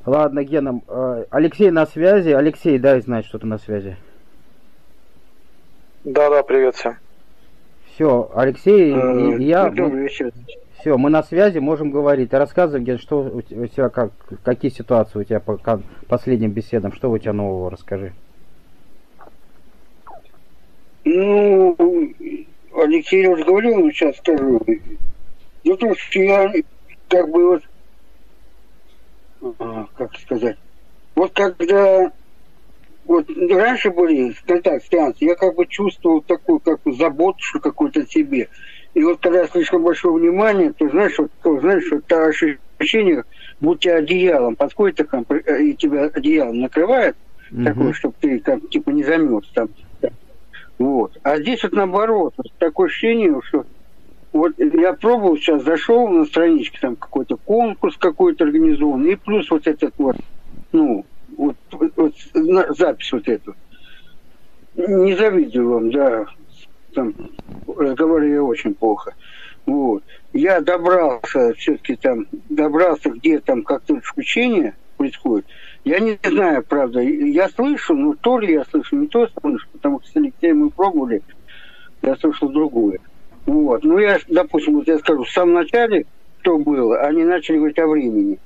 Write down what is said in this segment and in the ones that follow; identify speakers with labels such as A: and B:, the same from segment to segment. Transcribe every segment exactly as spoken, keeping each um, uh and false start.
A: Ладно, Гена, э, Алексей на связи. Алексей, дай знать, что ты на связи.
B: Да, да, привет всем.
A: Все, Алексей
B: Э,
A: и я,
B: ну,
A: мы, все, мы на связи, можем говорить. Ты рассказывай, Ген, что у тебя, как, какие ситуации у тебя по последним беседам, что у тебя нового, расскажи.
C: Ну, Алексей, я уже говорил, но сейчас скажу. Ну, то, что я как бы вот, а, как сказать, вот когда вот раньше были контакт сеансы, я как бы чувствовал такую как бы заботу что какую-то себе. И вот когда слишком большое внимание, то знаешь, вот, то, знаешь, вот это ощущение, будь тебя одеялом подходит, там, и тебя одеялом накрывает, mm-hmm. такое, чтобы ты как типа не замерз там. Вот. А здесь вот наоборот, вот такое ощущение, что вот я пробовал сейчас, зашел на страничке, там какой-то конкурс какой-то организован, и плюс вот этот вот, ну, вот, вот, вот запись вот эту. Не завидую вам, да, там разговариваю я очень плохо. Вот. Я добрался, все-таки там, добрался, где там как-то включение происходит. Я не знаю, правда, я слышу, но то ли я слышу, не то слышу, потому что с Алексеем мы пробовали, я слышал другое. Вот. Ну, я, допустим, вот я скажу, в самом начале, что было, они начали говорить о времени.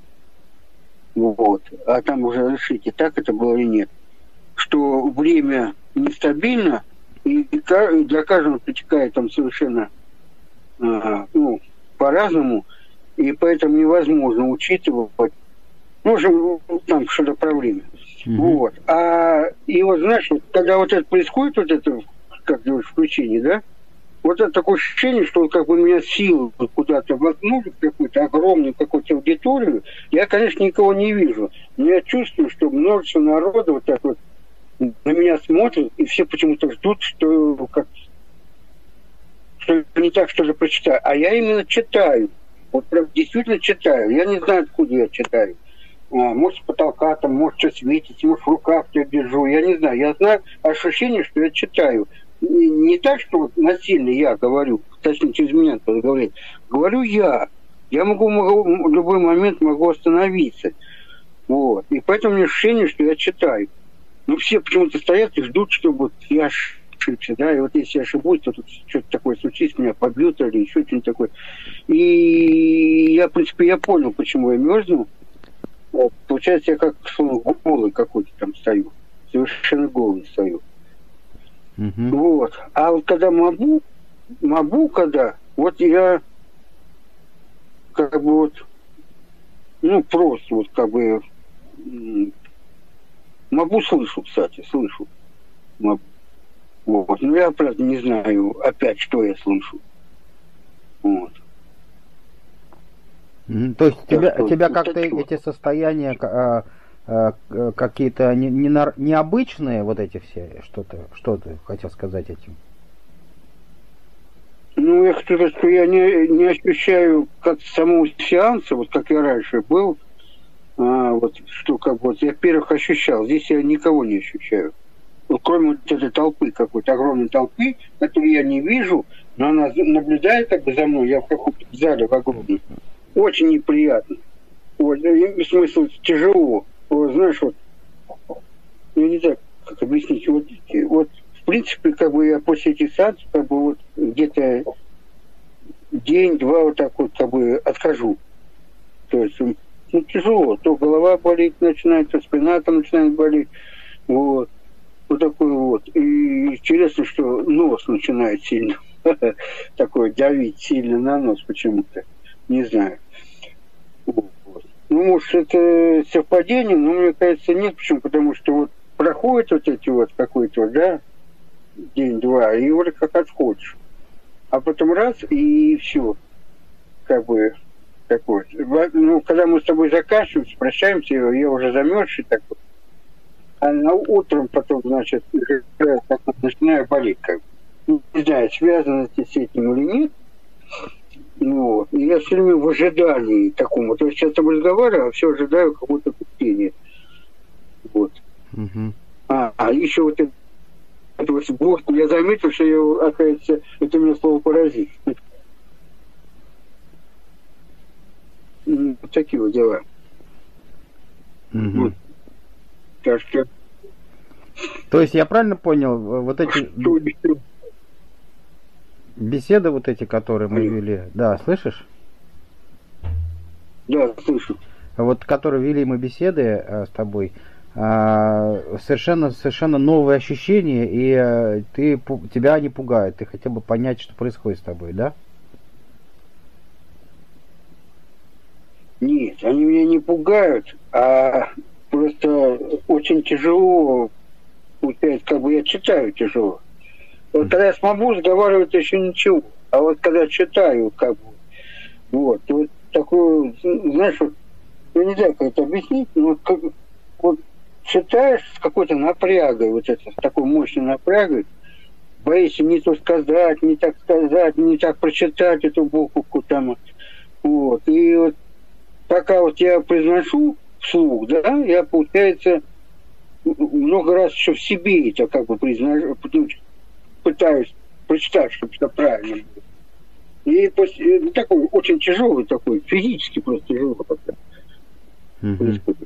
C: Вот. А там уже решите, так это было или нет. Что время нестабильно, и для каждого протекает там совершенно а, ну, по-разному, и поэтому невозможно учитывать, ну, там что-то про время. Mm-hmm. Вот. А, и вот, знаешь, вот, когда вот это происходит, вот это, как говоришь, включение, да, вот это такое ощущение, что как бы меня силы куда-то воткнули в какую-то огромную какую-то аудиторию. Я, конечно, никого не вижу, но я чувствую, что множество народа вот так вот на меня смотрят, и все почему-то ждут, что как что не так что-то прочитаю. А я именно читаю. Вот прям действительно читаю. Я не знаю, откуда я читаю. А, может, с потолка, там, может, что светить, может, в руках я держу. Я не знаю. Я знаю ощущение, что я читаю. Не так, что вот насильно я говорю, точнее, через меня кто-то говорит. Говорю я. Я могу, могу в любой момент могу остановиться. Вот. И поэтому у меня ощущение, что я читаю. Ну, все почему-то стоят и ждут, чтобы я ошибся, да, и вот если я ошибусь, то тут что-то такое случится, меня побьют или еще что-нибудь такое. И я, в принципе, я понял, почему я мерзну. Вот. Получается, я как словно голый какой-то там стою. Совершенно голый стою. Mm-hmm. Вот. А вот когда мабу, мабу, когда, вот я как бы вот, ну, просто вот как бы мабу слышу, кстати, слышу. Мабу. Вот. Но я, правда, не знаю опять, что я слышу. Вот.
A: Mm-hmm. То есть так тебя, что, тебя как-то эти состояния а, а, какие-то не, не, необычные, вот эти все, что-то, что ты хотел сказать этим?
C: Ну, я хочу сказать, что я не, не ощущаю как самого сеанса, вот как я раньше был, а, вот что как бы вот я первых ощущал, здесь я никого не ощущаю. Вот, кроме вот этой толпы какой-то, огромной толпы, которую я не вижу, но она наблюдает как бы за мной, я в каком-то зале в огромном. Очень неприятно. Вот, в смысле, тяжело. Вот, знаешь, вот, я не знаю, как объяснить. Вот, вот, в принципе, как бы я после этих сеансов, как бы вот где-то день-два вот так вот, как бы отхожу. То есть, ну, тяжело. То голова болит начинает, то спина там начинает болеть. Вот. Вот такой вот. И интересно, что нос начинает сильно такой давить сильно на нос почему-то. Не знаю. Вот. Ну, может, это совпадение, но мне кажется, нет. Почему? Потому что вот проходит вот эти вот какой-то, да, день-два, и вроде как отходишь. А потом раз, и все. Как бы такой. Ну, когда мы с тобой заканчиваем, прощаемся, я уже замерзший такой. А на утром потом, значит, начинаю болеть как бы. Не знаю, связано это с этим или нет. Вот. И я все время в ожидании такому. То есть сейчас с тобой разговариваю, а все ожидаю какого-то пустения. Вот. Uh-huh. А, а еще вот это, это вот Бог, я заметил, что я, оказывается, это у меня слово паразит. Вот такие вот дела.
A: Угу.
C: Вот. Так что...
A: То есть я правильно понял, вот эти
C: Что?
A: беседы, вот эти, которые мы вели, да, слышишь?
C: Да, слышу.
A: Вот, которые вели мы беседы а, с тобой, а, совершенно, совершенно новые ощущения, и а, ты, тебя они пугают, ты хотел бы понять, что происходит с тобой, да?
C: Нет, они меня не пугают, а просто очень тяжело, получается, как бы я читаю тяжело. Вот когда я смогу разговаривать, еще ничего, а вот когда читаю, как бы, вот, вот такое, знаешь, вот, я не знаю, как это объяснить, но вот, как, вот читаешь с какой-то напрягой, вот это, с такой мощной напрягой, боишься не то сказать, не так сказать, не так прочитать эту букву там, вот, и вот пока вот я произношу вслух, да, я, получается, много раз еще в себе это как бы произношу, пытаюсь прочитать, чтобы это правильно было. И после, ну, такой очень тяжелый такой, физически просто тяжелый как-то происходит.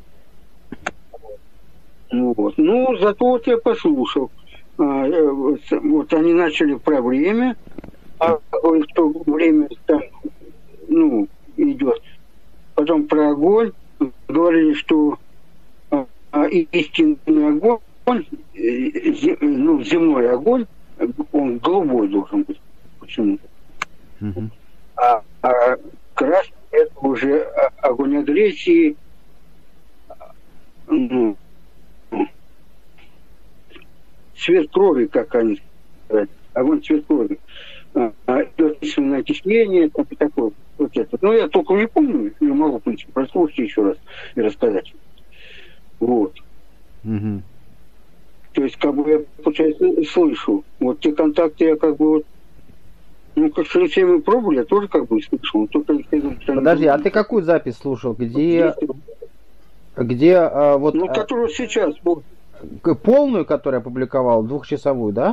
C: Ну, вот. Ну, зато вот я послушал. А, вот они начали про время, а в то время там, ну, идет. Потом про огонь. Говорили, что а, истинный огонь, зем, ну, земной огонь, он голубой должен быть. Почему-то.
A: Uh-huh.
C: А, а красный это уже огонь агрессии, ну, цвет крови, как они говорят, огонь цвет крови. А, а окисление, так и такое. Вот это. Но я только не помню, я могу, в принципе, прослушать еще раз и рассказать. Вот.
A: Uh-huh.
C: То есть, как бы я, получается, слышу. Вот те контакты я как бы вот, ну, как с Алексеем мы пробовали, я тоже как бы слышал. Только
A: Подожди, а ты какую запись слушал? Где, где а, вот...
C: Ну, которую сейчас. Вот.
A: Полную, которую я опубликовал, двухчасовую, да?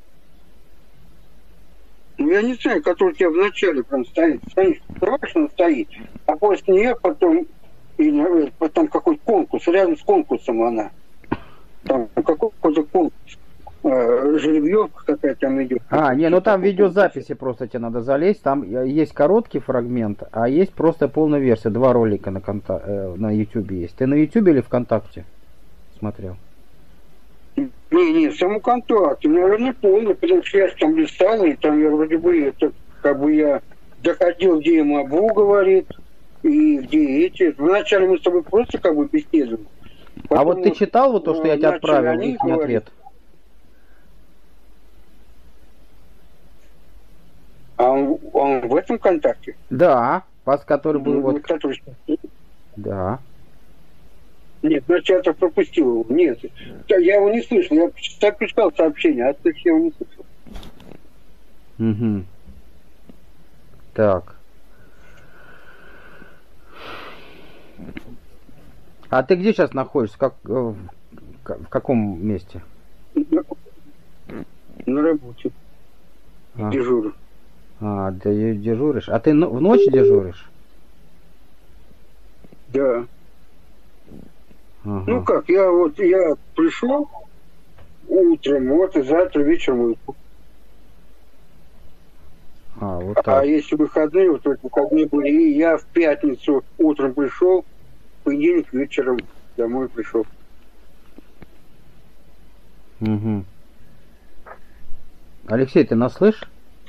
C: Ну, я не знаю, которая у тебя в начале прям стоит. Страшно стоит. А после нее потом, и, потом какой-то конкурс, рядом с конкурсом она. Там какой-то конкурс. Жеребьевка какая там идет.
A: А, не, ну там видеозаписи просто тебе надо залезть. Там есть короткий фрагмент, а есть просто полная версия. Два ролика на, конта... на YouTube есть. Ты на YouTube или ВКонтакте смотрел?
C: Не, не, саму ВКонтакте, наверное, полный, потому что я там листал, и там я вроде бы это, как бы я доходил, где ему Абу говорит, и где эти. Вначале мы с тобой просто как бы беседовали.
A: Потом, а вот ты читал вот то, что я тебе отправил, их ответ?
C: А он, он в этом контакте?
A: Да, пас, который был ну, вот...
C: Который...
A: Да.
C: Нет, значит, я это пропустил его. Нет, я его не слышал. Я так прочитал сообщение, а ты его не слышал.
A: Угу. Так. А ты где сейчас находишься? Как, в, в каком месте?
C: На, на работе. А. Дежурю.
A: А, ты дежуришь? А ты в ночь дежуришь?
C: Да.
A: Ага.
C: Ну как, я вот я пришел утром, вот и завтра вечером уйду.
A: А, вот так.
C: А если выходные, вот эти выходные были, и я в пятницу утром пришел, в понедельник вечером домой пришел.
A: Угу. Алексей, ты нас слышишь?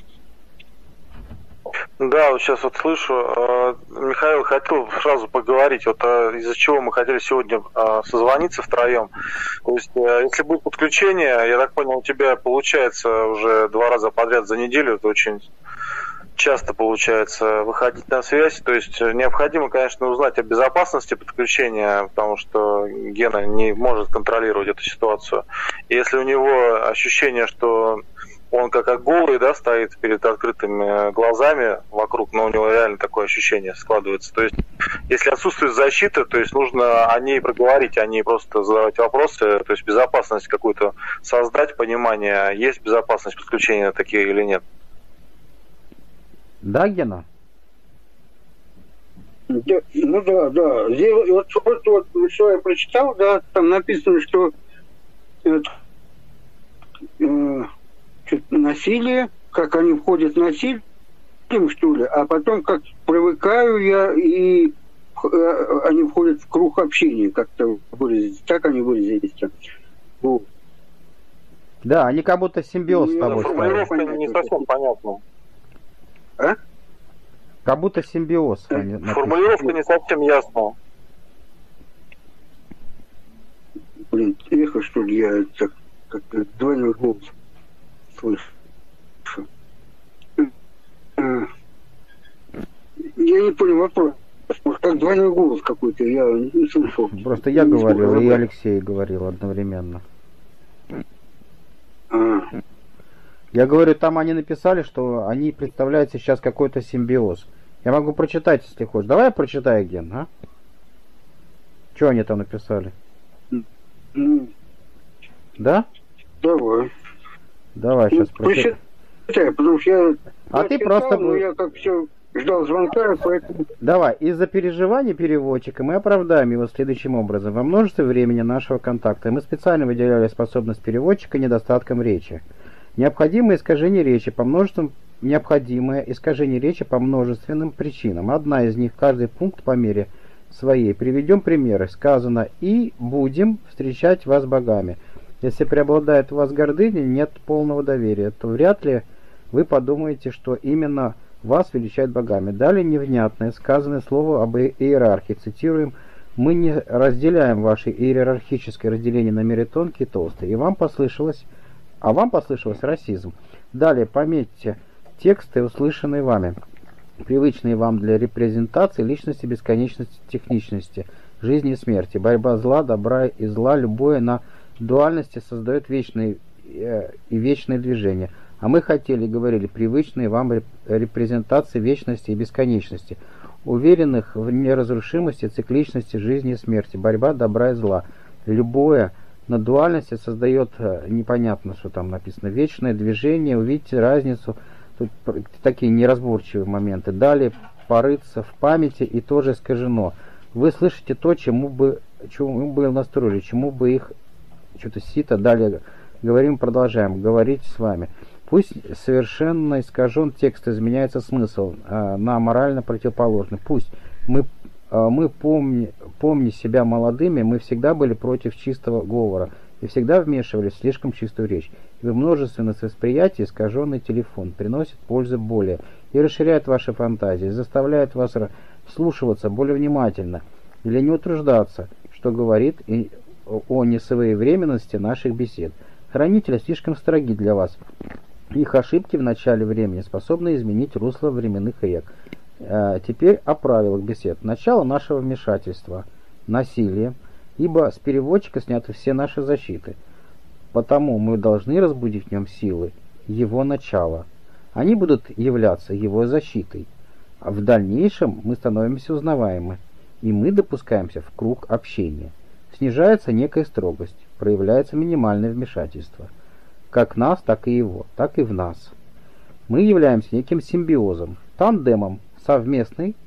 B: Да, вот сейчас вот слышу. Михаил, хотел сразу поговорить, вот из-за чего мы хотели сегодня созвониться втроем. То есть, если будет подключение, я так понял, у тебя получается уже два раза подряд за неделю, это очень часто получается выходить на связь. То есть, необходимо, конечно, узнать о безопасности подключения, потому что Гена не может контролировать эту ситуацию. И если у него ощущение, что он как голый, да, стоит перед открытыми глазами вокруг, но у него реально такое ощущение складывается. То есть, если отсутствует защита, то есть нужно о ней проговорить, а не просто задавать вопросы, то есть безопасность какую-то создать, понимание, есть безопасность подключения такие или нет.
A: Да, Гена?
C: Да, ну да, да. Здесь, вот, вот, вот, что я прочитал, да, там написано, что э, э, насилие, как они входят в насилие, что ли, а потом как привыкаю я, и э, они входят в круг общения, как-то выразить. Так они выразились. Вот.
A: Да, они как будто симбиоз
C: Ну,
A: с тобой
B: Формулировка
A: ставят.
B: не совсем понятна.
C: А?
A: Как будто симбиоз. они написаны.
B: Формулировка не совсем ясна.
C: Блин, эхо, что ли, я так, как двойной голос слышу. Э, Я не понял вопрос. Может, как двойной голос какой-то, я не слышал.
A: Просто я
C: Не
A: говорил,
C: смог
A: и
C: разобрать.
A: Алексей говорил одновременно.
C: А,
A: Я говорю, там они написали, что они представляют сейчас какой-то симбиоз. Я могу прочитать, если хочешь. Давай я прочитаю, Ген, а? Что они там написали?
C: ну,
A: Да?
C: давай.
A: Давай, сейчас
C: Ну,
A: прочитаю.
C: прочитай, потому что я...
A: А
C: я
A: ты
C: читал,
A: просто
C: но
A: был-
C: я как все ждал звонка, поэтому...
A: Давай, из-за переживаний переводчика мы оправдаем его следующим образом. Во множестве времени нашего контакта мы специально выделяли способность переводчика недостатком речи. Необходимое искажение речи по множествам необходимое искажение речи по множественным причинам. Одна из них каждый пункт по мере своей. Приведем примеры. Сказано «и будем встречать вас богами». Если преобладает у вас гордыня, нет полного доверия, то вряд ли вы подумаете, что именно вас величают богами. Далее невнятное сказанное слово об иерархии. Цитируем: «Мы не разделяем ваше иерархическое разделение на миры тонкие и толстые». И вам послышалось, а вам послышалось расизм. Далее пометьте тексты, услышанные вами, привычные вам для репрезентации личности, бесконечности, техничности, жизни и смерти. Борьба зла, добра и зла, любое на дуальности создает вечные э, и вечные движения. А мы хотели и говорили привычные вам реп- репрезентации вечности и бесконечности, уверенных в неразрушимости, цикличности жизни и смерти, борьба добра и зла. Любое на дуальности создает, э, непонятно, что там написано, вечное движение, увидите разницу, тут пр- такие неразборчивые моменты. Далее порыться в памяти и тоже искажено. Вы слышите то, чему бы, чему бы настроили, чему бы их что-то сито. Далее говорим, продолжаем говорить с вами. Пусть совершенно искажен текст, изменяется смысл э, на морально противоположный. Пусть мы, э, мы помни, помни себя молодыми, мы всегда были против чистого говора и всегда вмешивались в слишком чистую речь. И в множественность восприятий искаженный телефон приносит пользы более и расширяет ваши фантазии, заставляет вас вслушиваться более внимательно или не утруждаться, что говорит и о несвоевременности наших бесед. Хранители слишком строги для вас. Их ошибки в начале времени способны изменить русло временных рек. А теперь о правилах бесед. Начало нашего вмешательства. Насилие. Ибо с переводчика сняты все наши защиты. Потому мы должны разбудить в нем силы его начала. Они будут являться его защитой. А в дальнейшем мы становимся узнаваемы. И мы допускаемся в круг общения. Снижается некая строгость. Проявляется минимальное вмешательство. Как нас, так и его, так и в нас. Мы являемся неким симбиозом, тандемом, совместный,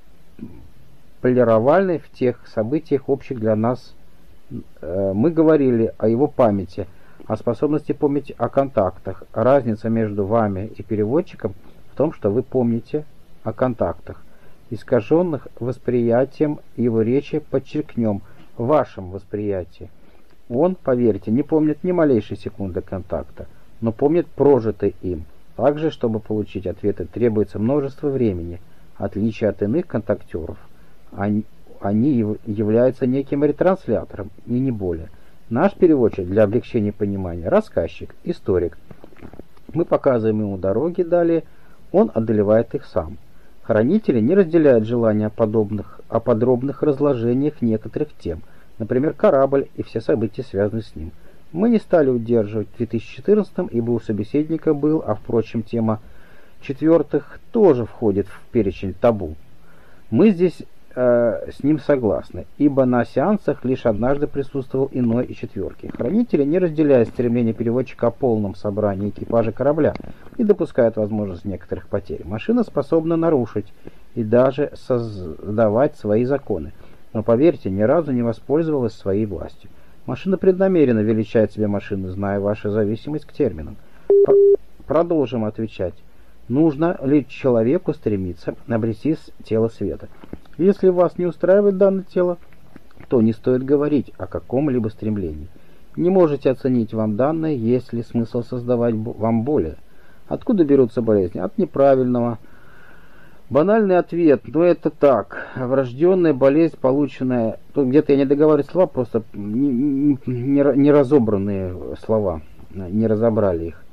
A: полировальный в тех событиях общих для нас. Мы говорили о его памяти, о способности помнить о контактах. Разница между вами и переводчиком в том, что вы помните о контактах. Искаженных восприятием его речи подчеркнем в вашем восприятии. Он, поверьте, не помнит ни малейшей секунды контакта, но помнит прожитый им. Также, чтобы получить ответы, требуется множество времени. Отличие от иных контактеров, они, они являются неким ретранслятором, и не более. Наш переводчик для облегчения понимания – рассказчик, историк. Мы показываем ему дороги, далее он одолевает их сам. Хранители не разделяют желания о подобных, о подробных разложениях некоторых тем, например, корабль и все события, связанные с ним. Мы не стали удерживать в две тысячи четырнадцатом, ибо у собеседника был, а впрочем, тема четвертых тоже входит в перечень табу. Мы здесь э, с ним согласны, ибо на сеансах лишь однажды присутствовал иной и четверки. Хранители не разделяют стремление переводчика о полном собрании экипажа корабля и допускают возможность некоторых потерь. Машина способна нарушить и даже создавать свои законы, но, поверьте, ни разу не воспользовалась своей властью. Машина преднамеренно величает себе машины, зная вашу зависимость к терминам. Продолжим отвечать. Нужно ли человеку стремиться обрести тело света? Если вас не устраивает данное тело, то не стоит говорить о каком-либо стремлении. Не можете оценить вам данное, есть ли смысл создавать вам более. Откуда берутся болезни? От неправильного. Банальный ответ, но это так. Врожденная болезнь, полученная... Тут где-то я не договариваю слова, просто не, не, не разобранные слова, не разобрали их.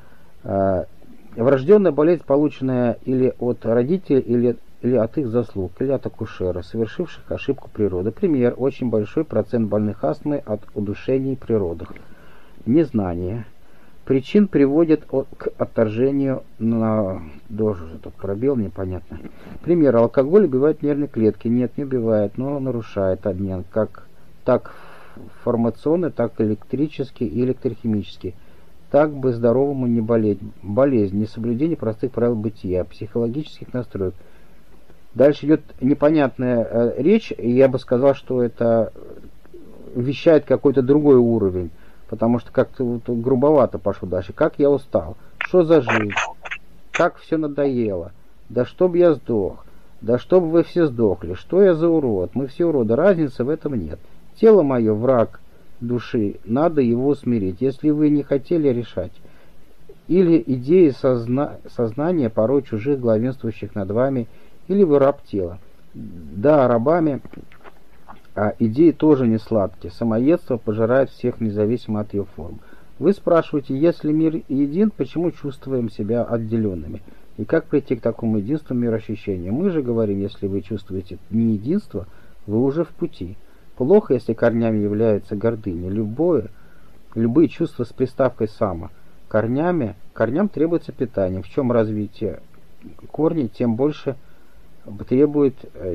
A: Врожденная болезнь, полученная или от родителей, или, или от их заслуг, или от акушера, совершивших ошибку природы. Пример. Очень большой процент больных астмой от удушений при родах. Незнание причин приводит от, к отторжению на... Тоже тут пробел, непонятно. Пример. Алкоголь убивает нервные клетки. Нет, не убивает, но нарушает обмен. Как так формационный, так электрический и электрохимический. Так бы здоровому не болеть. Болезнь, несоблюдение простых правил бытия, психологических настроек. Дальше идет непонятная э, речь, и я бы сказал, что это вещает какой-то другой уровень, потому что как-то вот, грубовато пошло дальше. Как я устал, что за жизнь, как все надоело, да чтоб я сдох, да чтоб вы все сдохли, что я за урод, мы все уроды, разницы в этом нет. Тело мое враг души, надо его смирить, если вы не хотели решать. Или идеи созна... сознания, порой чужих, главенствующих над вами, или вы раб тела. Да, рабами, а идеи тоже не сладкие. Самоедство пожирает всех независимо от ее форм. Вы спрашиваете, если мир един, почему чувствуем себя отделенными? И как прийти к такому единству мироощущения? Мы же говорим, если вы чувствуете не единство, вы уже в пути. Плохо, если корнями является гордыня. Любое, любые чувства с приставкой «само». Корнями, корням требуется питание. В чем развитие корней, тем больше требует,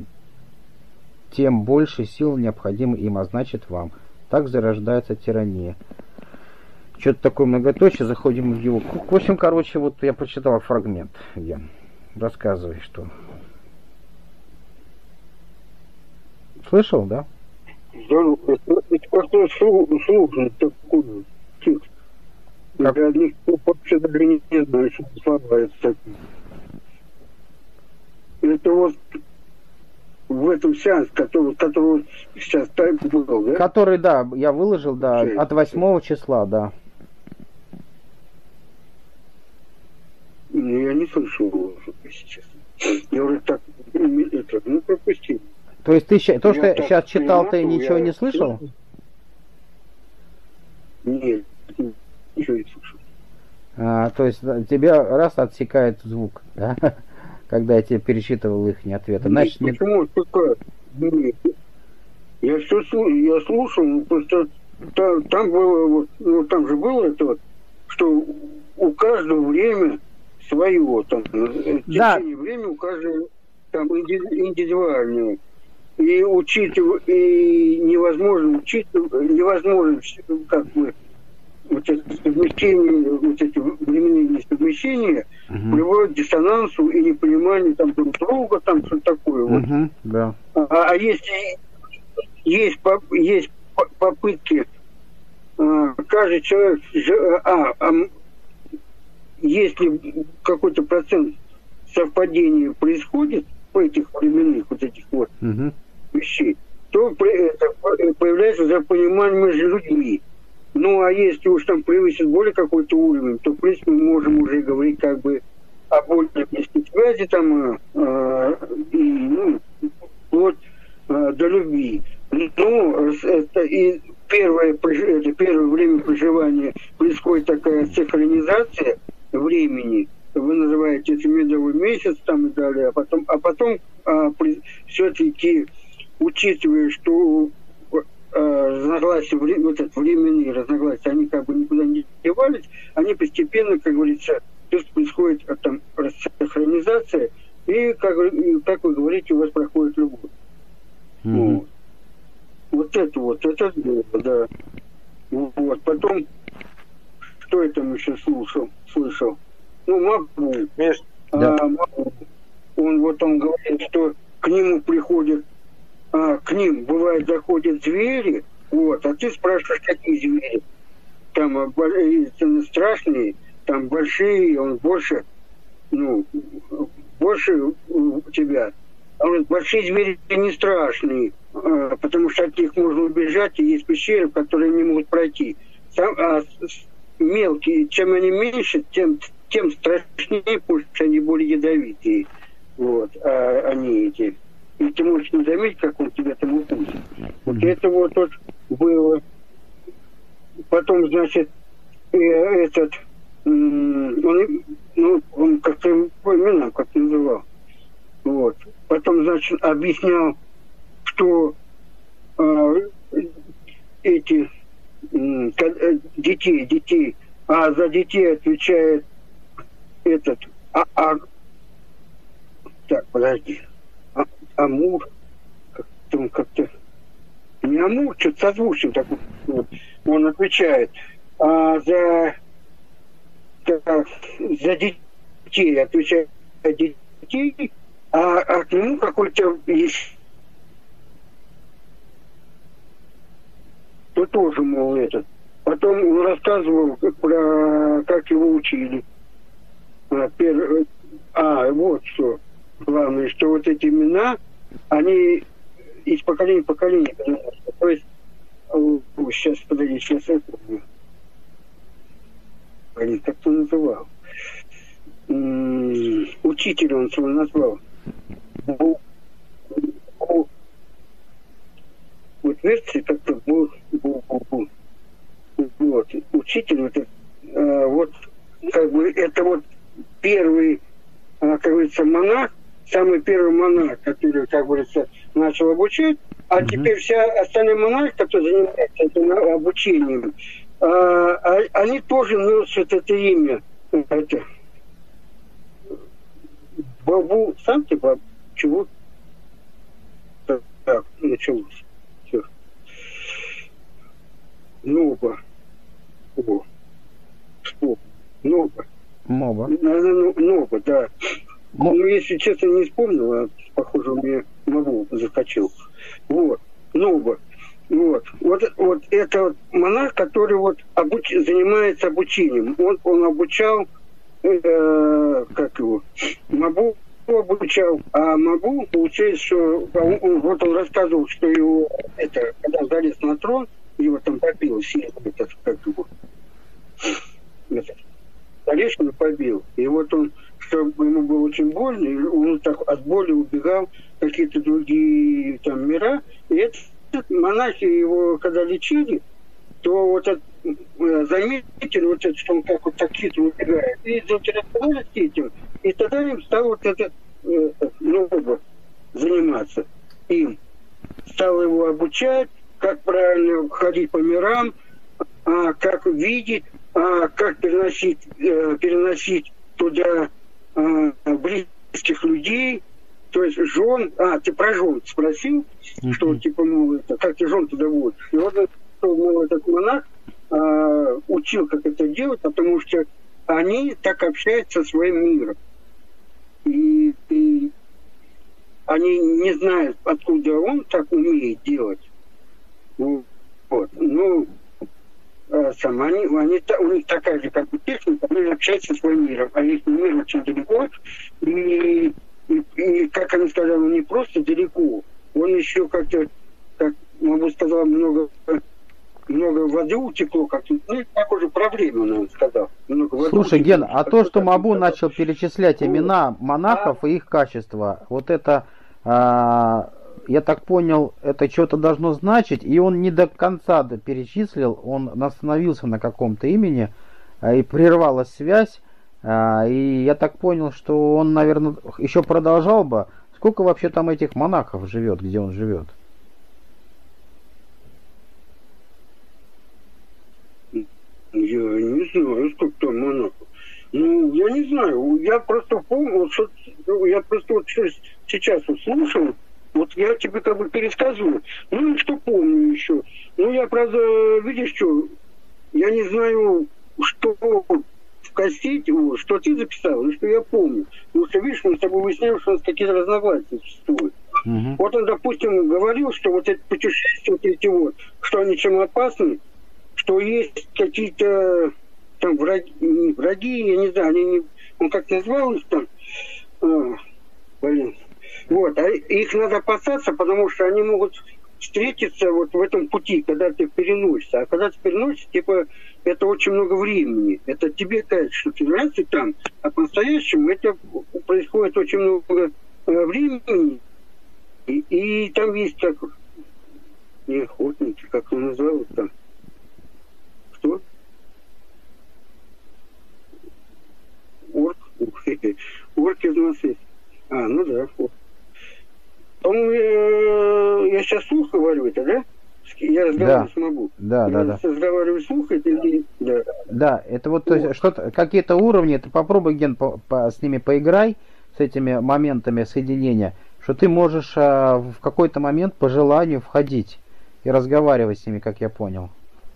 A: тем больше сил необходимо им, а значит вам. Так зарождается тирания. Что-то такое многоточие, заходим в его... В общем, короче, вот я прочитал фрагмент. Я рассказывай, что... Слышал, да?
C: Здорово. Это, это просто сложно такой текст. Для одних вообще даже не знаю, что слова это такие. Это вот в этом сеансе, который, который сейчас тайп был, да?
A: Который, да, я выложил, да, от восьмого числа, да.
C: Я не слышал его, если честно. Я уже так, это, ну, пропустил.
A: То есть ты то, что я сейчас читал, ты ничего не слышал?
C: Нет, ничего не слышал.
A: А, то есть тебя раз отсекает звук, да? Когда я тебе перечитывал их ответы. Значит,
C: нет, почему отсекает? Нет. Я все я слушал, просто там, там было, вот, ну, там же было это вот, что у каждого время свое, там, в
A: да.
C: течение времени у каждого там индивидуальное. И учитывая, и невозможно учитывать, невозможно, как бы, вот это совмещение, вот эти временные совмещения uh-huh. приводят к диссонансу и непониманию там друг друга, там что такое.
A: Uh-huh.
C: Вот.
A: Да.
C: А, а если есть, есть попытки, а, каждый человек, а, а если какой-то процент совпадения происходит по этих временных вот этих вот uh-huh. вещей, то появляется уже понимание между людьми. Ну, а если уж там превысит более какой-то уровень, то, в принципе, мы можем уже говорить как бы о более близкой связи, там, э, и, ну, вплоть э, до любви. Ну, это и первое, это первое время проживания происходит такая синхронизация времени, вы называете это медовый месяц, там, и далее, а потом, а потом а, при, все-таки, учитывая, что разногласия, вот это временные разногласия, они как бы никуда не девались, они постепенно, как говорится, то есть происходит там рассинхронизация, и, как, как вы говорите, у вас проходит любовь. Mm-hmm. Вот. Вот это вот, это было, да. Вот. Потом, что я там еще слушал, слышал? Ну, Мабу.
A: Да.
C: А, Мабу. Он вот он говорит, что к нему приходят, а, к ним, бывает, заходят звери, вот, а ты спрашиваешь, какие звери? Там а, страшные, там большие, он больше, ну, больше у тебя. А вот большие звери не страшные, а, потому что от них можно убежать, и есть пещеры, в которые не могут пройти. Сам, а, мелкие, чем они меньше, тем, тем страшнее, потому что они более ядовитые. Вот, а они эти. И ты можешь не заметить, как он тебя там укусит. Вот это вот, вот было. Потом, значит, э, этот, он, ну, он как-то имена как называл. Вот. Потом, значит, объяснял, что э, эти э, детей, детей, а за детей отвечает этот, а, а, так, подожди, а, Амур, как-то он как-то, не Амур, что-то созвучен такой, вот, он отвечает, а за, так, за детей отвечает детей, а, а к нему какой-то есть, то тоже, мол, этот. Потом он рассказывал про, как его учили. А, пер... а вот что. Главное, что вот эти имена, они из поколения в поколение. То есть, о, сейчас, подожди, сейчас это... Блин, как он называл? М-м, учителя он свой назвал. Бу... Бу... Вот версия как-то был... Бу-бу-бу. Вот, учитель, вот, э, вот, как бы, это вот первый, э, как говорится, монах, самый первый монах, который, как говорится, начал обучать, а mm-hmm. теперь вся остальные монахи, которые занимаются этим обучением, э, они тоже носят это имя, это, Бабу, сам ты, баб, чего? Так, так началось, все. Ноба. О, что? Ноба.
A: Моба.
C: Ноба, да.
A: Мо...
C: Ну, если честно, не вспомнил, а, похоже, у меня Мобу захотел. Вот. Ноба. Вот. Вот, вот это вот монах, который вот обуч... занимается обучением. Он, он обучал, э, как его, Мобу обучал, а Мобу, получается, что он, вот он рассказывал, что его, это, когда он залез на трон, его там побил сильно, этот, как его, этот, Орешкина побил. И вот он, чтобы ему было очень больно, и он так от боли убегал в какие-то другие там мира. И этот монахи его, когда лечили, то вот это, заметили, вот это, что он как вот так хитро убегает. И заинтересовались этим. И тогда им стал вот этот, этот ну, заниматься им. Стал его обучать, как правильно ходить по мирам, а, как видеть, а, как переносить, э, переносить туда э, близких людей, то есть жен. А, ты про жен спросил, mm-hmm. что типа, мол, это, как ты жен туда водишь. И вот мол, этот монах э, учил, как это делать, потому что они так общаются со своим миром. И, и они не знают, откуда он так умеет делать. Вот. Ну, а сам, они, они, у них такая же, как бы, техника, они общаются со своим миром, а их мир очень далеко, и, и, и, как они сказали, он не просто далеко, он еще как-то, как Мабу сказал, много, много воды утекло, как-то, ну, такой проблема, он сказал. Много воды
A: Слушай,
C: утекло,
A: Ген, а то, что Мабу начал перечислять имена монахов
C: а...
A: и их качества, вот это... А... Я так понял, это что-то должно значить, и он не до конца перечислил, он остановился на каком-то имени, и прервалась связь, и я так понял, что он, наверное, еще продолжал бы. Сколько вообще там этих монахов живет, где он живет?
C: Я не знаю, сколько там монахов. Ну, я не знаю, я просто помню, что я просто вот сейчас услышал, вот Вот я тебе как бы пересказываю. Ну и что помню еще. Ну я, правда, видишь, что, я не знаю, что в кассете, что ты записал, и что я помню. Потому что, видишь, мы с тобой выясняем, что у нас какие-то разногласия существуют. Uh-huh. Вот он, допустим, говорил, что вот эти путешествия, вот эти вот, что они чем опасны, что есть какие-то там враги, не враги, я не знаю, они не, он как назвал их там, а, блин, вот, а их надо опасаться, потому что они могут встретиться вот в этом пути, когда ты переносишься. А когда ты переносишься, типа, это очень много времени. Это тебе кажется, что ты раз и там, а по-настоящему это происходит очень много времени. И, и там есть как... Не охотники, как он назвал там. Что? Орк? Орк из нас есть. А, ну да, орк. По-моему, я сейчас слух говорю это, да? Я разговаривать
A: да.
C: смогу.
A: Да, да,
C: да.
A: да.
C: Разговариваю слух, это или... Да.
A: Да, это вот, то есть, что-то, какие-то уровни, ты попробуй, Ген, по, по, с ними поиграй, с этими моментами соединения, что ты можешь а, в какой-то момент по желанию входить и разговаривать с ними, как я понял.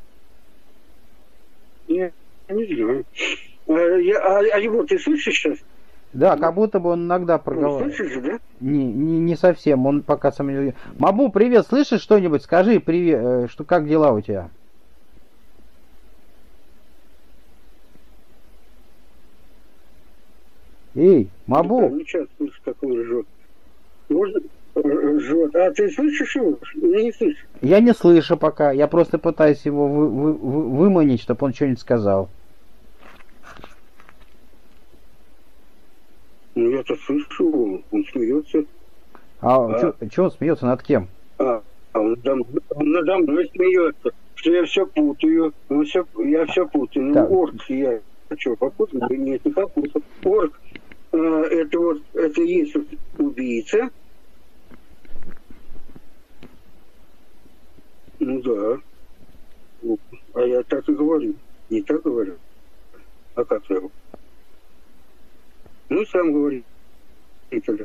C: Не, не знаю. А, я, а, а его ты слышишь сейчас?
A: Да, как будто бы он иногда проговаривает.
C: Слышишь же, да?
A: Не, не, не совсем, он пока сам не... Мабу, привет, слышишь что-нибудь? Скажи, привет, что, как дела у тебя? Эй, Мабу!
C: Да, сейчас слышишь, как он ржет. Можно ржет. А ты слышишь его? Я не слышу.
A: Я не слышу пока, я просто пытаюсь его вы, вы, вы, выманить, чтобы он что-нибудь сказал.
C: Ну, я-то слышу, он смеется.
A: А,
C: а?
A: Чего он смеется? Над кем?
C: А, а он, надо, он надо мной смеется, что я все путаю. Ну, все, я все путаю. Ну, орк я. А что, попутал? Нет, не попутал. Орк, а, это вот, это есть вот убийца. Ну да. А я так и говорю. Не так говорю. А как я говорю? Ну, сам говори. И тогда.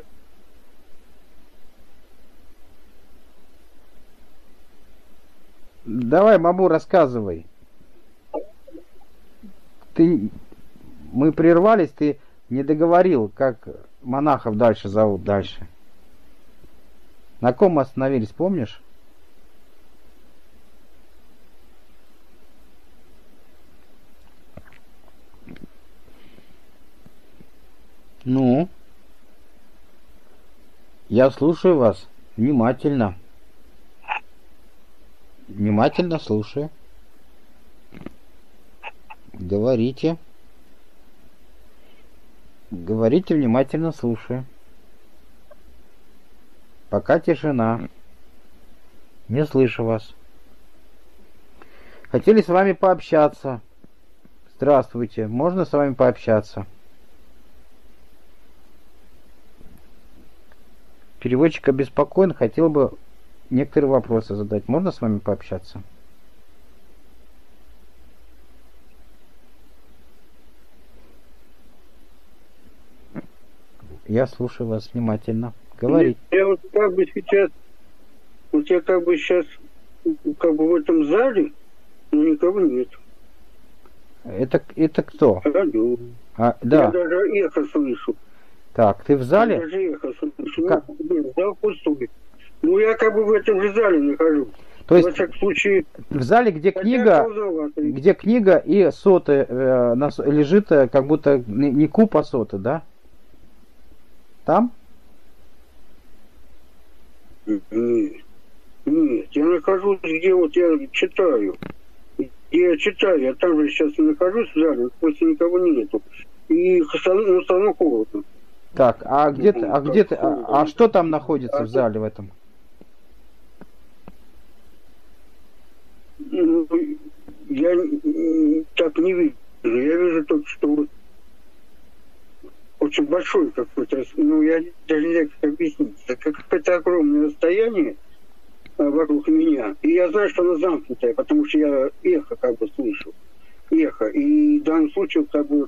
A: Давай, Мабу, рассказывай. Ты... Мы прервались, ты не договорил, как монахов дальше зовут дальше. На ком мы остановились, помнишь? Ну, я слушаю вас внимательно. Внимательно слушаю. Говорите. Говорите, внимательно слушаю. Пока тишина. Не слышу вас. Хотели с вами пообщаться. Здравствуйте. Можно с вами пообщаться? Переводчик обеспокоен, хотел бы некоторые вопросы задать. Можно с вами пообщаться? Я слушаю вас внимательно. Говорите.
C: Я вот как бы сейчас, вот я как бы сейчас, как бы в этом зале, но никого нет.
A: Это, это кто?
C: Алло.
A: А, да.
C: Я даже эхо слышу.
A: Так, ты в зале?
C: Я даже эхо слышу.
A: Как?
C: Ну, зал пустой. Ну, я как бы в этом же зале нахожусь.
A: То есть,
C: во всяком случае,
A: в зале, где книга, где книга и соты э, на, лежит, как будто не, не куб, а соты, да? Там?
C: Нет, нет, я нахожусь, где вот я читаю. Где я читаю, я там же сейчас нахожусь в зале, просто никого нету. И ну, стану холодно.
A: Так, а где ты, а где ты, а, а что там находится в зале в этом?
C: Ну, я так не вижу. Я вижу только, что вот очень большой какой-то, ну, я даже не знаю, как объяснить. Это какое-то огромное расстояние вокруг меня. И я знаю, что оно замкнутое, потому что я эхо как бы слышу. Эхо. И в данном случае как бы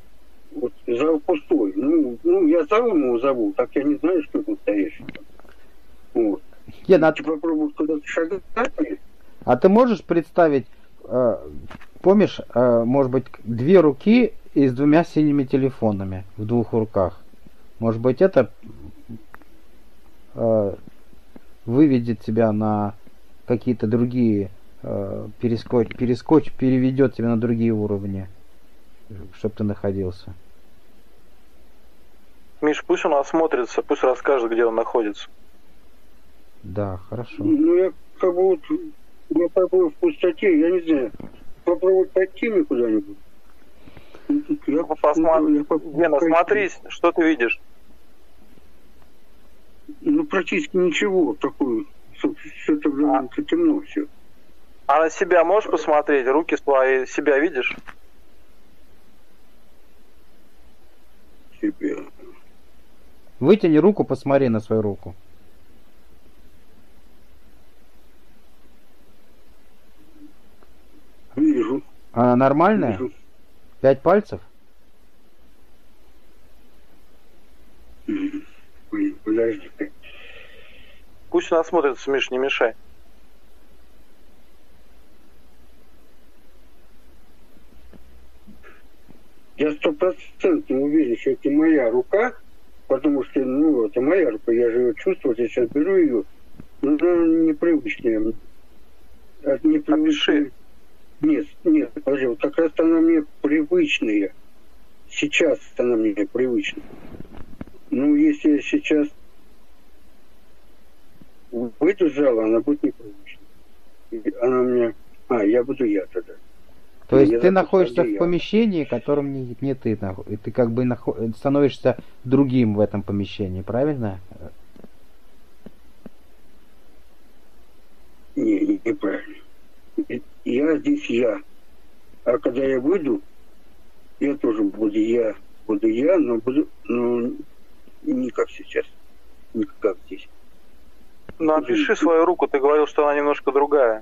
C: вот зал пустой. Ну, ну я зал ему зову, так я не знаю, что это настоящее. Вот.
A: Ген, а,
C: Ты попробуй куда-то шагать.
A: а ты можешь представить, э, помнишь, э, может быть, две руки и с двумя синими телефонами в двух руках? Может быть, это э, выведет тебя на какие-то другие, э, перескоч, перескоч, переведет тебя на другие уровни, чтобы ты находился.
B: Миш, пусть он осмотрится, пусть расскажет, где он находится.
A: Да, хорошо.
C: Ну, я как бы вот, я как бы в пустоте, я не знаю, попробовать пойти мне куда-нибудь. Я,
B: Ну, посмотри,
C: я попробую
B: Гена,
C: пойти.
B: смотрись, что ты видишь?
C: Ну, практически ничего такое. Что-то
B: А.
C: темно все.
B: А на себя можешь посмотреть? Руки свои, себя видишь?
C: Себе.
A: Вытяни руку, посмотри на свою руку.
C: Вижу.
A: Она нормальная?
C: Вижу.
A: Пять пальцев?
C: М, Блин, подожди.
B: Пусть он осмотрится, Миш, не мешай.
C: Я стопроцентно уверен, что это моя рука, потому что, ну, это моя рука, я же ее чувствую, я сейчас беру ее, но она непривычная. От непривычной... Нет, нет, подожди, вот как раз она мне привычная. Сейчас она мне привычная. Ну, если я сейчас выйду из зала, она будет непривычной. Она у меня... А, я буду я тогда.
A: То есть
C: Я
A: ты
C: запускаю
A: находишься в
C: я.
A: помещении, в котором не, не ты, нах- и ты как бы нахо- становишься другим в этом помещении, правильно?
C: Не, не- неправильно. Я здесь я. А когда я выйду, я тоже буду я. Буду я, но буду, но не как сейчас. Не как здесь.
B: Ну, опиши свою руку, ты говорил, что она немножко другая.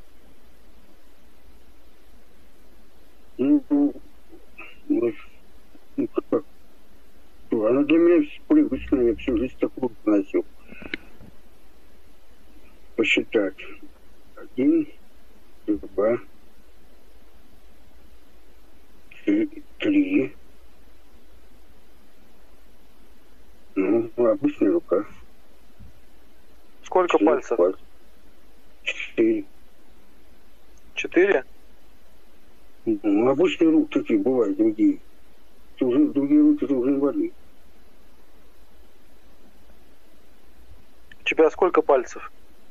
C: Ну, ну, ну, ну, как? Ну, она для меня привычная, я всю жизнь такую носил. Посчитать. Один, два, три, три. Ну, обычная рука.
B: Сколько
C: Четыре
B: пальцев?
C: пальца. Четыре.
B: Четыре?
C: Ну, обычные руки такие бывают, другие. Это уже, другие руки это уже инвалид.
B: У тебя сколько пальцев?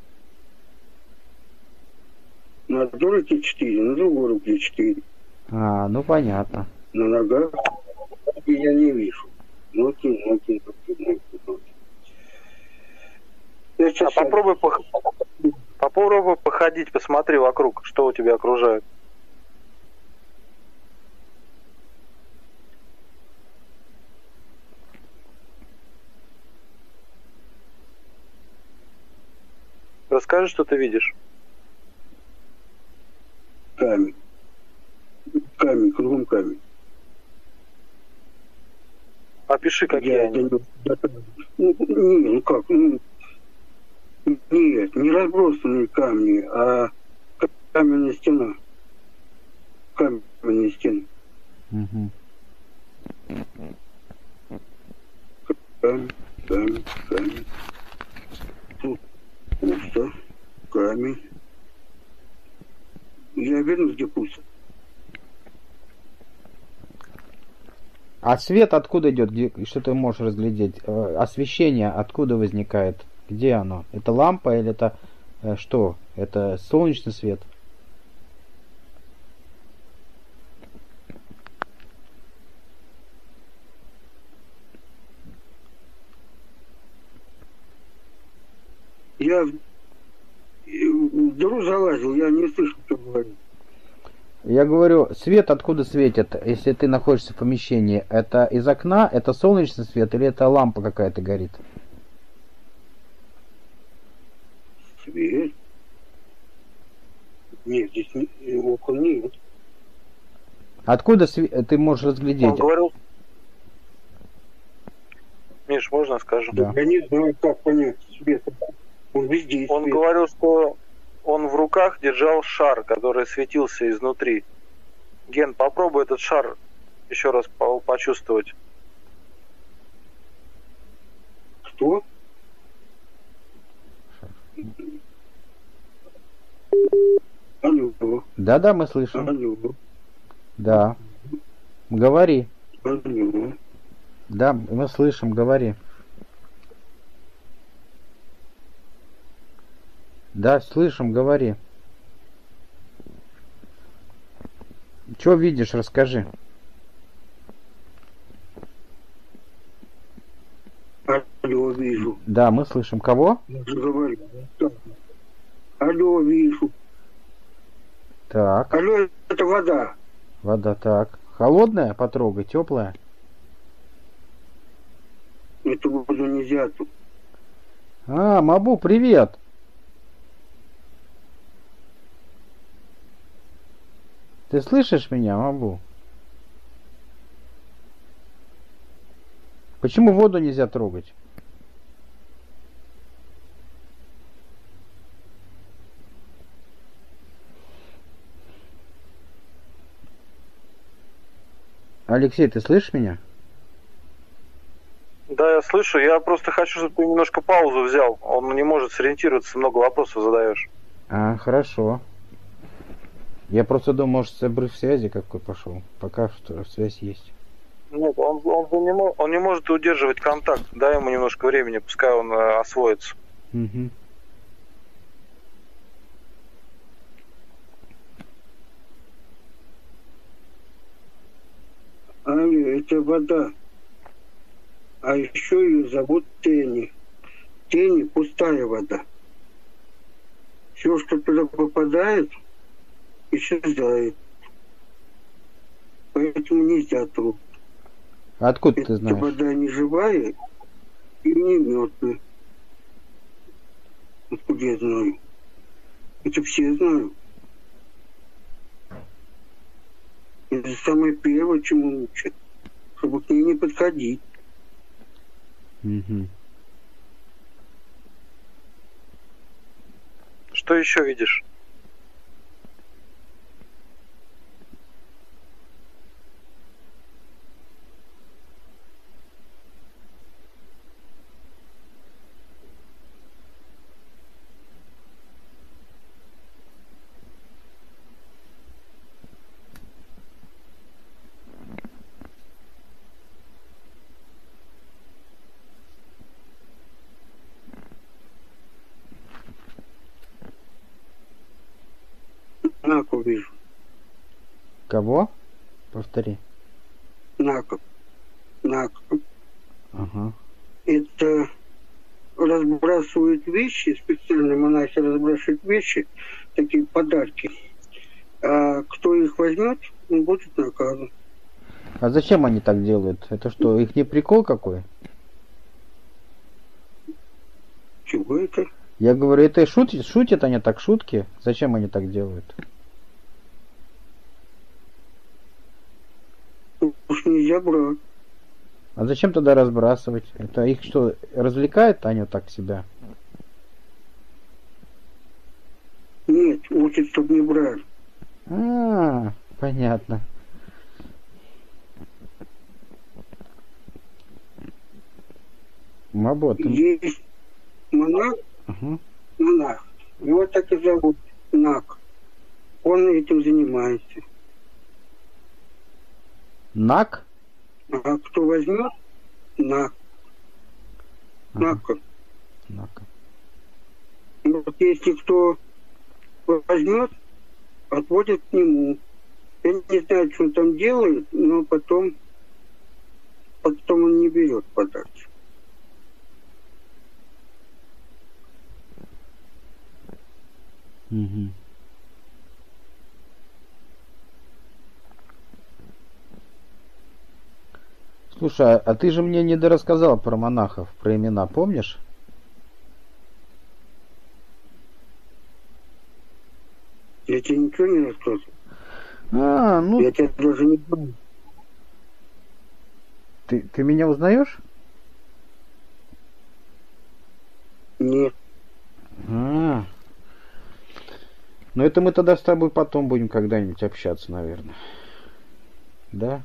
C: На одной руке четыре, на другой руке четыре.
A: А, ну понятно.
C: На ногах я не вижу. Ноги, ноги, ноги, ноги, ноги. Я
B: А
C: сейчас
B: попробуй, пох- попробуй походить, посмотри вокруг, что у тебя окружает. Расскажи, что ты видишь.
C: камень. Камень, кругом камень.
B: Опиши, какие
C: Я
B: они.
C: до него дотронусь. Ну, не, ну как, ну, нет, не разбросанные камни, а каменная стена. Каменная стена.
A: Мгм.
C: Камень, камень, камень. Тут пусто. Камень. Я вернусь, где пусто.
A: А свет откуда идет? Где, что ты можешь разглядеть? Э, Освещение откуда возникает? Где оно? Это лампа или это э, что? Это солнечный свет?
C: Я в в дыру залазил, я не слышу, что говорит.
A: Я говорю, свет откуда светит, если ты находишься в помещении? Это из окна, это солнечный свет или это лампа какая-то горит?
C: Свет. Нет, здесь не, окон нет.
A: Откуда све- ты можешь
B: Он
A: разглядеть?
B: говорил... Миш, можно скажу?
A: Да.
C: Я не знаю, как понять свет. Он везде
B: Он
C: свет.
B: говорил, что он в руках держал шар, который светился изнутри. Ген, попробуй этот шар еще раз по- почувствовать.
C: Что? Алло.
A: Да-да, мы слышим.
C: Алло.
A: Да. Говори.
C: Алло.
A: Да, мы слышим, говори. Да, слышим, говори. Что видишь, расскажи.
C: Алло, вижу.
A: Да, мы слышим. Кого?
C: Я же говорю. Да. Алло, вижу.
A: Так,
C: Алло, это вода.
A: вода, так. Холодная? Потрогай, теплая?
C: Эту воду нельзя тут.
A: А, Мабу, привет. Ты слышишь меня, Мабу? Почему воду нельзя трогать? Алексей, ты слышишь меня?
B: Да, я слышу. Я просто хочу, чтобы ты немножко паузу взял. Он не может сориентироваться, много вопросов задаешь.
A: А, хорошо. Я просто думал, может, обрыв связи какой пошел. Пока что связь есть.
B: Нет, он, он, он, не, мо- он не может удерживать контакт. Дай ему немножко времени, пускай он э, освоится.
A: Угу.
C: Алло, это вода. А еще ее зовут Тени. Тени — пустая вода. Все, что туда попадает, исчезает. Поэтому нельзя трогать.
A: Откуда ты
C: Эта
A: знаешь?
C: вода не живая и не мертвая. Откуда я знаю? Это все знают. Это самое первое, чему учат. Чтобы к ней не подходить.
A: Угу.
B: Что еще видишь?
C: Наку вижу.
A: Кого? Повтори.
C: Наку. Наку.
A: Ага.
C: Это разбрасывают вещи, специально монахи разбрасывают вещи, такие подарки. А кто их возьмет, он будет наказан.
A: А зачем они так делают? Это что, их не прикол какой?
C: Чего это?
A: Я говорю, это шутят, шутят они так, шутки? Зачем они так делают?
C: Уж нельзя брать.
A: А зачем тогда разбрасывать? Это их что, развлекает они так себя?
C: Нет, учат, чтобы не брали.
A: А, понятно. Мабот.
C: Есть монах,
A: Угу.
C: монах. Его так и зовут. Нак. Он этим занимается.
A: Нак?
C: А кто возьмет? Нак.
A: Ага.
C: Нака.
A: Нак.
C: Вот если кто возьмет, отводят к нему. Я не знаю, что он там делает, но потом, потом он не берет подарки.
A: Угу. Слушай, а ты же мне не дорассказал про монахов, про имена, помнишь?
C: Я тебе ничего не рассказывал.
A: А, ну
C: Я тебя даже не знаю.
A: ты, ты меня узнаешь?
C: Нет.
A: Но это мы тогда с тобой потом будем когда-нибудь общаться, наверное. Да?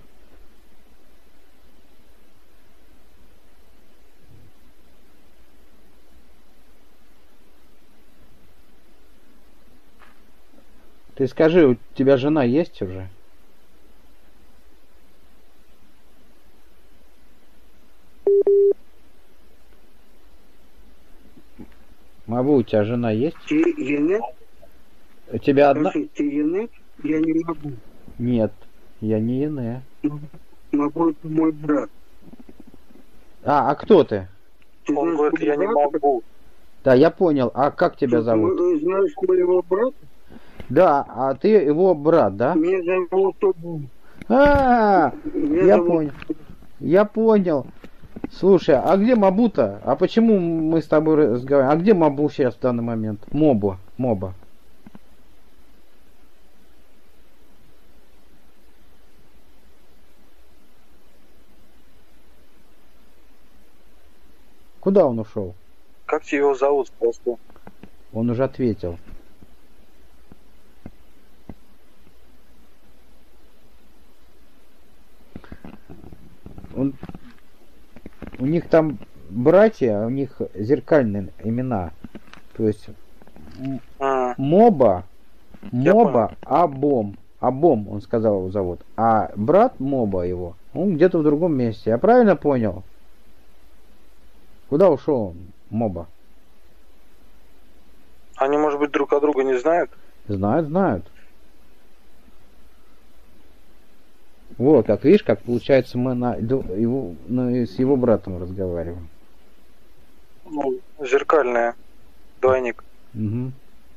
A: Ты скажи, у тебя жена есть уже? Мабу, у тебя жена есть?
C: Ты енет?
A: У тебя одна?
C: Скажи, ты енет? Я не могу.
A: Нет, я не Ене.
C: Мабу, это мой брат.
A: А, а кто ты?
C: Ты
B: Он
C: знаешь
B: говорит, я не
C: моего брата?
B: могу.
A: Да, я понял. А как тебя зовут?
C: Ты знаешь моего брата?
A: Да, а ты его брат, да?
C: Меня зовут Обу.
A: А,
C: Меня
A: я
C: зовут-
A: понял. Я понял. Слушай, а где Мабу-то? А почему мы с тобой разговариваем? А где Мабу сейчас в данный момент? Моба, Моба. Куда он ушел?
B: Как тебе его зовут? Просто.
A: Он уже ответил. Он... У них там братья, у них зеркальные имена. То есть м-
B: А,
A: Моба,
B: Я
A: Моба, Абом. Абом, он сказал, его зовут. А брат Моба его, он где-то в другом месте. Я правильно понял? Куда ушел он, Моба?
B: они, может быть, друг о друга не знают?
A: Знают, знают. Вот, как видишь, как получается, мы на, его, ну, с его братом разговариваем.
B: Ну, зеркальная. Двойник.
A: Угу.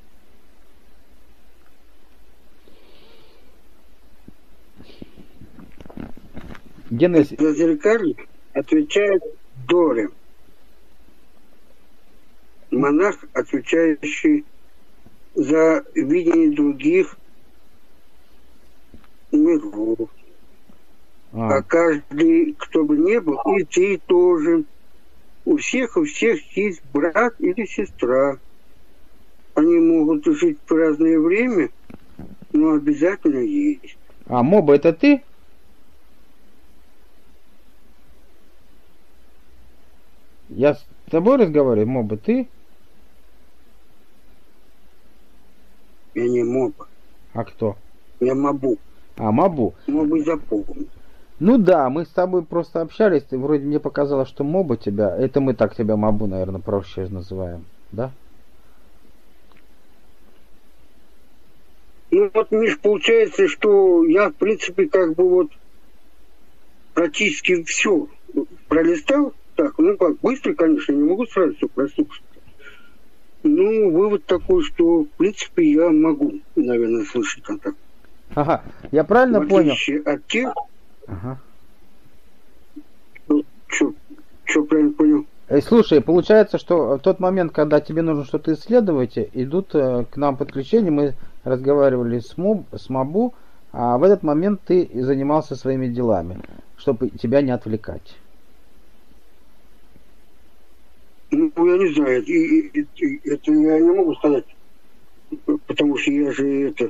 A: Генез...
C: За зеркалье отвечает Дори. Монах, отвечающий за видение других миров. А
A: А,
C: каждый, кто бы ни был, и ты тоже. У всех, у всех есть брат или сестра. Они могут жить в разное время, но обязательно есть.
A: а Моба, это ты? Я с тобой разговариваю, Моба, ты?
C: Я не моба,
A: А кто?
C: я мабу.
A: А, Мабу.
C: Мобы запомнил.
A: Ну да, мы с тобой просто общались, ты вроде мне показалось, что Моба тебя, это мы так тебя Мабу, наверное, проще называем, да?
C: Ну вот, Миш, получается, что я, в принципе, как бы вот практически все пролистал. Так, ну как, быстро, конечно, не могу сразу все прослушать. Ну, вывод такой, что, в принципе, я могу, наверное, слышать контакт.
A: Ага, я правильно
C: В
A: понял?
C: отличие от тех,
A: Ага.
C: что правильно понял?
A: Э, Слушай, получается, что в тот момент, когда тебе нужно что-то исследовать, идут э, к нам подключения, мы разговаривали с, Моб, с Мабу, а в этот момент ты занимался своими делами, чтобы тебя не отвлекать.
C: Ну, я не знаю, и- и- и- это я не могу сказать, потому что я же это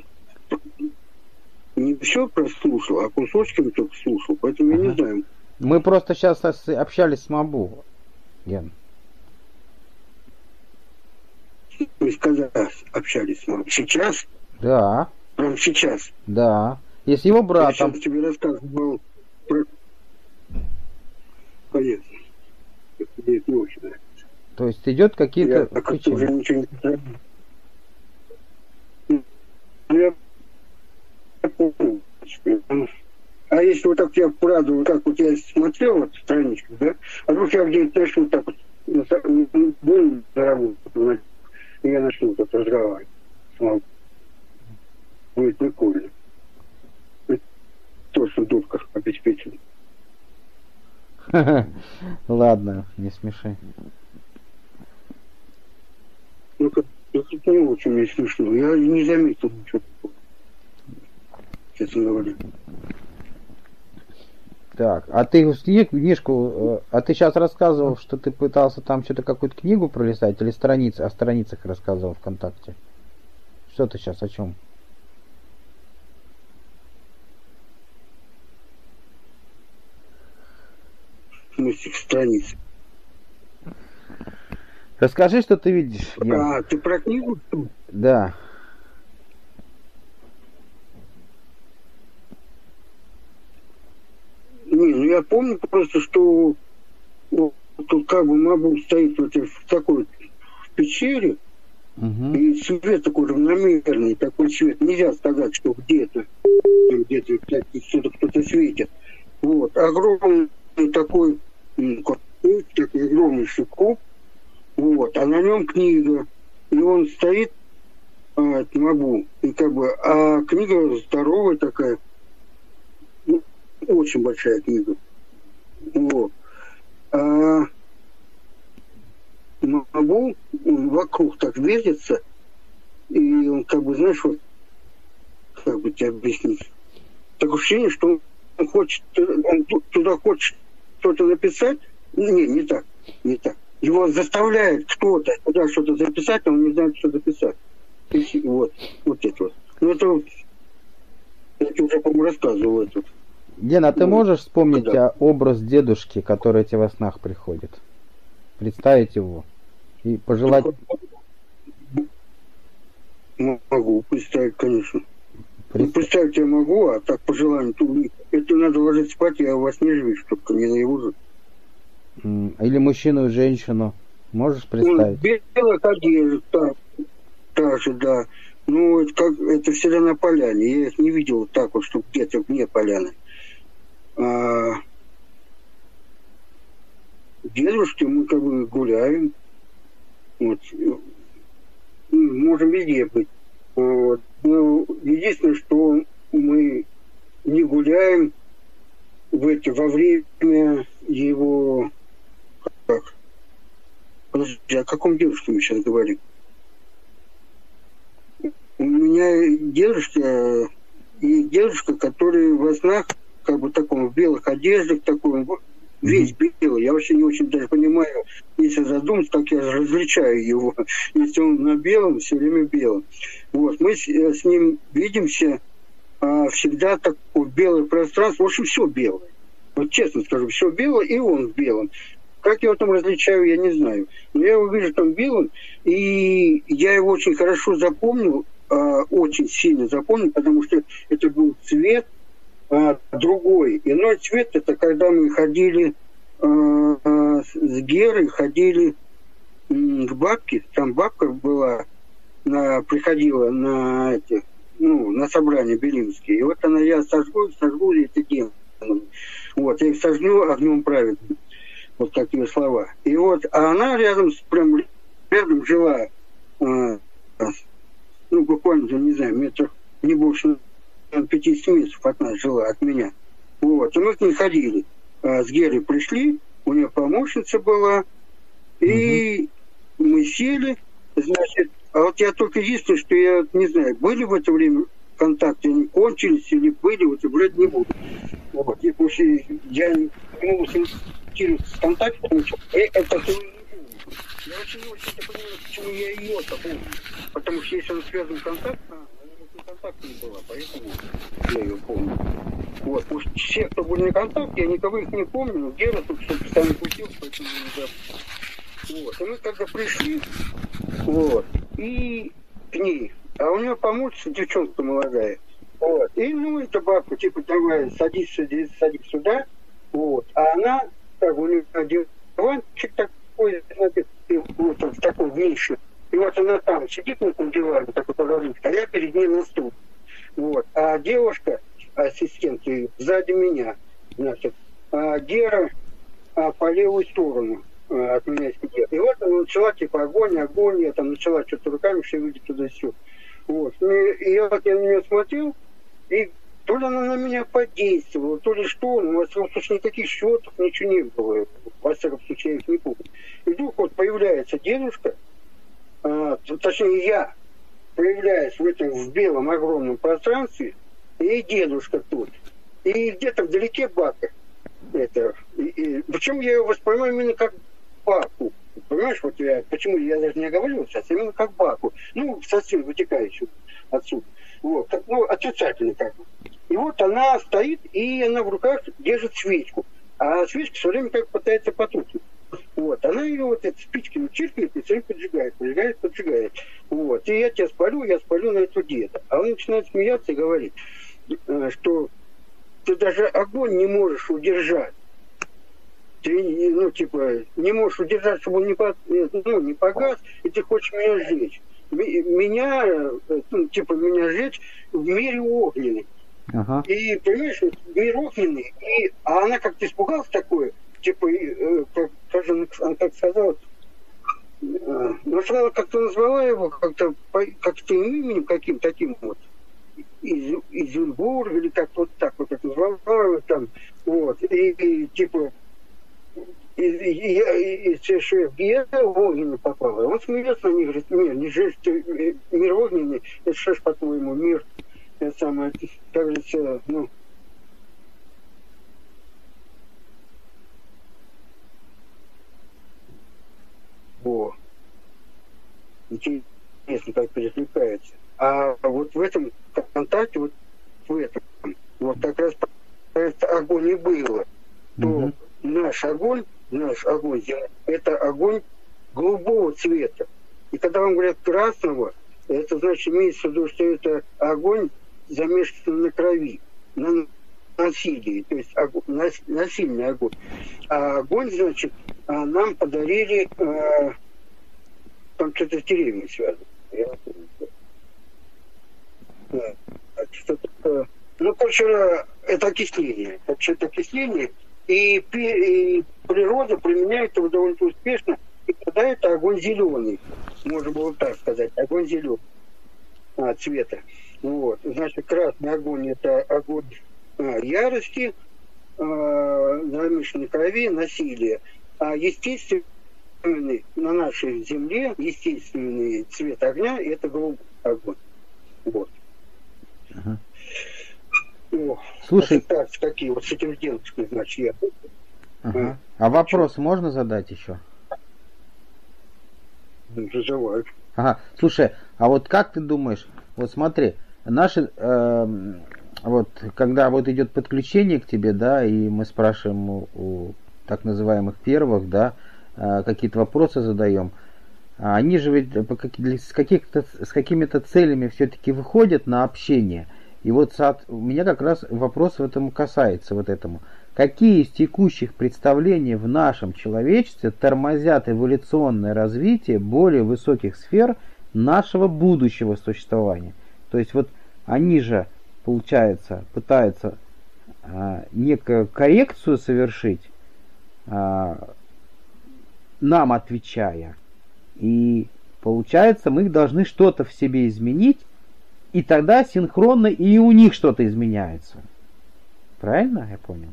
C: не все прослушал, а кусочками только слушал, поэтому я не
A: Ага.
C: знаю.
A: Мы просто сейчас общались с Мабу, Ген.
C: Мы когда общались с вами? Сейчас?
A: Да,
C: Прям сейчас.
A: да. И с его
C: Я
A: братом.
C: сейчас тебе рассказывал про... Понятно. Нет, не очень, да.
A: То есть идет какие-то
C: Я так как уже
A: включения.
C: ничего не понимаю. Ну, я помню. А если вот так я правду, вот так вот я смотрел вот страничку, да, а вдруг я где-то начну вот так вот, был на работу, и я начну тут разговаривать с вами. Будет прикольно. То, что дудка обеспечена.
A: Ладно, не смеши.
C: Ну, как, ну, тут не очень мне смешно. Я не заметил ничего такого. Честно говоря.
A: Так, а ты кни- книжку, э, а ты сейчас рассказывал, что ты пытался там что-то какую-то книгу пролистать или страницы, о страницах рассказывал ВКонтакте? Что ты сейчас о чем?
C: Мультик страниц.
A: Расскажи, что ты видишь.
C: А, ты про книгу?
A: Да.
C: Не, ну я помню просто, что вот, тут как бы Мабу стоит вот в такой в пещере,
A: Угу.
C: и цвет такой равномерный, такой цвет. Нельзя сказать, что где-то где-то что-то кто-то светит. Вот. Огромный такой, такой огромный куб, вот, а на нем книга. И он стоит, а, Мабу, и как бы, а книга здоровая такая, ну, очень большая книга. Вот. А Мабу, он вокруг так вертится, и он как бы, знаешь, вот, как бы тебе объяснить, такое ощущение, что он хочет, он туда хочет что-то написать. Не, не так, не так. Его заставляет кто-то туда что-то записать, а он не знает, что записать. И вот, вот это вот. Ну, это вот, я уже, по-моему, рассказывал это.
A: Гена, а ты
C: Ну,
A: можешь вспомнить
C: да.
A: а, образ дедушки, который тебе во снах приходит? Представить его и пожелать...
C: Могу представить, конечно. Ну,
A: Представ-
C: представить я могу, а так по желанию. То это надо ложиться спать, я вас не живешь, только не наяву же.
A: М, Или мужчину и женщину. Можешь
C: Он
A: представить?
C: в белых одеждах, так, так же, да. Ну, это, как, это всегда на поляне. Я их не видел так вот, чтобы где-то вне поляны. А, дедушки мы как бы гуляем. Вот. Ну, можем везде быть. Вот. Но единственное, что мы не гуляем в эти, во время его... Как? Подожди, о каком дедушке мы сейчас говорим? У меня дедушка и дедушка, который во снах, как бы таком, в белых одеждах, такой, весь белый. Я вообще не очень даже понимаю, если задуматься, как я различаю его. Если он на белом, все время белым. Вот. Мы с, с ним видимся а, всегда такое белое пространство. В общем, все белое. Вот честно скажу, все белое, и он в белом. Как я его там различаю, я не знаю. Но я его вижу там белым, и я его очень хорошо запомнил, э, очень сильно запомнил, потому что это был цвет э, другой. Иной цвет — это когда мы ходили э, э, с Герой, ходили э, к бабке, там бабка была, на, приходила на, эти, ну, на собрания белинские. И вот она, я сожгу, сожгу эти демоны. Вот, я их сожгу огнем праведным. Вот такие слова. И вот, а она рядом, прям рядом жила, э, ну, буквально, не знаю, метров не больше пятьдесят метров от нас жила, от меня. Вот, и мы к ней ходили. А, с Герой пришли, у нее помощница была, и угу. мы сели, значит, а вот я только единственное, что я не знаю, были в это время контакты, они кончились или были, вот, и вроде не буду. Вот, и после я не могу с контактом, это ты не помню. Я очень не очень понимаю, почему я ее-то помню. Потому что если он связан контактно, она не контактна не была, поэтому я ее помню. Вот, потому что все, кто были на контакте, я никого их не помню, но Гера тут что-то постоянно пустил, поэтому я не забыл. Вот, и мы когда пришли, вот, и к ней, а у нее помощница, девчонка молодая, вот, и ну, эта бабка, типа, давай, садись, садись, садись сюда, вот, а она, как у нее диванчик такой, значит, вот он такой меньше, и вот она там сидит на этом диване, такой положить, а я перед ней на стул, вот, а девушка, ассистент ее, сзади меня, значит, а Гера а, по левую сторону а, от меня сидит. И вот она начала, типа, огонь, огонь, я там начала что-то руками шевелить туда-сюда. Вот. И, и я вот я на нее смотрел, и то ли она на меня подействовала, то ли что, но во всяком случае никаких счетов, ничего не было. Во всяком случае, я их не помню. И вдруг вот появляется дедушка, а, точнее я появляюсь в этом в белом огромном пространстве, и дедушка тут. И где-то вдалеке бабка. Это. И, и, причем я ее воспринимаю именно как бабку. понимаешь, вот я, почему я даже не говорил сейчас, именно как Баку, ну, совсем вытекающий отсюда, вот, так, ну, отрицательный как бы. И вот она стоит, и она в руках держит свечку, а свечка все время как пытается потухнуть. Вот, она ее вот эти спичками чиркает и все время поджигает, поджигает, поджигает. Вот, и я тебя спалю, я спалю на эту деда. А он начинает смеяться и говорит, что ты даже огонь не можешь удержать. Ты, ну, типа, не можешь удержать, чтобы он не, по, ну, не погас, и ты хочешь меня сжечь. Меня, ну, типа, меня сжечь в мире огненный.
A: Ага.
C: И, понимаешь, мир огненный, и, а она как-то испугалась такое, типа, э, как, как же она как сказала, э, ну, она как-то назвала его как-то, как-то именем каким таким вот, из, Изюльбург, или как-то вот так вот это назвала его там, вот, и, и типа, и, и, и, и, и шеф я в огненный попал, и он смеется на них, говорит, нет, не жесть, мир огненный, это что ж, по-твоему, мир, это самое, как говорится, ну, О, интересно, как перекликается. А вот в этом контакте, вот в этом, вот как раз это огонь и было. То
A: Угу.
C: наш огонь, наш огонь, это огонь голубого цвета. И когда вам говорят красного, это значит, имеется в виду, что это огонь замешан на крови, на насилии, то есть огонь, нас, насильный огонь. А огонь, значит, а нам подарили, э, там что-то с деревьями связано. Я не помню. Да. Что-то, ну, короче, это окисление. Это окисление, и, и природа применяет его довольно успешно, и тогда это огонь зеленый, можно было так сказать, огонь зеленый а, цвета. Вот. Значит, красный огонь это огонь а, ярости, а, замешанной крови, насилия. А естественный на нашей земле, естественный цвет огня это голубой огонь. Вот.
A: Ага.
C: О,
A: Слушай,
C: так, такие вот с этим девушкой, значит, я.
A: ага. А вопрос можно задать еще?
C: Зазывают.
A: Ага. Слушай, а вот как ты думаешь, вот смотри, наши, э, вот, когда вот идет подключение к тебе, да, и мы спрашиваем у, у так называемых первых, да, э, какие-то вопросы задаем, они же ведь по каких, с, каких-то, с какими-то целями все-таки выходят на общение. И вот у меня как раз вопрос в этом касается, вот этому. Какие из текущих представлений в нашем человечестве тормозят эволюционное развитие более высоких сфер нашего будущего существования? То есть вот они же, получается, пытаются а, некую коррекцию совершить, а, нам отвечая. И получается, мы должны что-то в себе изменить, и тогда синхронно и у них что-то изменяется. Правильно я понял?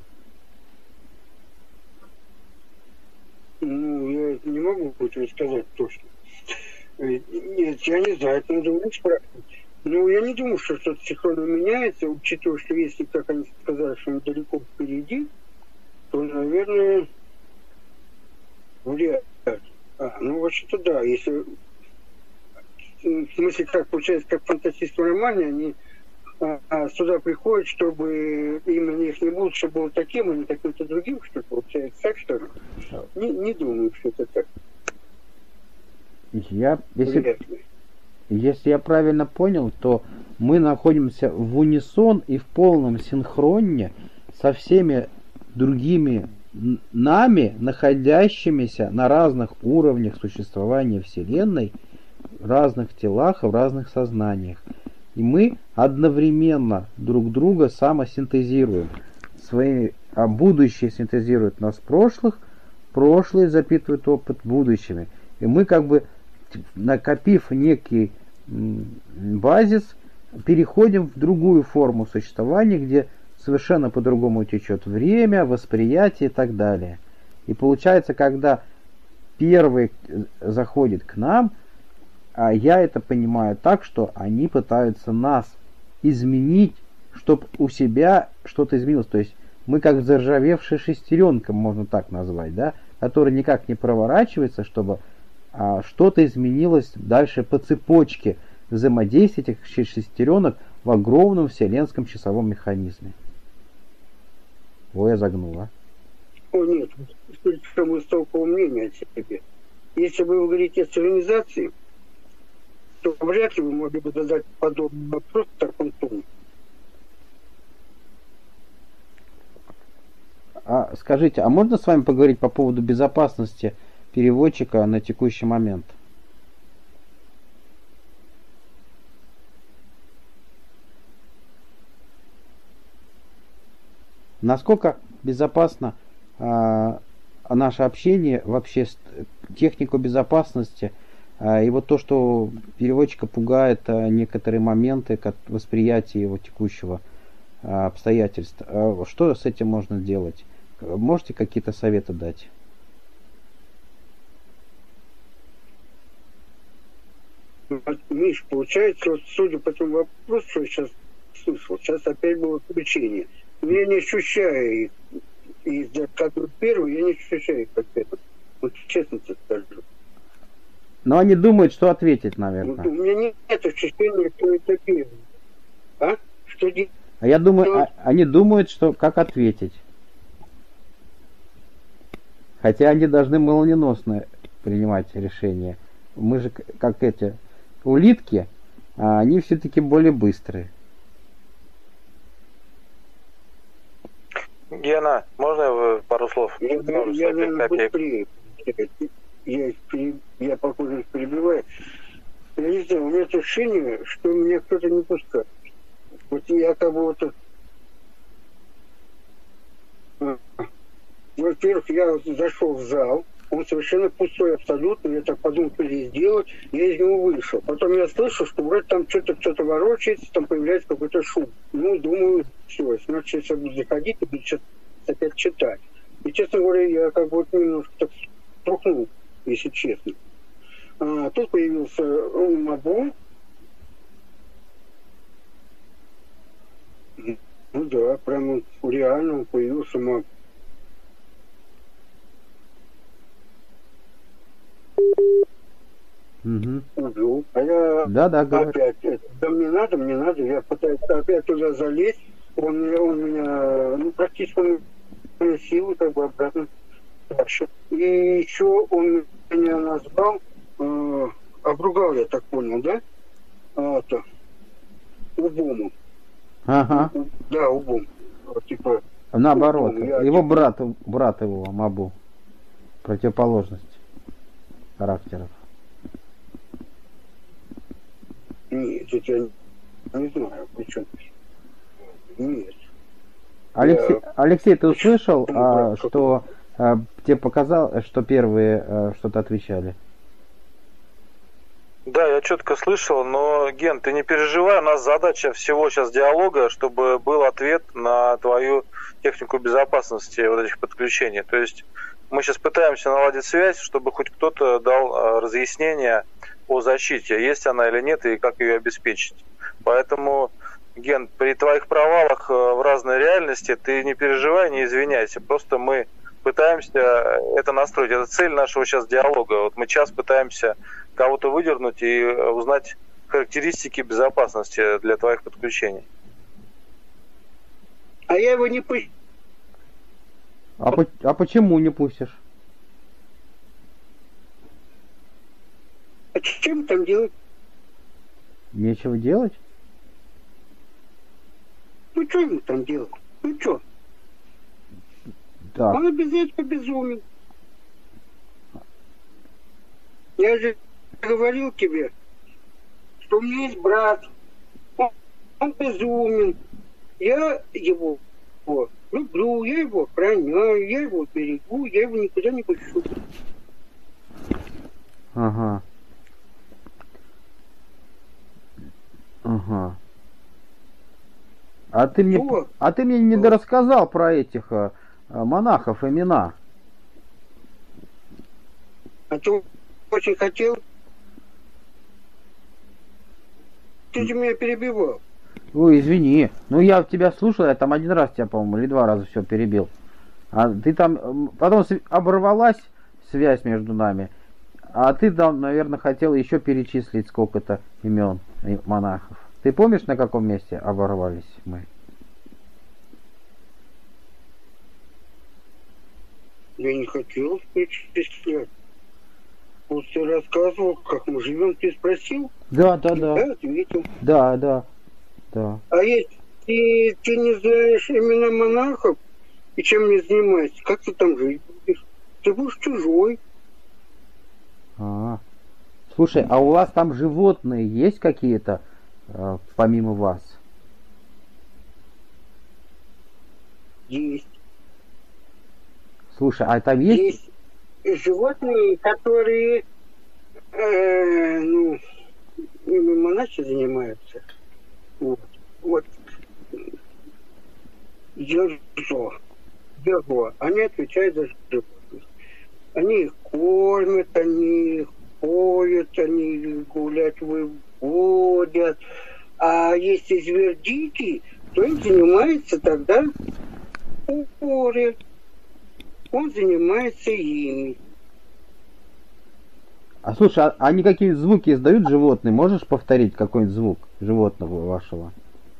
C: Ну, я не могу тебе сказать точно. Нет, я не знаю, это надо у них спрашивать. Ну, я не думаю, что что-то синхронно меняется, учитывая, что если, как они сказали, что они далеко впереди, то, наверное, вряд ли. А, ну, вообще-то да, если... В смысле, как получается, как в фантастическом романе, они а, а, сюда приходят, чтобы именно их не будут, чтобы было таким, а не каким-то другим, что получается так, что ли? Не, не думаю, что это так.
A: Я, если, если я правильно понял, то мы находимся в унисон и в полном синхроне со всеми другими нами, находящимися на разных уровнях существования Вселенной, в разных телах, в разных сознаниях. И мы одновременно друг друга самосинтезируем. Свои, а будущее синтезирует нас прошлых, прошлое запитывает опыт будущими. И мы как бы, накопив некий базис, переходим в другую форму существования, где совершенно по-другому течет время, восприятие и так далее. И получается, когда первый заходит к нам, а я это понимаю так, что они пытаются нас изменить, чтобы у себя что-то изменилось. То есть мы как заржавевшая шестеренка, можно так назвать, да? который никак не проворачивается, чтобы а, что-то изменилось дальше по цепочке взаимодействия этих шестеренок в огромном вселенском часовом механизме. Ой, я загнула.
C: О, нет, слишком высокого мнения о себе. Если вы говорите о цивилизации, то вряд ли вы могли бы задать подобный вопрос в таком тоне.
A: А, скажите, а можно с вами поговорить по поводу безопасности переводчика на текущий момент? Насколько безопасно а, наше общение, вообще технику безопасности, а, и вот то, что переводчика пугает а, некоторые моменты как восприятия его текущего а, обстоятельств. А, что с этим можно делать? Можете какие-то советы дать?
C: Миш, получается, вот, судя по тому вопросу, что я сейчас слышал, сейчас опять было включение. Я не ощущаю их. И как вот первый, я не ощущаю их как это. Вот честно тебе скажу.
A: Но они думают, что ответить, наверное.
C: Вот, у меня нет ощущения, что это первый. А? Что делать?
A: А я думаю, а, они думают, что как ответить. Хотя они должны молниеносно принимать решения. Мы же как эти улитки, а они все-таки более быстрые.
B: Гена, можно я пару слов?
C: Я, я, я наверное, быстрее. Я, я, я похоже, их перебиваю. Я не знаю, у меня ощущение, что меня кто-то не пускает. Вот я как бы вот... Во-первых, я зашел в зал, он совершенно пустой абсолютно, я так подумал, что здесь делать, я из него вышел. Потом я слышу, что вроде там что-то кто-то ворочается, там появляется какой-то шум. Ну, думаю, все, значит, я буду заходить и буду сейчас опять читать. И, честно говоря, я как бы вот немножко так струхнул, если честно. А, тут появился Мабу. Ну да, прямо реально он появился Мабу.
A: Угу.
C: Угу. А я
A: да, да,
C: опять, да мне надо, мне надо, я пытаюсь опять туда залезть, он, он меня, ну, практически он меня силы как бы обратно дальше. И еще он меня назвал, э, обругал, я так понял, да? А, это, убому.
A: Ага.
C: Да, убом. Типа,
A: наоборот,
C: убом. Я,
A: его
C: типа...
A: брат, брат его, Мабу. Противоположность характеров.
C: Нет, это я не знаю, причем. Нет.
A: Алексей,
C: я...
A: Алексей, ты услышал, а, что а, тебе показал, что первые а, что-то отвечали?
B: Да, я четко слышал, но, Ген, ты не переживай, у нас задача всего сейчас диалога, чтобы был ответ на твою технику безопасности вот этих подключений. То есть мы сейчас пытаемся наладить связь, чтобы хоть кто-то дал разъяснение о защите, есть она или нет, и как ее обеспечить. Поэтому, Ген, при твоих провалах в разной реальности ты не переживай, не извиняйся. Просто мы пытаемся это настроить. Это цель нашего сейчас диалога. Вот мы час пытаемся кого-то выдернуть и узнать характеристики безопасности для твоих подключений.
C: А я его не пущу.
A: А, по- а почему не пустишь?
C: А чем там делать?
A: Нечего делать?
C: Ну, что ему там делать? Ну, что?
A: Так.
C: Он обязательно безумен. Я же говорил тебе, что у меня есть брат. Он, он безумен. Я его вот, люблю, я его охраняю, я его берегу, я его никуда не пущу.
A: Ага. Ага. А ты мне,
C: Что?
A: а ты мне не дорассказал про этих а, монахов имена.
C: А ты очень хотел? Ты же меня перебивал.
A: Ой, извини. Ну я тебя слушал, я там один раз тебя, по-моему, или два раза все перебил. А ты там потом оборвалась, связь между нами. А ты, да, наверное, хотел еще перечислить сколько-то имен монахов. Ты помнишь, на каком месте оборвались мы?
C: Я не хотел перечислять. Вот ты рассказывал, как мы живем, ты спросил?
A: Да, да, да.
C: Я ответил.
A: Да, да, да.
C: А если ты, ты не знаешь имена монахов и чем не занимаешься, как ты там жить будешь? Ты будешь чужой.
A: А, слушай, а у вас там животные есть какие-то, э, помимо вас?
C: Есть.
A: Слушай, а там есть...
C: Есть животные, которые, э, ну, ими монахи занимаются. Вот. Вот. Держо. Держо. Они отвечают за животных. Они их кормят, они их поют, они их гулять выводят. А если зверь дикий, то им занимается тогда упоры. Он занимается ими.
A: А слушай, а они какие звуки издают животные? Можешь повторить какой-нибудь звук животного вашего?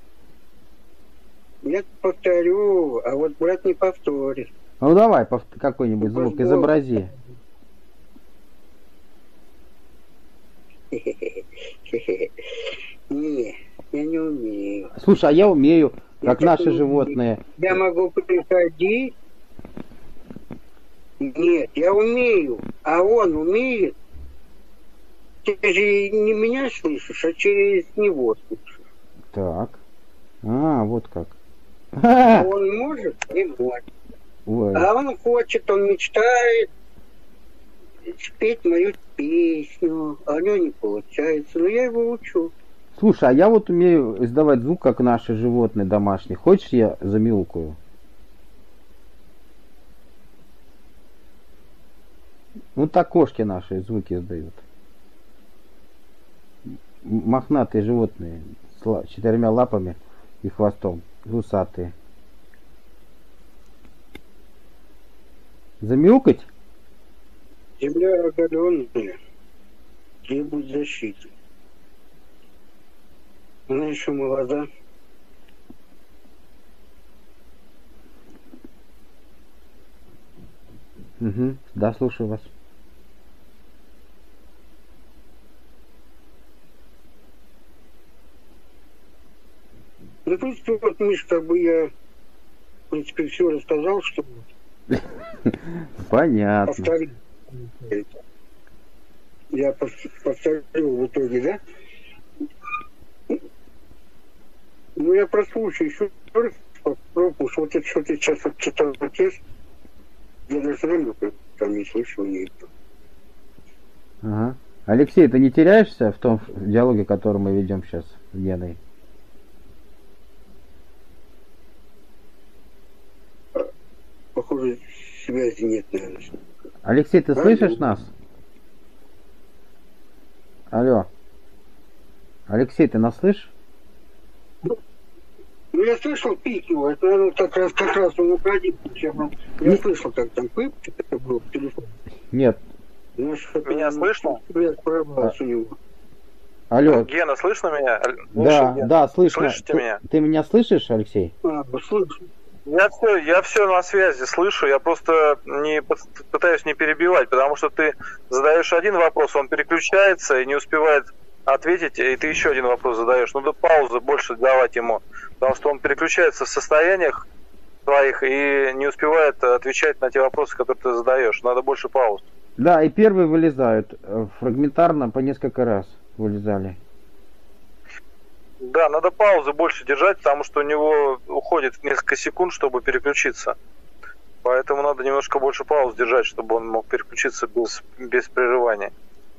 C: Я повторю, а вот брат не повторит.
A: Ну давай, пов... какой-нибудь звук изобрази.
C: Не, я не умею.
A: Слушай, а я умею, как
C: я
A: наши животные.
C: Я могу приходить. Нет, я умею, а он умеет. Ты же не меня слышишь, а через него слышишь.
A: Так. А, вот как.
C: А он может, не может.
A: Ой.
C: А он хочет, он мечтает спеть мою песню, а у него не получается, но я его учу.
A: Слушай, а я вот умею издавать звук, как наши животные домашние. Хочешь, я замяукаю? Вот так кошки наши звуки издают. Мохнатые животные с четырьмя лапами и хвостом. Усатые. Замяукать?
C: Земля оголенная требует защиты. Она еще молода.
A: Угу. Да, слушаю вас.
C: Ну, в принципе, вот, Миш, как бы я, в принципе, все рассказал, что
A: понятно.
C: Повторю. Я повторю в итоге, да? Ну, я прослушаю еще раз, попробую, что вот это, что ты сейчас вот читал отец, я даже раньше там не слышал ни это.
A: Ага. Алексей, ты не теряешься в том диалоге, который мы ведем сейчас с Геной?
C: Похоже, связи нет, наверное.
A: Алексей, ты
C: Алло.
A: слышишь нас? Алло. Алексей, ты нас слышишь?
C: Ну, я слышал пикнул, это, наверное, как раз, как раз он уходил. Я, я слышал, как там пык, это был в телефоне.
A: Нет.
B: Меня слышно?
C: Я прорвался у него.
A: Алло.
B: Гена, слышно меня?
A: Да,
B: Слушай,
A: да, слышно.
B: Слышите
A: ты,
B: меня?
A: Ты меня слышишь, Алексей?
C: А, слышу.
B: Я все, я все на связи слышу, я просто не пытаюсь не перебивать, потому что ты задаешь один вопрос, он переключается и не успевает ответить, и ты еще один вопрос задаешь. Надо паузы больше давать ему, потому что он переключается в состояниях своих и не успевает отвечать на те вопросы, которые ты задаешь. Надо больше пауз.
A: Да, и первые вылезают фрагментарно по несколько раз вылезали.
B: Да, надо паузы больше держать, потому что у него уходит несколько секунд, чтобы переключиться. Поэтому надо немножко больше пауз держать, чтобы он мог переключиться без, без прерывания.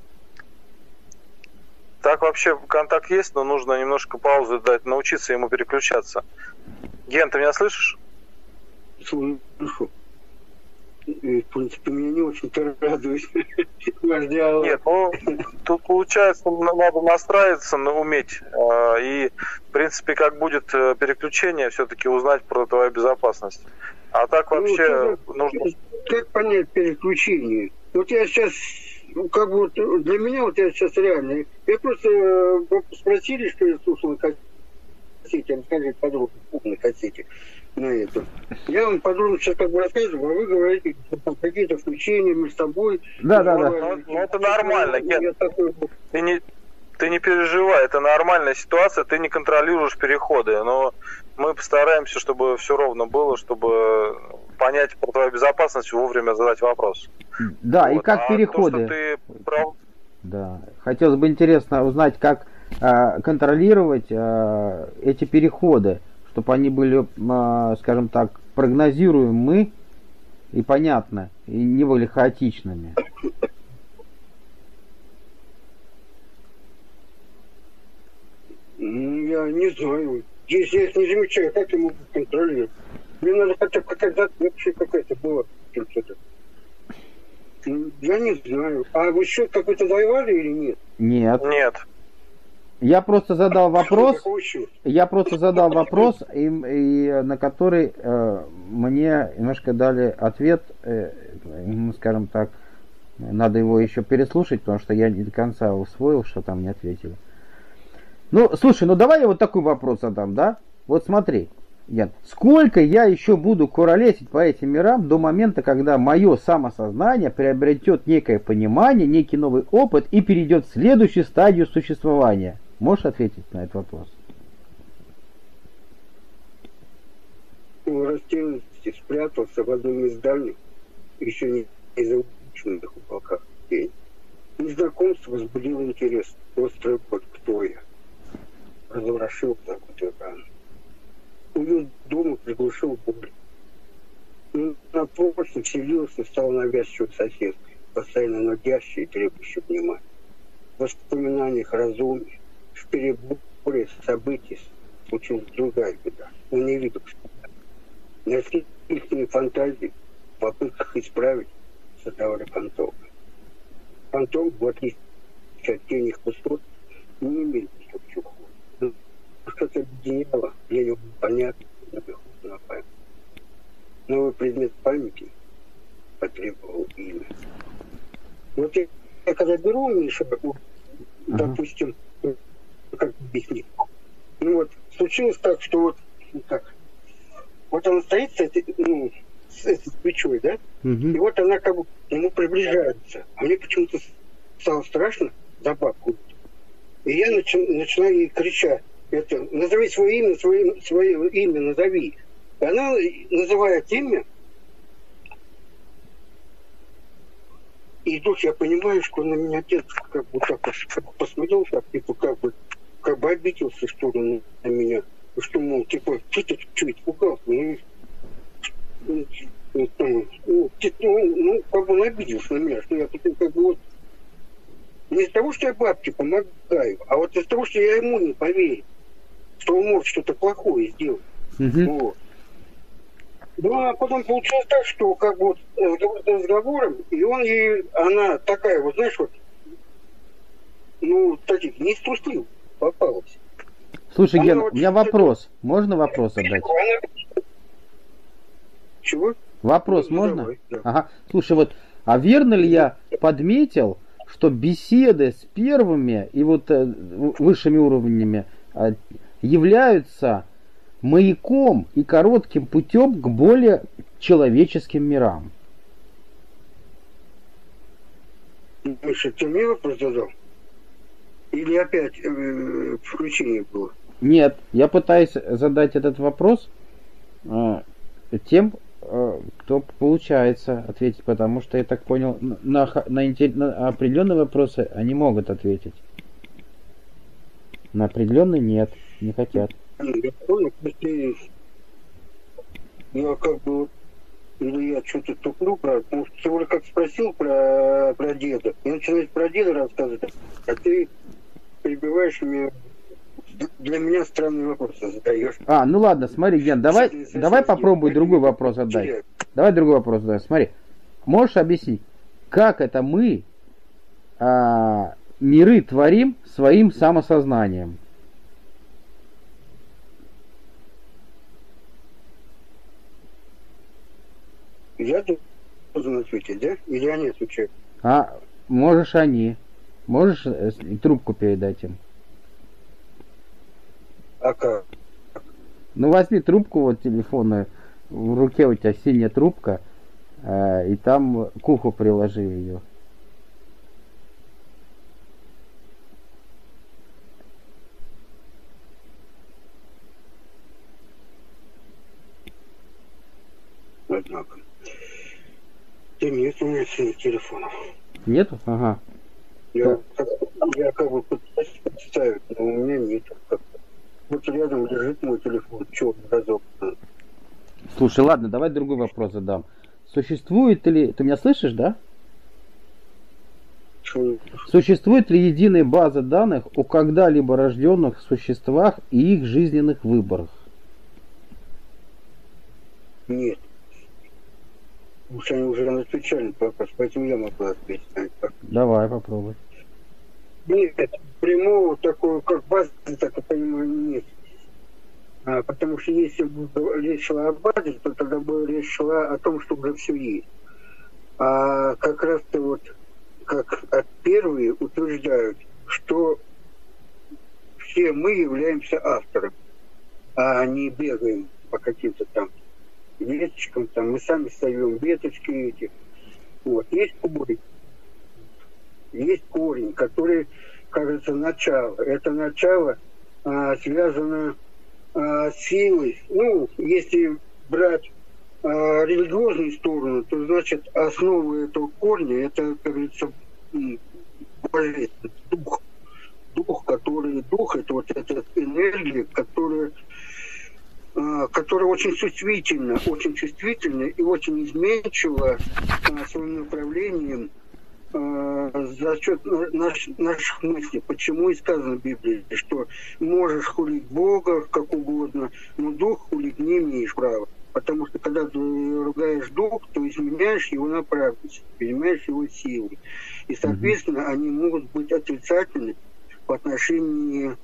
B: Так вообще контакт есть, но нужно немножко паузы дать, научиться ему переключаться. Ген, ты меня слышишь?
C: Слышу. И, в принципе, меня не очень-то радует ваш диалог.
B: Нет, ну, тут получается, надо настраиваться, уметь. И, в принципе, как будет переключение, все-таки узнать про твою безопасность. А так вообще
C: ну,
B: нужно...
C: Как понять переключение? Вот я сейчас, ну, как бы, вот, для меня вот я сейчас реально, я просто э, спросили, что я слушал на кассете, расскажите подробно на кассете на эту. Я вам подробно сейчас как бы рассказываю, а вы говорите какие-то включения между собой.
A: Да, да, да.
B: Ну, ну, это нормально, Ген. Ты не, ты не переживай, это нормальная ситуация, ты не контролируешь переходы, но мы постараемся, чтобы все ровно было, чтобы понять про твою безопасность и вовремя задать вопрос.
A: Да, вот. И как
B: а
A: переходы.
B: То, что ты прав...
A: Да, хотелось бы интересно узнать, как э, контролировать э, эти переходы, чтобы они были, э, скажем так, прогнозируемы и понятны, и не были хаотичными.
C: Я не знаю. Если я их не замечаю, как я могу контролировать? Мне надо хотя бы какая-то вообще какая-то была. Я не знаю. А вы счет какой-то давали или нет?
A: Нет.
B: Нет.
A: Я просто задал вопрос. Я просто задал вопрос, и, и на который э, мне немножко дали ответ, э, ну, скажем так, надо его еще переслушать, потому что я не до конца усвоил, что там мне ответили. Ну, слушай, ну давай я вот такой вопрос задам, да? Вот смотри, Ян, сколько я еще буду куролесить по этим мирам до момента, когда мое самосознание приобретет некое понимание, некий новый опыт и перейдет в следующую стадию существования? Можешь ответить на этот вопрос?
C: В растерянности спрятался в одном из дальних, еще не заученных уголках день. Незнакомство возбудило интерес. Острый год, кто я? Разворошил забытую рану. Уют дома приглушил боль. Но на прошлом вселился, стал навязчивой соседкой, постоянно нудящей и требующей внимания. В воспоминаниях разуме, в переборе событий случилась другая беда. Он не видел себя. Насильственные фантазии в попытках исправить создавали фантомы. Фантом, в отличие от теней пустот, не имеет общего хода. Что-то объединяло, для него понятно, на память. Новый предмет памяти потребовал имя. Вот я, я когда беру Миша, uh-huh. допустим, как объяснить, ну вот, случилось так, что вот, как, вот она стоит с этой, ну, с этой свечой, да, uh-huh. и вот она как бы к нему приближается, а мне почему-то стало страшно за бабку. И я начи, начинаю ей кричать, это, назови свое имя, свое, свое имя назови. И она, называет имя, и вдруг я понимаю, что на меня отец как бы так посмотрел, так, типа, как бы, как бы обиделся, что ли, на меня. Что, мол, типа, что ты что, испугался? Ну, ну, ну, ну, ну, как бы он обиделся на меня, что я тут как бы вот не из-за того, что я бабке помогаю, а вот из-за того, что я ему не поверю, что он может что-то плохое сделать. Uh-huh. Вот. Ну, а потом получилось так, что как бы вот разговор за разговором, и он ей, она такая, вот знаешь, вот, ну, таких, не из трусливых попалась.
A: Слушай,
C: она
A: Ген,
C: вот
A: у меня вопрос. Можно вопрос задать?
C: Она... Чего?
A: Вопрос
C: ну,
A: можно?
C: Давай, да.
A: Ага. Слушай, вот, а верно ли я подметил, что беседы с первыми и вот э, высшими уровнями э, являются маяком и коротким путем к более человеческим мирам?
C: Миша, ты мне вопрос задал? Или опять э, включение было?
A: Нет, я пытаюсь задать этот вопрос э, тем, э, кто получается ответить, потому что я так понял, на, на, на определенные вопросы они могут ответить. На определенные нет, не хотят.
C: Я понял, если я как бы, или я что-то туплю, потому что всего лишь как спросил про, про деда, я начинаю про деда рассказывать, а ты перебиваешь меня, для меня странные вопросы задаешь.
A: А, ну ладно, смотри, Ген, давай, давай попробуй другой вопрос задать. Давай другой вопрос задай. Смотри, можешь объяснить, как это мы а, миры творим своим самосознанием?
C: Я должен ответить, да? Или они отвечают?
A: А можешь они? Можешь э, трубку передать им?
C: А как?
A: Ну возьми трубку вот телефонную, в руке у тебя синяя трубка, э, и там к уху приложи ее.
C: Однако. Да нет у меня синих телефонов.
A: Нету? Ага.
C: Я, как, я как бы пытаюсь представить, но у меня нет. Как-то. Вот рядом лежит мой телефон, черный разок.
A: Слушай, ладно, давай другой вопрос задам. Существует ли... Ты меня слышишь, да?
C: Что?
A: Существует ли единая база данных о когда-либо рожденных существах и их жизненных выборах?
C: Нет. Уж они уже отвечали вопрос, поэтому я могу ответить.
A: Давай, попробуй.
C: Нет, прямого такого, как базы, так я понимаю, нет. А, потому что если бы речь шла о базе, то тогда бы речь шла о том, что уже все есть. А как раз-то вот, как от первые утверждают, что все мы являемся автором, а не бегаем по каким-то там веточкам, там мы сами ставим веточки эти. Вот. Есть корень. Есть корень, который, кажется, начало. Это начало а, связано а, с силой. Ну, если брать а, религиозную сторону, то значит основа этого корня это, как говорится, божественный дух. Дух, который дух, это вот эта энергия, которая которая очень чувствительна, очень чувствительна и очень изменчива а, своим направлением а, за счет наш, наших мыслей. Почему и сказано в Библии, что можешь хулить Бога как угодно, но дух хулить не имеешь права. Потому что когда ты ругаешь дух, то изменяешь его направленность, изменяешь его силы. И, соответственно, mm-hmm. они могут быть отрицательны по отношению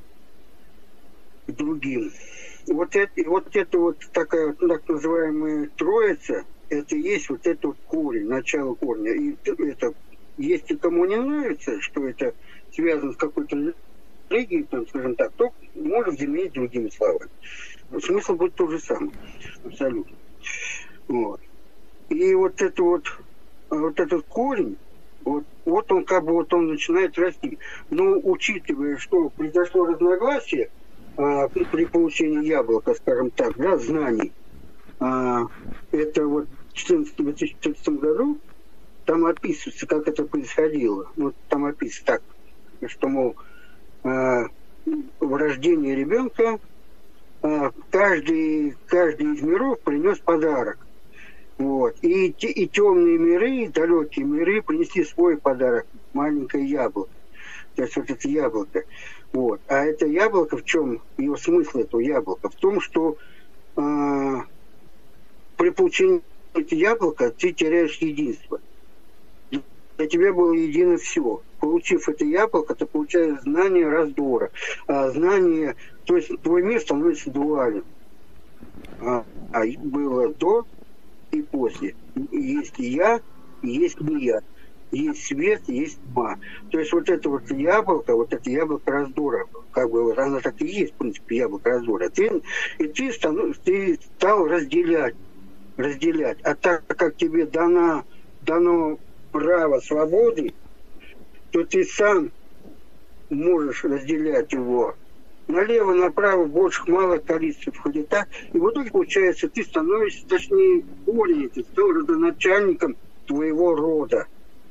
C: к другим. Вот это, вот это вот такая так называемая троица, это есть вот это вот корень, начало корня. И это, если кому не нравится, что это связано с какой-то религией, там, скажем так, то может заменить другими словами. Смысл будет тот же самый, абсолютно. Вот. И вот это вот, вот этот корень, вот, вот он как бы вот он начинает расти. Но учитывая, что произошло разногласие, А, при получении яблока, скажем так, да, знаний. А, это вот в две тысячи четырнадцатом году там описывается, как это происходило. Вот там описано так, что, мол, а, в рождении ребенка а, каждый, каждый из миров принес подарок. Вот. И, и темные миры, и далекие миры принесли свой подарок, маленькое яблоко. То есть вот это яблоко. Вот. А это яблоко, в чем его смысл этого яблока? В том, что э, при получении этого яблока ты теряешь единство. Для тебя было едино все. Получив это яблоко, ты получаешь знание раздора. А знание, то есть твой мир становится дуален. А, а было до и после. Есть я, есть не я. Есть свет, есть тьма. То есть вот это вот яблоко, вот это яблоко раздора, как бы вот оно так и есть, в принципе, яблоко раздора. Ты, и ты, станов, ты стал разделять, разделять. А так как тебе дано, дано право свободы, то ты сам можешь разделять его налево, направо, больше, малое количество входит так. И в итоге, получается, ты становишься, точнее, корень, ты стал родоначальником твоего рода.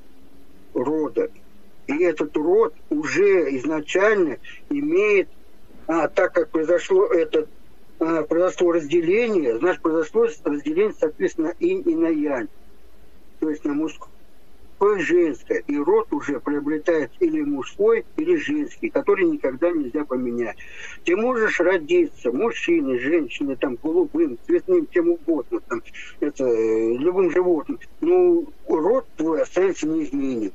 C: рода. И этот род уже изначально имеет, а, так как произошло это, а, произошло разделение, значит, произошло разделение, соответственно, инь и на янь. То есть на мужское и женское. И род уже приобретает или мужской, или женский, который никогда нельзя поменять. Ты можешь родиться мужчиной, женщиной, там, голубым, цветным, чем угодно, там, это, любым животным. Но род твой останется неизменен.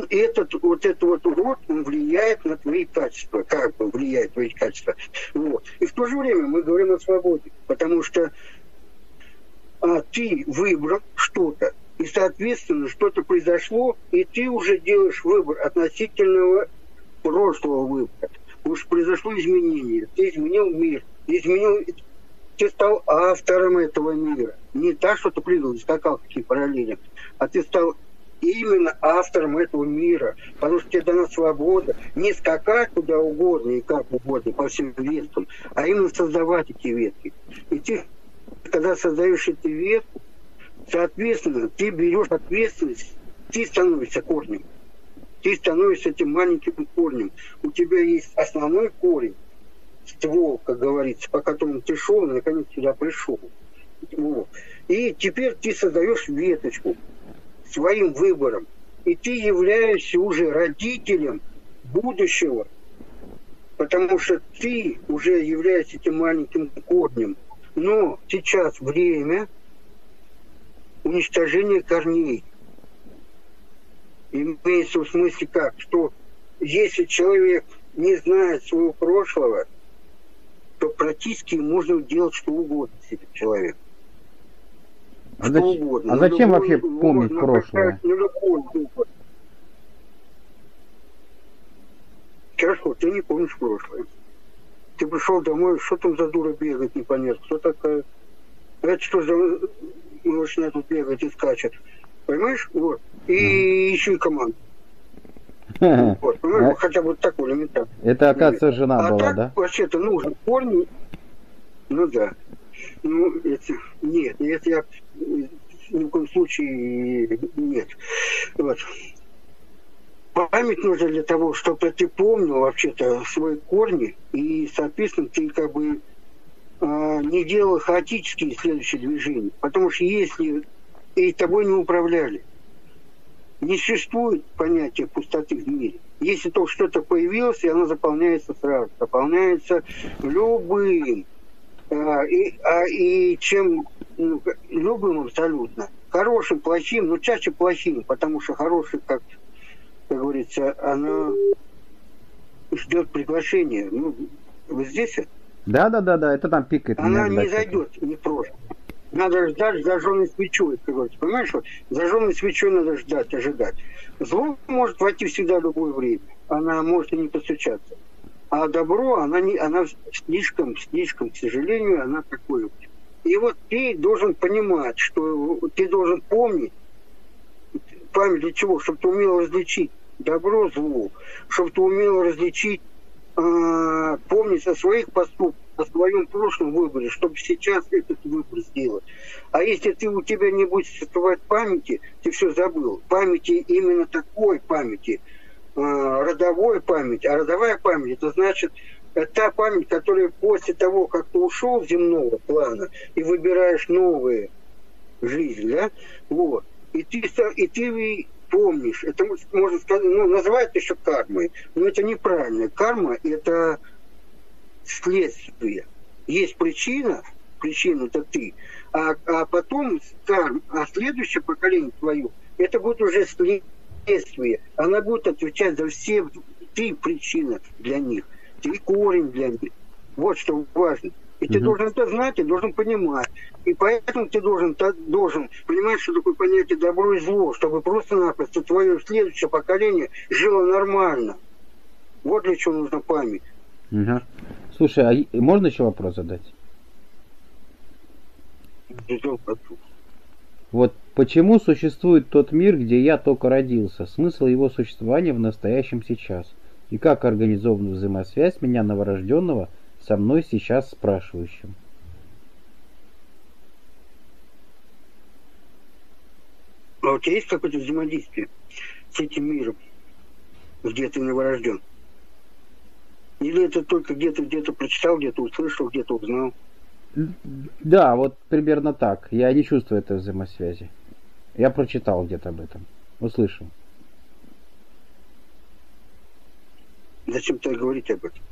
C: вот этот вот этот вот род, он влияет на твои качества, как бы влияет на твои качества. Вот. И в то же время мы говорим о свободе, потому что а, ты выбрал что-то, и, соответственно, что-то произошло, и ты уже делаешь выбор относительного прошлого выбора. Потому что произошло изменение. Ты изменил мир, изменил, ты стал автором этого мира. Не так, что ты прыгал и скакал такие параллели, а ты стал именно автором этого мира. Потому что тебе дана свобода не скакать куда угодно и как угодно по всем веткам, а именно создавать эти ветки. И ты, когда создаешь эти ветки, соответственно, ты берешь ответственность, ты становишься корнем. Ты становишься этим маленьким корнем. У тебя есть основной корень, ствол, как говорится, по которому ты шел, и наконец сюда пришел. Вот. И теперь ты создаешь веточку своим выбором. И ты являешься уже родителем будущего, потому что ты уже являешься этим маленьким корнем. Но сейчас время уничтожение корней. Имеется в смысле как? Что если человек не знает своего прошлого, то практически можно делать что угодно с этим человеком.
A: А,
C: что
A: зач...
C: угодно.
A: а зачем
C: любой,
A: вообще помнить
C: можно
A: прошлое?
C: На любой выбор. Хорошо, ты не помнишь прошлое. Ты пришел домой, что там за дура бегает, непонятно, кто такая? Это что за малышня тут бегает и скачет? Понимаешь? Вот. И mm. еще и команда. Вот, понимаешь? А... Хотя бы вот такой элементарный.
A: Это, оказывается, жена
C: а
A: была,
C: так,
A: да?
C: Вообще-то нужно корни. Ну да. Ну, это... Нет, это я ни в коем случае нет. Вот. Память нужна для того, чтобы ты помнил вообще-то свои корни, и, соответственно, ты как бы э, не делал хаотические следующие движения. Потому что если и тобой не управляли, не существует понятия пустоты в мире. Если только что-то появилось, и оно заполняется сразу, заполняется любым. А, и, а, и чем ну, любым абсолютно. Хорошим, плохим, но чаще плохим, потому что хороший, как, как говорится, она ждет приглашения. Ну, вы здесь?
A: Да, да, да, да, это там пикает.
C: Она не зайдет, не просто. Надо ждать зажженной свечой, как говорится. Понимаешь, что зажженной свечой надо ждать, ожидать. Зло может войти всегда в любое время. Она может и не постучаться. А добро, она, не, она слишком, слишком, к сожалению, она такое. И вот ты должен понимать, что ты должен помнить, память для чего? Чтобы ты умел различить добро, зло, чтобы ты умел различить, э, помнить о своих поступках, о своем прошлом выборе, чтобы сейчас этот выбор сделать. А если ты, у тебя не будет существовать памяти, ты все забыл. Памяти именно такой памяти, э, родовой память. А родовая память, это значит, это та память, которая после того, как ты ушел с земного плана и выбираешь новую жизнь, да, вот, и ты, и ты помнишь, это можно сказать, ну, называют еще кармой, но это неправильно. Карма – это следствие. Есть причина, причина это ты, а, а потом карма, а следующее поколение твое, это будет уже следствие. Она будет отвечать за все, ты причина для них, ты корень для них. Вот что важно. И ты mm-hmm. должен это знать, и должен понимать. И поэтому ты должен, ты должен понимать, что такое понятие добро и зло, чтобы просто-напросто твое следующее поколение жило нормально. Вот для чего нужна память.
A: Угу. Слушай, а можно еще вопрос задать? Вот почему существует тот мир, где я только родился? Смысл его существования в настоящем сейчас? И как организована взаимосвязь меня, новорожденного, со мной сейчас спрашивающим?
C: А у тебя есть какое-то взаимодействие с этим миром, где ты новорожден? Или это только где-то где-то прочитал, где-то услышал, где-то узнал?
A: Да, вот примерно так. Я не чувствую этой взаимосвязи. Я прочитал где-то об этом. Услышал.
C: Зачем тогда говорить об этом?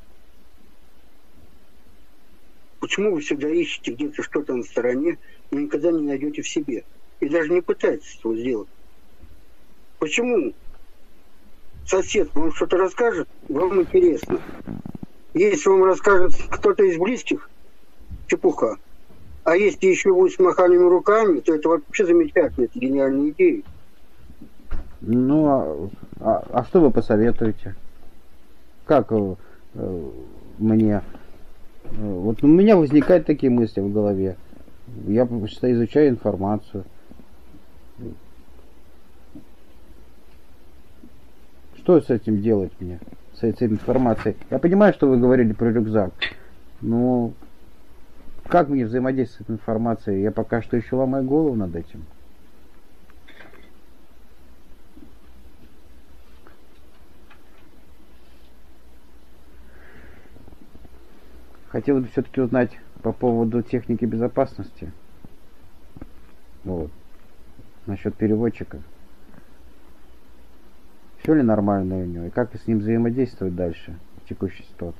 C: Почему вы всегда ищете где-то что-то на стороне, но никогда не найдете в себе? И даже не пытаетесь этого сделать. Почему сосед вам что-то расскажет, вам интересно. Если вам расскажет кто-то из близких, чепуха. А если еще будет с махальными руками, то это вообще замечательно, это гениальная идея.
A: Ну, а, а, а что вы посоветуете? Как э, э, мне... Э, вот у меня возникают такие мысли в голове. Я просто изучаю информацию. Что с этим делать мне? С этой информацией? Я понимаю, что вы говорили про рюкзак. Но как мне взаимодействовать с этой информацией? Я пока что еще ломаю голову над этим. Хотел бы все-таки узнать по поводу техники безопасности. Вот. Насчет переводчика. Все ли нормально у него? И как с ним взаимодействовать дальше в текущей ситуации?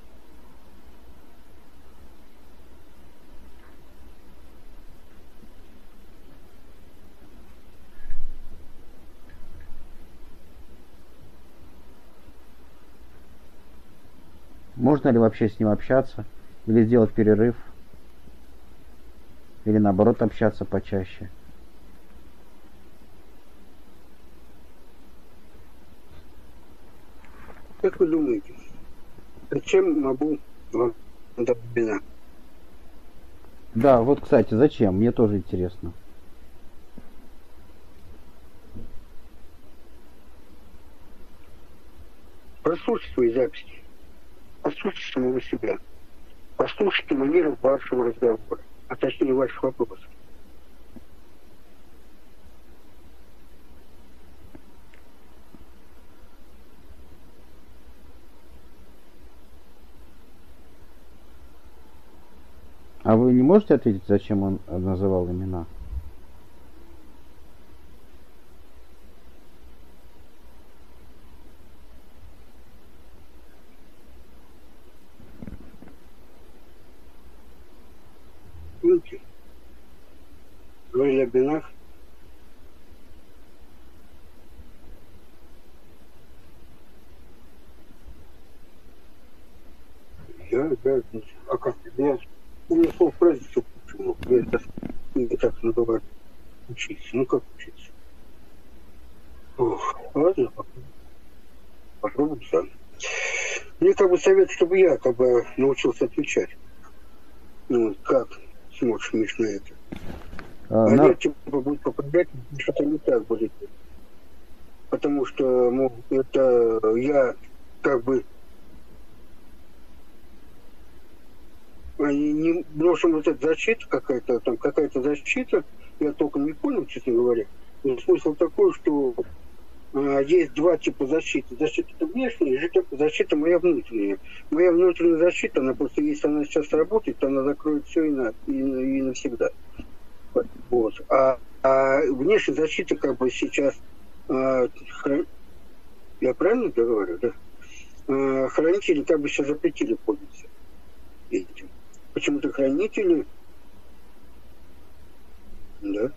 A: Можно ли вообще с ним общаться? Или сделать перерыв? Или наоборот общаться почаще?
C: Как вы думаете, зачем могу вам дать бина?
A: Да, вот, кстати, зачем? Мне тоже интересно.
C: Прослушайте свои записи. Послушайте самого себя. Послушайте манеру вашего разговора, а точнее ваших вопросов.
A: А вы не можете ответить, зачем он называл имена?
C: Видите? Говорили о бинах. Я, я, а как? Я, у меня слово фразе все почему. Я это не так называю. Учиться. Ну как учиться? Ох, ладно, попробуем. Попробуем сами. Мне как бы совет, чтобы я как бы научился отвечать. Ну, как смотришь, Миш, на это?
A: А,
C: а
A: на...
C: нет, типа, будет попадать, что-то не так будет. Потому что, мол, это я как бы не, в общем, вот эта защита какая-то, там какая-то защита, я только не понял, честно говоря. Но смысл такой, что а, есть два типа защиты. Защита внешняя, и защита моя внутренняя. Моя внутренняя защита, она просто, если она сейчас работает, то она закроет все и, на, и, и навсегда. Вот. А, а внешняя защита как бы сейчас а, хран... я правильно говорю, да? А, хранители как бы сейчас запретили пользоваться этим. Почему-то хранители, да,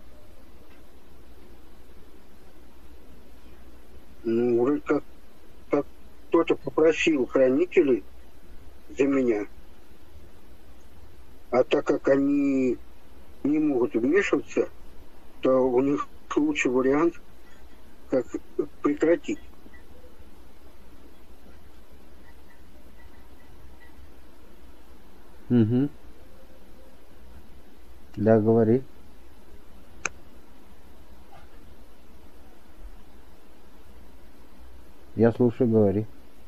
C: ну, вроде как, как кто-то попросил хранителей за меня, а так как они не могут вмешиваться, то у них лучший вариант, как прекратить.
A: Угу. Да, говори. Я слушаю, говори.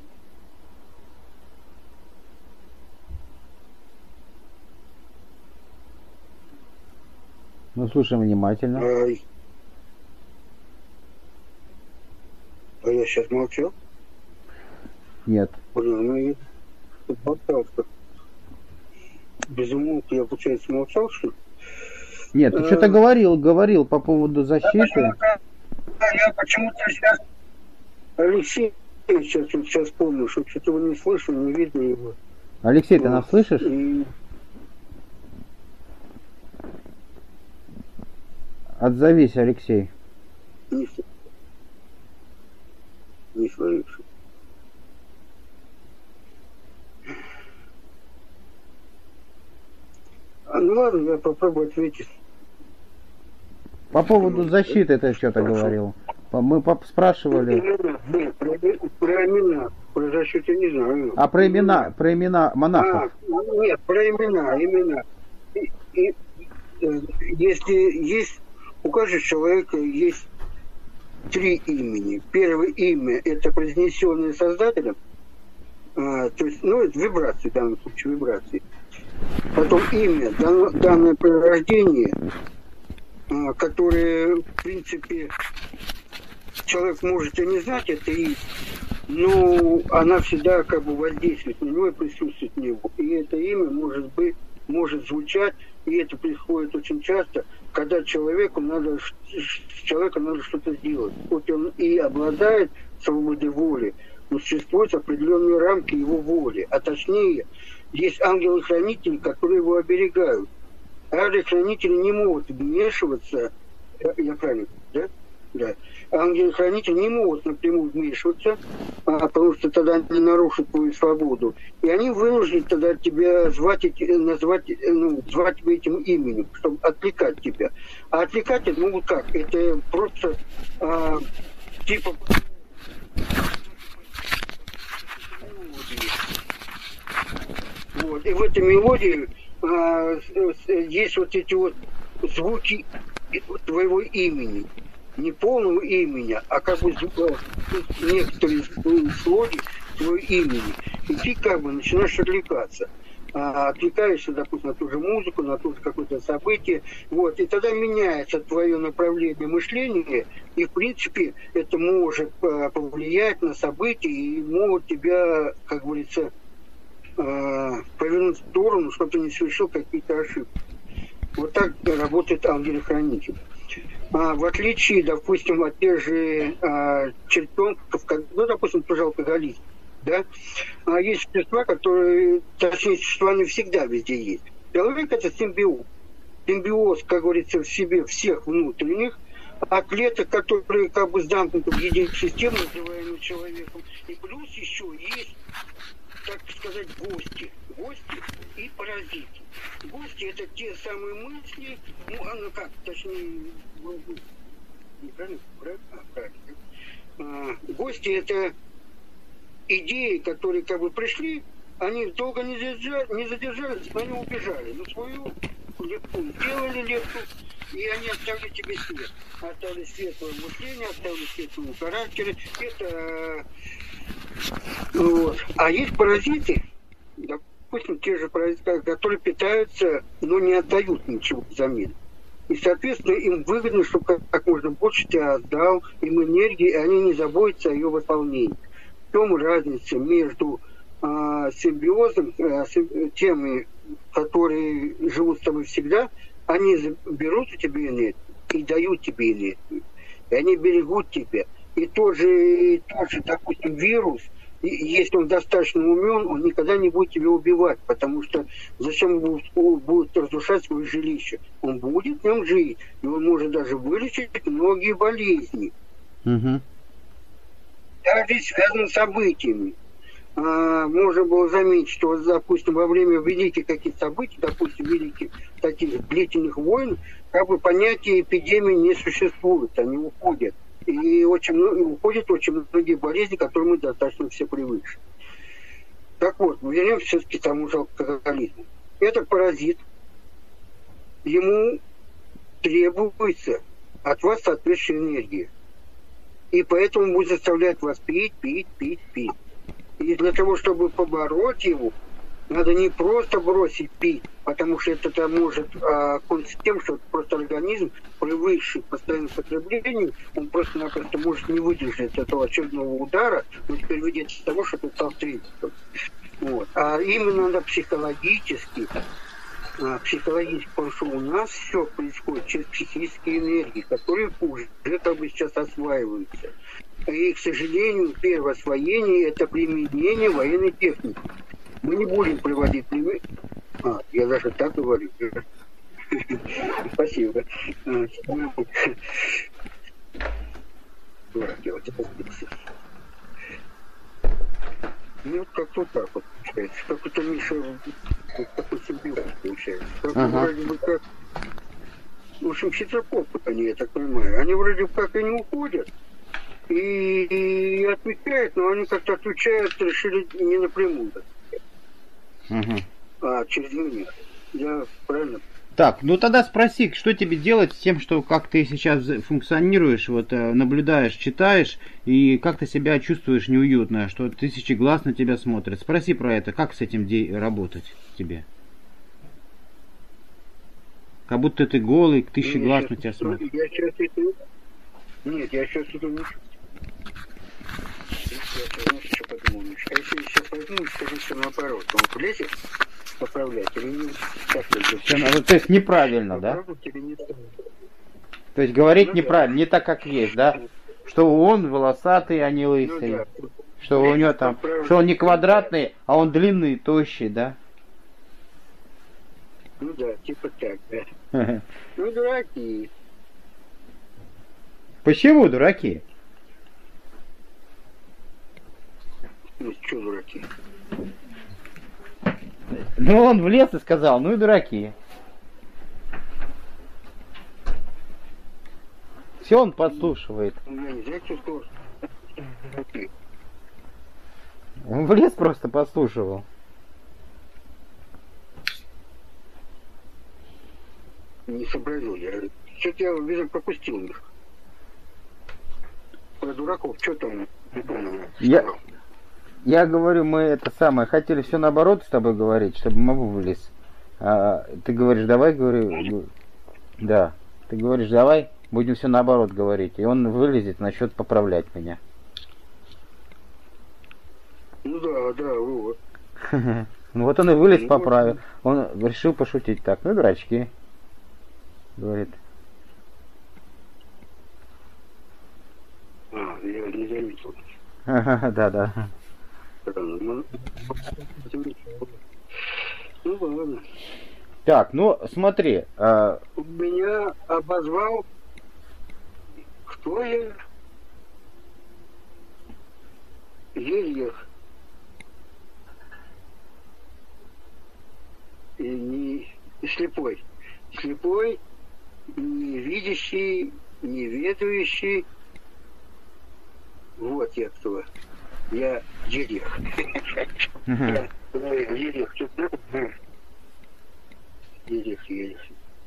A: Ну, слушай внимательно.
C: А, а я сейчас молчал?
A: Нет.
C: Блин, ну я болтал-то. Без умолка я, получается, молчал, что ли?
A: Нет, ты
C: а...
A: что-то говорил, говорил по поводу защиты.
C: Я, я почему-то сейчас... Алексей, сейчас, вот сейчас помню, что что-то его не слышу, не видно его.
A: Алексей, ты нас слышишь?
C: И...
A: Отзовись, Алексей.
C: Не, не сложившейся. А, ну ладно, я попробую ответить.
A: По поводу защиты ты что-то говорил. Мы спрашивали.
C: Нет, про, про имена. Про защиту не знаю.
A: А про имена, про имена монахов?
C: А, нет, про имена, имена. И, и, если есть, у каждого человека есть три имени. Первое имя – это произнесенное Создателем, а, то есть, ну, это вибрации, в данном случае вибрации. Потом имя, дано, данное при рождении, а, которое, в принципе, человек может и не знать это имя, но она всегда как бы воздействует на него и присутствует в него. И это имя может быть, может звучать, и это происходит очень часто, когда человеку надо, с человеком надо что-то сделать. Вот он и обладает свободой воли, но существуют определенные рамки его воли. А точнее, есть ангелы-хранители, которые его оберегают. Ангелы-хранители не могут вмешиваться, я правильно, да? Да. Ангелы-хранители не могут напрямую вмешиваться, а, потому что тогда они нарушат твою свободу. И они вынуждены тогда тебя звать, назвать, ну, звать тебя этим именем, чтобы отвлекать тебя. А отвлекать это могут как? Это просто а, типа... Вот. И в этой мелодии а, есть вот эти вот звуки твоего имени. Не полного имени, а как бы некоторые слоги твоего имени. И ты как бы начинаешь отвлекаться. А, отвлекаешься, допустим, на ту же музыку, на то же какое-то событие. Вот. И тогда меняется твое направление мышления, и в принципе это может повлиять на события и может тебя, как говорится, повернуть в сторону, чтобы ты не совершил какие-то ошибки. Вот так работает ангел-хранитель. А, в отличие, допустим, от тех же а, чертенков, как, ну, допустим, тоже алкоголизм, да, а есть существа, которые, точнее, существа не всегда везде есть. Человек – это симбиоз. Симбиоз, как говорится, в себе всех внутренних, а клеток, которые как бы замкнуты в единую систему, называемую человеком. И плюс еще есть, так сказать, гости. Гости и паразиты. Гости – это те самые мысли, ну, ну как, точнее, неправильно, а, правильно. А, гости – это идеи, которые как бы пришли, они долго не задержались, не задержались, но они убежали. Но свою лепту сделали лепту, и они оставили тебе свет. Оставили свет твоего мышления, оставили свет твоего характера. Это вот. А есть паразиты, допустим, те же паразиты, которые питаются, но не отдают ничего взамен. И, соответственно, им выгодно, чтобы как, как можно больше тебя отдал, им энергии, и они не заботятся о ее восполнении. В чем разница между а, симбиозом, а, теми, которые живут с тобой всегда, они берут у тебя энергию и дают тебе энергию. И они берегут тебя. И тот же, тот же, допустим, вирус, если он достаточно умен, он никогда не будет тебя убивать, потому что зачем он будет, будет разрушать свое жилище? Он будет в нем жить, и он может даже вылечить многие болезни.
A: Угу.
C: Даже связано с событиями. А, можно было заметить, что, допустим, во время великих каких-то событий, допустим, великих таких длительных войн, как бы понятия эпидемии не существует, они уходят. И очень, уходят очень многие болезни, к которым мы достаточно все привыкли. Так вот, вернемся все-таки к тому же алкоголизму. Это паразит. Ему требуется от вас соответствующая энергия. И поэтому будет заставлять вас пить, пить, пить, пить. И для того, чтобы побороть его, надо не просто бросить пить, потому что это может а, кончиться тем, что просто организм, привыкший к постоянному потреблению, он просто-напросто может не выдержать этого очередного удара, но теперь ведет к тому, что это стал третьим. Вот. А именно надо психологически, а, психологически, потому что у нас все происходит через психические энергии, которые уже как бы сейчас осваиваются. И, к сожалению, первое освоение – это применение военной техники. Мы не будем приводить пример. А, я даже так говорю. Спасибо. Ну, вот как-то вот так вот получается. Как это Миша, вот такой симбиоз получается. Как
A: Ага.
C: вроде бы как... В общем, хитропопы они, я так понимаю. Они вроде как и не уходят. И, и отвечают, но они как-то отвечают, решили не напрямую,
A: Угу.
C: а через меня. Я правильно?
A: Так, ну тогда спроси, что тебе делать с тем, что как ты сейчас функционируешь, вот э, наблюдаешь, читаешь, и как ты себя чувствуешь неуютно, что тысячи глаз на тебя смотрят. Спроси про это, как с этим де- работать тебе? Как будто ты голый, тысячи
C: Я
A: глаз
C: щас-
A: на тебя смотрят.
C: Я сейчас это... Нет, я сейчас это не чувствую. Я знаешь, что подумал, Миша? А если я сейчас возьму и скажу, что наоборот, он влезет поправлять или не... Как это?
A: Всё надо- то есть неправильно, да?
C: Поправить или не ставить?
A: То есть говорить
C: Ну да.
A: неправильно, не так, как есть, да? Что он волосатый, а не
C: Ну
A: лысый.
C: да.
A: Что у него там, что он не квадратный, а он длинный и тощий, да?
C: Ну да, типа так, да. Ну, дураки.
A: Почему дураки?
C: Ну, что дураки?
A: Ну, он влез и сказал, ну и дураки. Все он подслушивает.
C: Ну, я не знаю, что сказал. Дураки.
A: Он влез просто подслушивал.
C: Не сообразил я. Что-то я, видно, пропустил их. Про дураков, что там, не помню.
A: Я-
C: сказал.
A: Я говорю, мы это самое, хотели все наоборот с тобой говорить, чтобы Мабу вылез. А ты говоришь, давай, говорю, г- да. Ты говоришь, давай, будем все наоборот говорить. И он вылезет, начнет поправлять меня.
C: Ну да, да, вот.
A: Ну вот он и вылез,
C: Ну,
A: поправил. Он решил пошутить так. Ну, дурачки. Говорит.
C: А, я не заметил.
A: Да, да.
C: Странно. Ну ладно.
A: Так, ну смотри. а,
C: Меня обозвал. Кто я? Ельях. И не и слепой. Слепой, невидящий, неведающий. Вот я кто. Я Ельях.
A: мгм.
C: Ельях, что ты? Ельях, Ельях.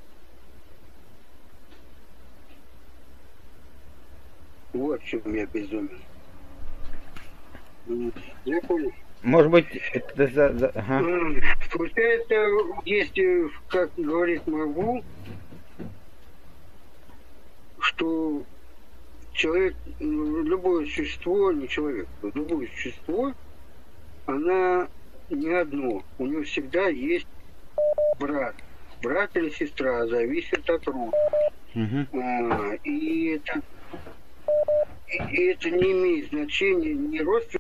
C: Вот в чем я безумен. М, Я понял.
A: Может быть, это за, за- ага.
C: М, Получается, если, как говорит Маву, что человек, ну, любое существо, не человек, любое существо, она не одно. У него всегда есть брат. Брат или сестра, зависит от рода.
A: Мгм.
C: А, и это, и и это не имеет значения ни родственников.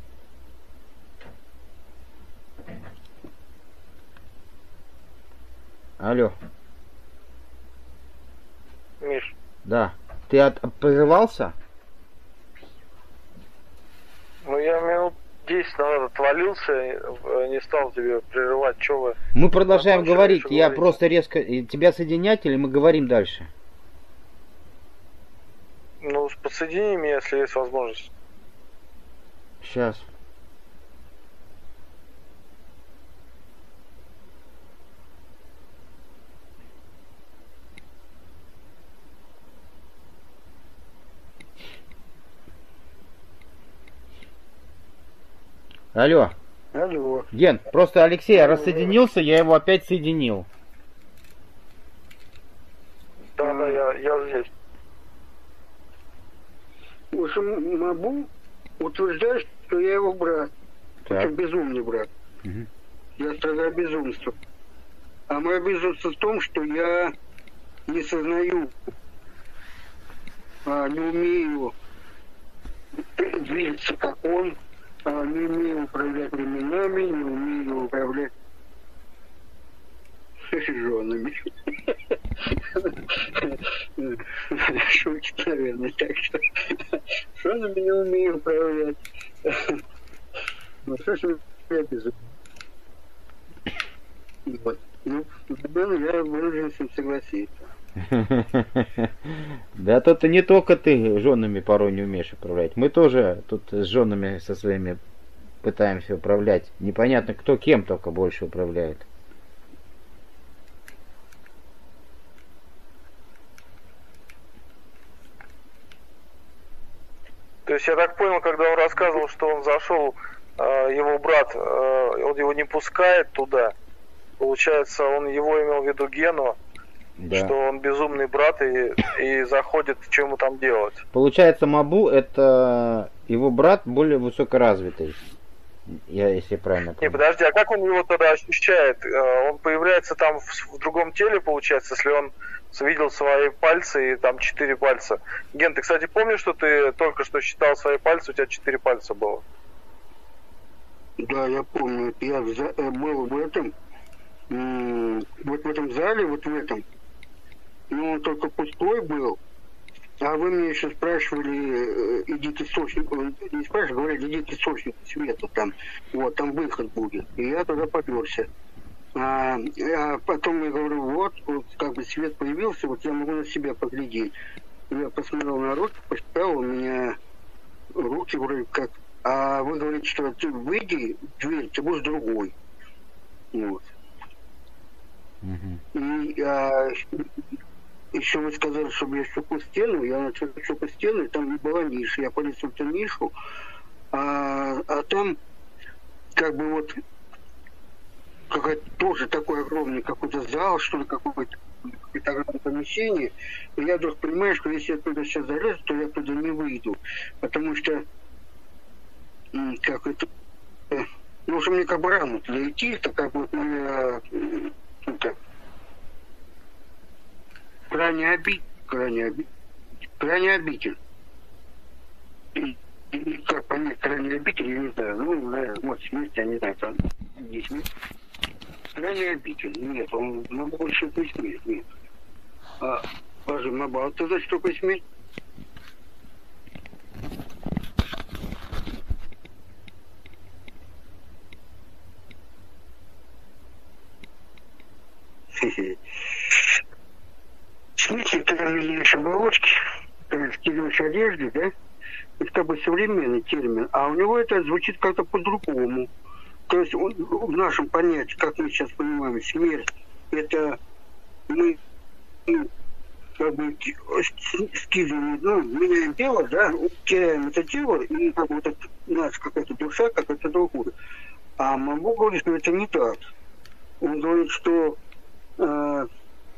A: Алло,
B: Миш,
A: да. Ты от, прерывался?
B: ну я минут десять назад отвалился, э, не стал тебе прерывать, что вы...
A: Мы продолжаем
B: Закончили,
A: говорить.
B: что
A: Я
B: говорить?
A: просто резко... и Тебя соединять или мы говорим дальше?
B: Ну, подсоедини меня, если есть возможность.
A: Сейчас. Алло,
C: Алло.
A: Ген, просто Алексей рассоединился, я его опять соединил.
B: Да, да, я, я здесь.
C: В общем, Мабу утверждает, что я его брат.
A: Так.
C: Очень безумный брат.
A: Мгм.
C: Я страдаю безумством. А мое безумство в том, что я не сознаю, а, не умею двигаться как он, а, не умею управлять временами, не умею управлять женами. Шутит, наверное, так что женами не умею управлять. Вот. достаточно безумно. Вот. Ну, я вынужден с ним согласиться.
A: Да тут не только ты женами порой не умеешь управлять. Мы тоже тут с женами со своими пытаемся управлять. Непонятно, кто кем только больше управляет.
B: То есть я так понял, когда он рассказывал, что он зашел, его брат, он его не пускает туда. Получается, он его имел в виду Гену, да. Что он безумный брат и, и заходит, что ему там делать.
A: Получается, Мабу это его брат более высокоразвитый. Я, если правильно понимаю.
B: Не, подожди, а как он его тогда ощущает? Он появляется там в, в другом теле, получается, если он видел свои пальцы и там четыре пальца. Ген, ты, кстати, помнишь, что ты только что считал свои пальцы, у тебя четыре пальца было?
C: Да, я помню. Я был в этом, вот в этом зале, вот в этом. Но он только пустой был. А вы меня еще спрашивали, иди к источнику, не спрашивали, говорят, иди к источнику света, там, вот, там выход будет. И я туда поперся. А, а потом я говорю, вот, вот, как бы свет появился, вот я могу на себя поглядеть. Я посмотрел на руки, посчитал, у меня руки вроде как, а вы говорите, что ты выйди в дверь, ты будешь другой. Вот. Mm-hmm. И а, еще вы сказали, чтобы я щупал стену, я начал щупать стену, и там не была ниша. Я полез в эту нишу, а, а там как бы вот какой-то тоже такой огромный какой-то зал, что ли, какое-то, какое-то огромное помещение. И я вдруг понимаю, что если я туда сейчас залезу, то я туда не выйду. Потому что как это, ну, уже мне как бы рано туда идти, это как бы моя, это, крайне обид, крайне обид, крайне обитель. И, и как понять крайне обитель, я не знаю, ну, наверное, вот смерть, я не знаю, там не смерть. Крайне обитель, нет, он, ну, больше это не смерть, нет. А, боже, Маба, а ты за что такое смерть? Смерть, когда меняешь оболочки, скидываешь одежды, да, это как бы современный термин, а у него это звучит как-то по-другому. То есть он, в нашем понятии, как мы сейчас понимаем, смерть, это мы, ну, как бы скидываем, ну, меняем тело, да, теряем это тело, и как бы вот это, наша какая-то душа, какая-то другая. А Мабу говорит, что это не так. Он говорит, что э,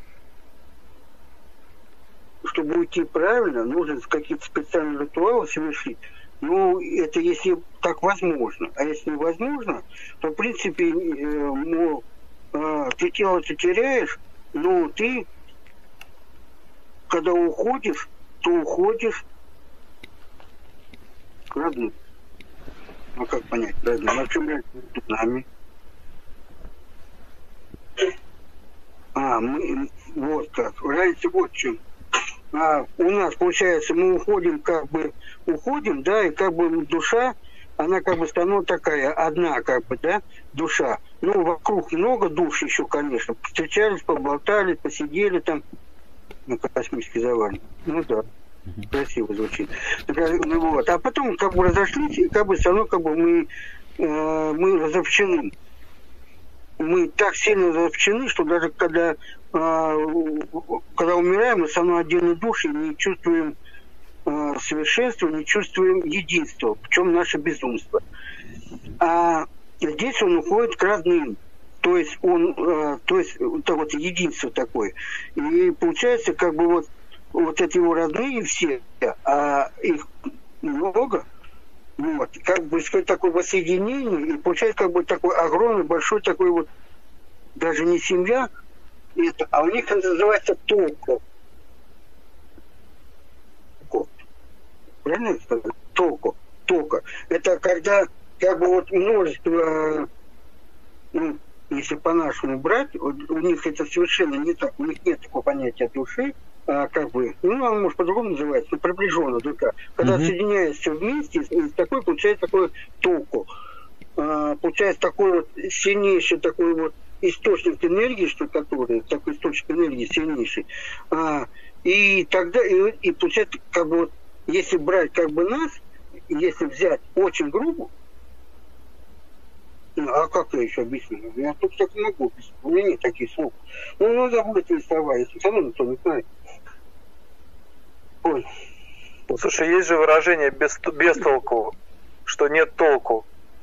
C: чтобы уйти правильно, нужно какие-то специальные ритуалы совершить. Ну, это если так возможно. А если невозможно, то, в принципе, э, ну, э, ты тело ты теряешь, но ты, когда уходишь, то уходишь к родным. Ну, как понять, родным? А в чем разница между нами? А, мы, вот как. Разница вот в чем. А у нас, получается, мы уходим, как бы, уходим, да, и как бы душа, она как бы становится такая, одна, как бы, да, душа. Ну, вокруг много душ еще, конечно. Встречались, поболтали, посидели там на космической завале. Ну да, красиво звучит. Ну, вот. А потом как бы разошлись, и как бы все равно как бы мы, э, мы разобщены. Мы так сильно разобщены, что даже когда, э, когда умираем, мы все равно отдельные души, не чувствуем э, совершенства, не чувствуем единства, в чем наше безумство. А здесь он уходит к родным. То есть он, э, то есть это вот единство такое. И получается, как бы вот, вот эти его родные все, а их много, вот, как бы сказать, такое воссоединение, и получается как бы такой огромный, большой такой вот, даже не семья, это, а у них это называется толко. Правильно сказать? Толко. Толко. Это когда как бы вот множество, ну, если по-нашему брать, вот, у них это совершенно не так, у них нет такого понятия души, а, как бы, ну, оно может по-другому называется, но приближенно душа. Когда mm-hmm. соединяются вместе, такой получается такое толку. А, получается такой вот сильнейший такой вот источник энергии, что который, такой источник энергии сильнейший. А, и тогда, и, и получается, как бы вот, если брать как бы нас, если взять очень грубо, а как я еще объясню? Я тут так не могу объяснить. У меня нет таких слов. Ну, ну забудь эти слова, если все равно никто не знает. Ой.
B: Слушай, есть же выражение без, без толку, что нет толку.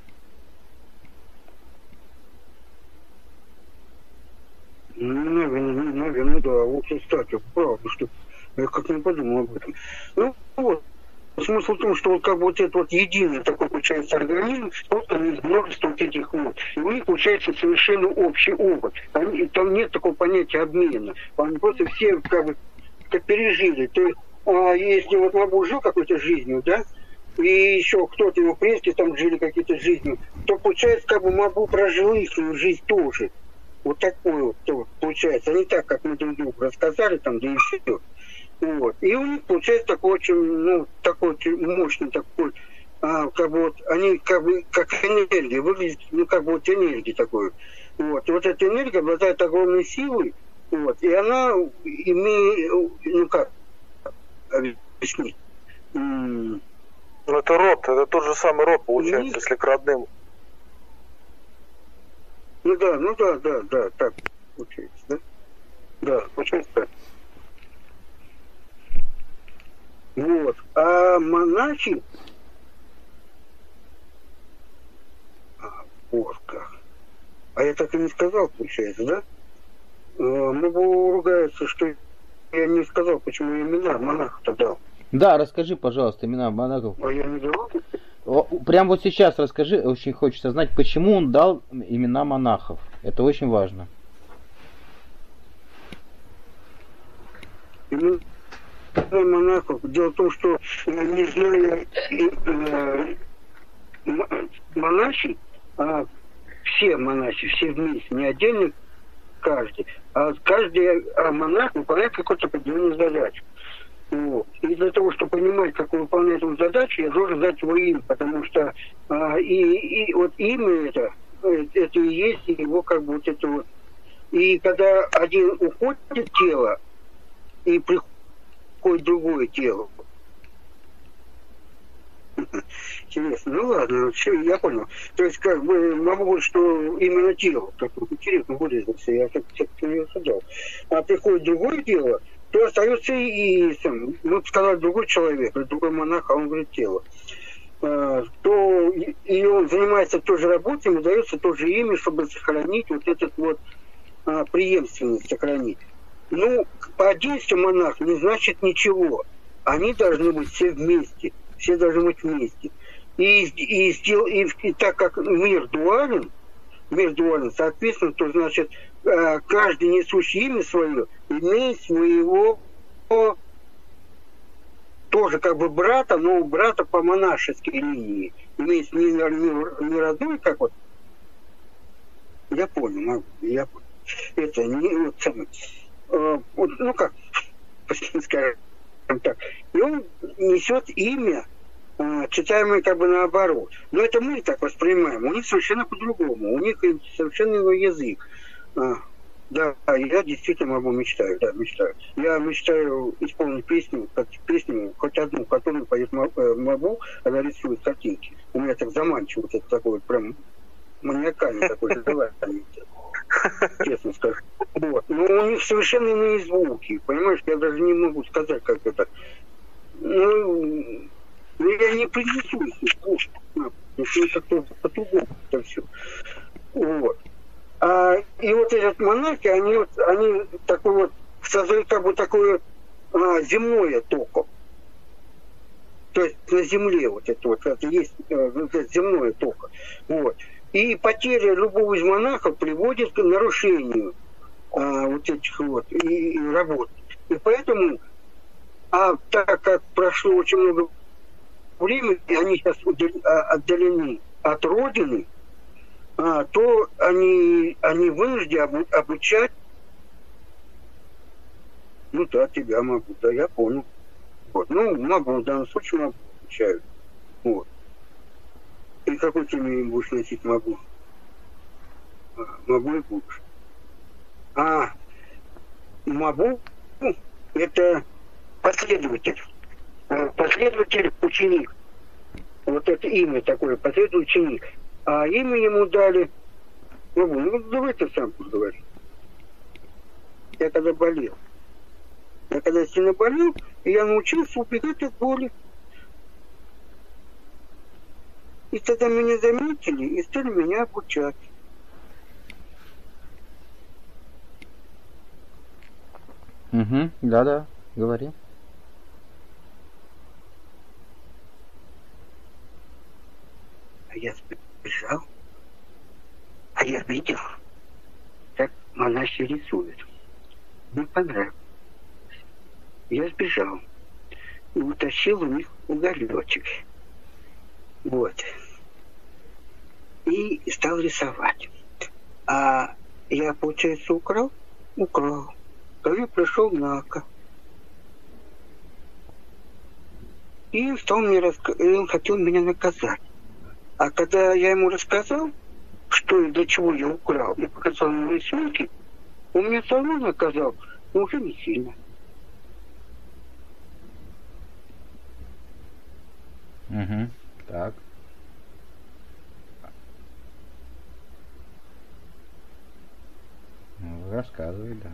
C: Ну, наверное, наверное, да. Вот, кстати, правда, что я как не подумал об этом. Ну, вот. Смысл в том, что вот как бы вот этот вот единый такой получается организм, вот там есть множество вот этих вот. И у них получается совершенно общий опыт. Они, там нет такого понятия обмена. Они просто все как бы как пережили. То есть, а если вот Мабу жил какой-то жизнью, да, и еще кто-то его предки там жили какие-то жизнью, то получается как бы Мабу прожил их жизнь тоже. Вот такое вот то, получается. А не так, как мы друг другу рассказали там, да и все. Вот. И у них получается такой очень, ну, такой очень мощный такой, а, как бы вот, они как бы, как энергия, выглядит, ну, как бы вот энергия такой. Вот. И вот эта энергия обладает огромной силой, вот, и она имеет, ну, как объяснить?
B: Ну, это род, это тот же самый род, получается, них... если к родным.
C: Ну, да, ну, да, да, да, так получается, да? Да, получается так. Вот. А монахи... А, вот как. А я так и не сказал, получается, да? Могу ругаться, что я не сказал, почему имена монахов-то дал.
A: Да, расскажи, пожалуйста, имена монахов.
C: А я не давал?
A: Прямо вот сейчас расскажи, очень хочется знать, почему он дал имена монахов. Это очень важно.
C: Имена монахов. Дело в том, что не знаю, э, монахи, а все монахи, все вместе, не отдельно каждый, а каждый а монах выполняет какую-то определенную задачу. Вот. И для того, чтобы понимать, как он выполняет эту задачу, я должен знать его имя, потому что а, и, и вот имя это, это и есть его как бы вот это вот. И когда один уходит в тело, и приходит другое тело. Интересно. Ну ладно, я понял. То есть, как бы, могу говорить, что именно тело, как интересно вырезался, я так не ожидал. А приходит другое тело, то остается и, и сам, мы бы сказали, другой человек, другой монах, а он говорит тело. А, то и он занимается той же работой, ему дается то же имя, чтобы сохранить вот этот вот а, преемственность, сохранить. Ну, по отдельству монах не значит ничего. Они должны быть все вместе. Все должны быть вместе. И, и, и, и так как мир дуален, мир дуален, соответственно, то значит, каждый несущий имя свое имеет своего тоже как бы брата, но брата по монашеской линии. Имеет не, не, не родной, как вот. Я понял, я понял. Это не вот самое. Вот, ну как, скажем так, и он несет имя, читаемое как бы наоборот. Но это мы так воспринимаем. У них совершенно по-другому. У них совершенно иной язык. Да, я действительно могу мечтаю, да, мечтаю. Я мечтаю исполнить песню, как песню, хоть одну, которую поет Мабу, она рисует картинки. У меня так заманчиво, вот это такое прям маниакальный такой желание. Честно скажу. Вот. Но у них совершенно иные звуки. Понимаешь, я даже не могу сказать, как это. Ну, я не принесу их. Если как-то по-другому это все. Вот. А, и вот эти монахи, они вот, они такой вот создают как бы такое а, земное токо. То есть на земле вот это вот, это есть вот это земное токо. Вот. И потеря любого из монахов приводит к нарушению а, вот этих вот и, и работ. И поэтому, а так как прошло очень много времени, и они сейчас отдалены от Родины, а, то они, они вынуждены обучать. Ну да, тебя могу, да, я понял. Вот. Ну, могу, в данном случае могу обучаю. Вот. И какой ты мне будешь носить могу? Могу и будешь. А Мабу – это последователь. Последователь ученик. Вот это имя такое, последователь ученик. А имя ему дали... Мабу, ну давай ты сам поговори. Я когда болел. Я когда сильно болел, и я научился убегать от боли. И тогда меня заметили и стали меня обучать.
A: Угу, да-да, говори.
C: А я сбежал, а я видел, как монахи рисуют. Мне понравилось. Я сбежал и утащил у них уголечек. Вот. И стал рисовать. А я, получается, украл? Украл. Когда пришел Нака. И стал мне раска... и он хотел меня наказать. А когда я ему рассказал, что и для чего я украл, и показал ему рисунки, он меня все равно наказал, но уже не сильно.
A: Угу, так. Ну, рассказывай, да.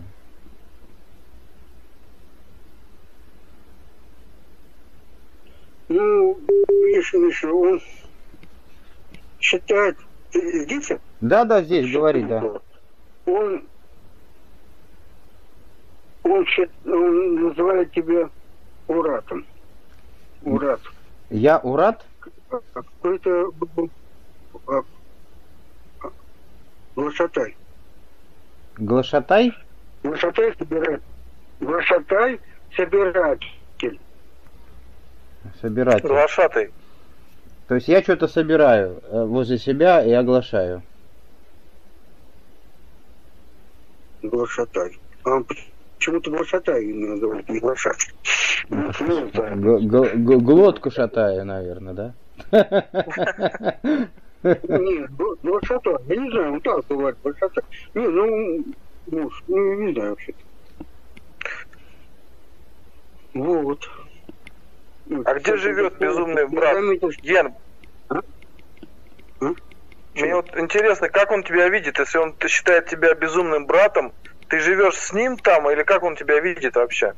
C: Ну, видишь, Миша, он считает... Ты здесь?
A: Да, да, здесь, говори, да.
C: Он... Он, счит... он называет тебя Уратом. Урат.
A: Я Урат?
C: Какой-то глашатай.
A: Глашатай?
C: Глашатай собиратель. Глашатай собиратель.
A: Собиратель.
B: Глашатай.
A: То есть я что-то собираю возле себя и оглашаю.
C: Глашатай. А почему-то глашатай именно говорит, не глашатай.
A: Глотку шатаю, наверное, да?
C: Нет, глашатай. Я не знаю, вот так бывает глашатай. Не, ну, муж, ну, не знаю вообще. Вот.
B: А где живет безумный брат? Ген.
C: А? А?
B: Мне вот интересно, как он тебя видит, если он считает тебя безумным братом, ты живешь с ним там, или как он тебя видит вообще?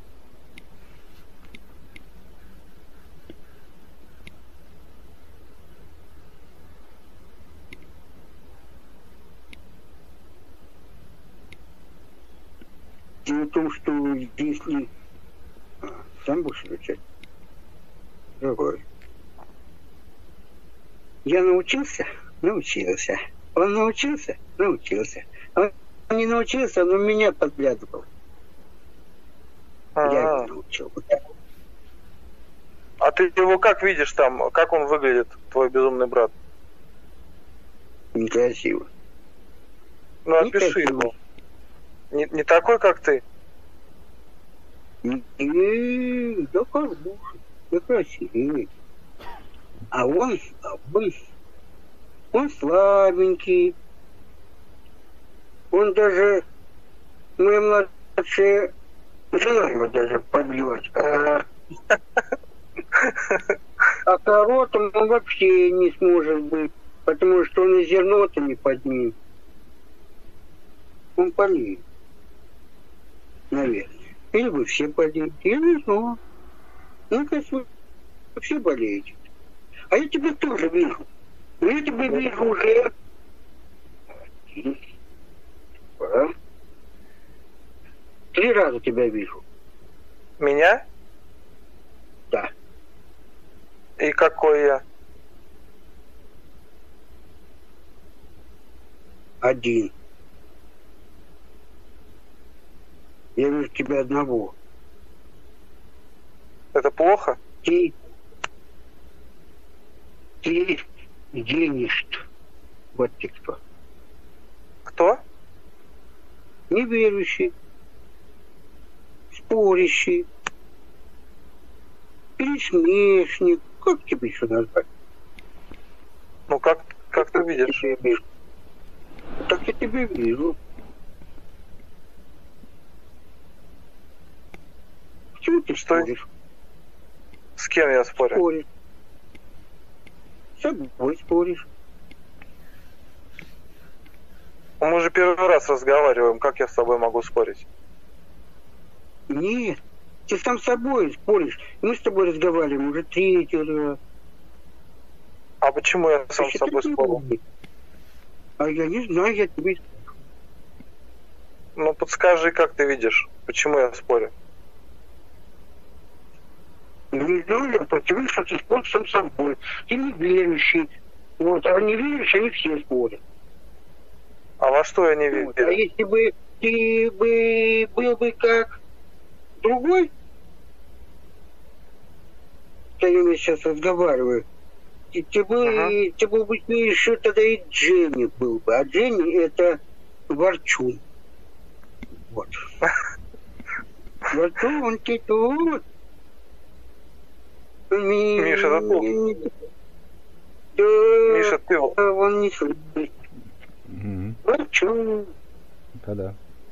C: Дело в том, что если... А, сам будешь отвечать? Другой. Я научился? Научился. Он научился? Научился. Он не научился, он меня подглядывал.
B: А-а-а.
C: Я его научил.
B: А ты его как видишь там? Как он выглядит, твой безумный брат?
C: Некрасиво.
B: Ну, опиши его. Не, не такой, как ты?
C: И, да, хороший. Да, красивый. А он, а он, он слабенький. Он даже, моя младшая жена его даже побьет. А, а коротом он вообще не сможет быть, потому что он и зерно-то не поднимет. Он болеет. Наверное. Или вы все болеете. Я не знаю. Ну, кажется, вы все болеете. А я тебя тоже вижу. Но я тебя вижу уже... А? Три раза тебя вижу.
B: Меня?
C: Да.
B: И какой я?
C: Один. Я вижу тебя одного.
B: Это плохо?
C: Ты... Ты денешь. Вот ты кто.
B: Кто?
C: Неверующий. Спорящий. Пересмешник. Как тебе еще назвать?
B: Ну, как, как ты видишь?
C: Так я тебя вижу. Почему ты
B: Что?
C: споришь?
B: С кем я спорю?
C: Споришь. С собой споришь.
B: Мы же первый раз разговариваем, как я с тобой могу спорить?
C: Нет, ты сам с собой споришь. Мы с тобой разговариваем уже третий раз.
B: А почему я сам с собой спорю?
C: А я не знаю, я тебе...
B: Ну, подскажи, как ты видишь, почему я спорю?
C: Не знаю, потому что ты споришь сам с собой. Ты не верующий. Вот, а не верующие, они все спорят.
B: А во что я не верю?
C: Вот. А если бы ты бы был бы как другой, с которым я сейчас разговариваю, ты, ты, бы,
B: Uh-huh.
C: ты был бы еще тогда и Дженни был бы. А Дженни это Ворчун. Вот. Ворчун, ты тут.
B: Миша, это ты.
C: Да,
B: Миша, ты...
C: он не слышит.
A: Угу.
C: Ворчун.
A: Да-да.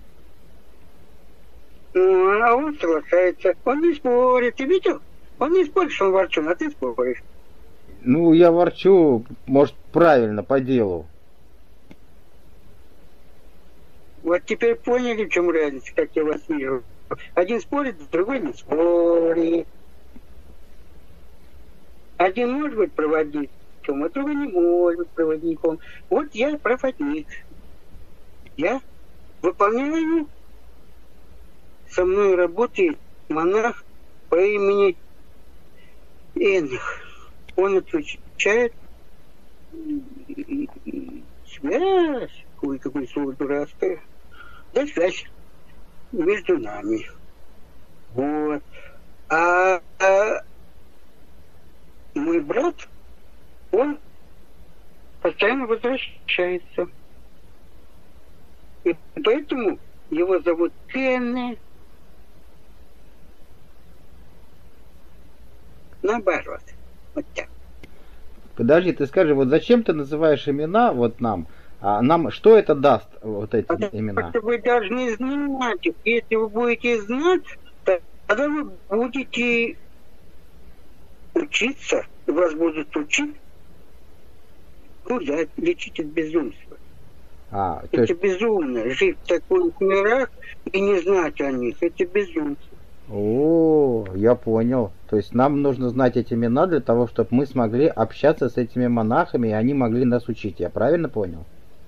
C: Ну, а он соглашается. Он не спорит. Ты видел? Он не спорит, что он ворчун, а ты споришь.
A: Ну, я ворчу, может, правильно, по делу.
C: Вот теперь поняли, в чем разница, как я вас вижу. Один спорит, другой не спорит. Один может быть проводником, а другой не может быть проводником. Вот я проводник. Я выполняю, со мной работает монах по имени Энних. Он отвечает связь, ой, какое слово дурацкое, да, связь между нами. Вот. А, а мой брат, он постоянно возвращается. И поэтому его зовут Кенни. Наоборот. Вот так.
A: Подожди, ты скажи, вот зачем ты называешь имена вот нам? А нам что это даст, вот эти
C: Потому
A: имена?
C: что вы должны знать их. Если вы будете знать, тогда вы будете учиться, вас будут учить, ну да, лечить от безумства.
A: А, то
C: Это
A: есть...
C: безумно, жить в таких мирах и не знать о них. Это безумство.
A: О, я понял. То есть нам нужно знать эти имена для того, чтобы мы смогли общаться с этими монахами, и они могли нас учить. Я правильно понял?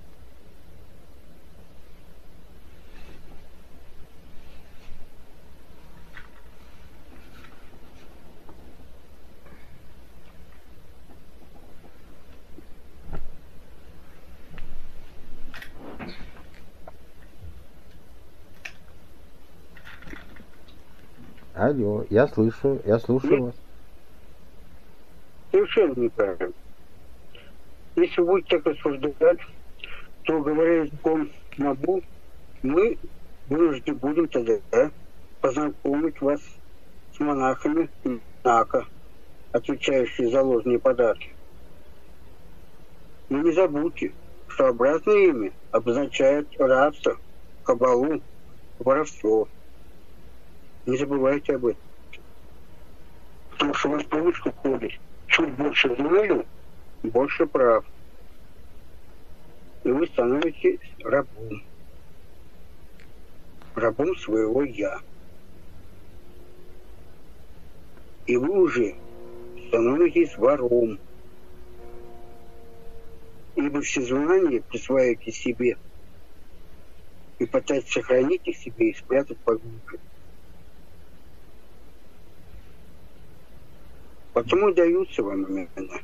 A: Алло, я слышу, я слушаю вас.
C: Совершенно неправильно. Если вы будете так рассуждать, то, говоря языком Набу, мы вынуждены будем тогда да, познакомить вас с монахами Нака, отвечающими за ложные подарки. Но не забудьте, что обратное имя обозначает рабство, кабалу, воровство. Не забывайте об этом. Потому что у вас привычка ходит. Чуть больше знаю, больше прав. И вы становитесь рабом. Рабом своего «я». И вы уже становитесь вором. Ибо все знания присваиваете себе и пытаетесь сохранить их себе и спрятать поглубже. Потому и даются вам имена.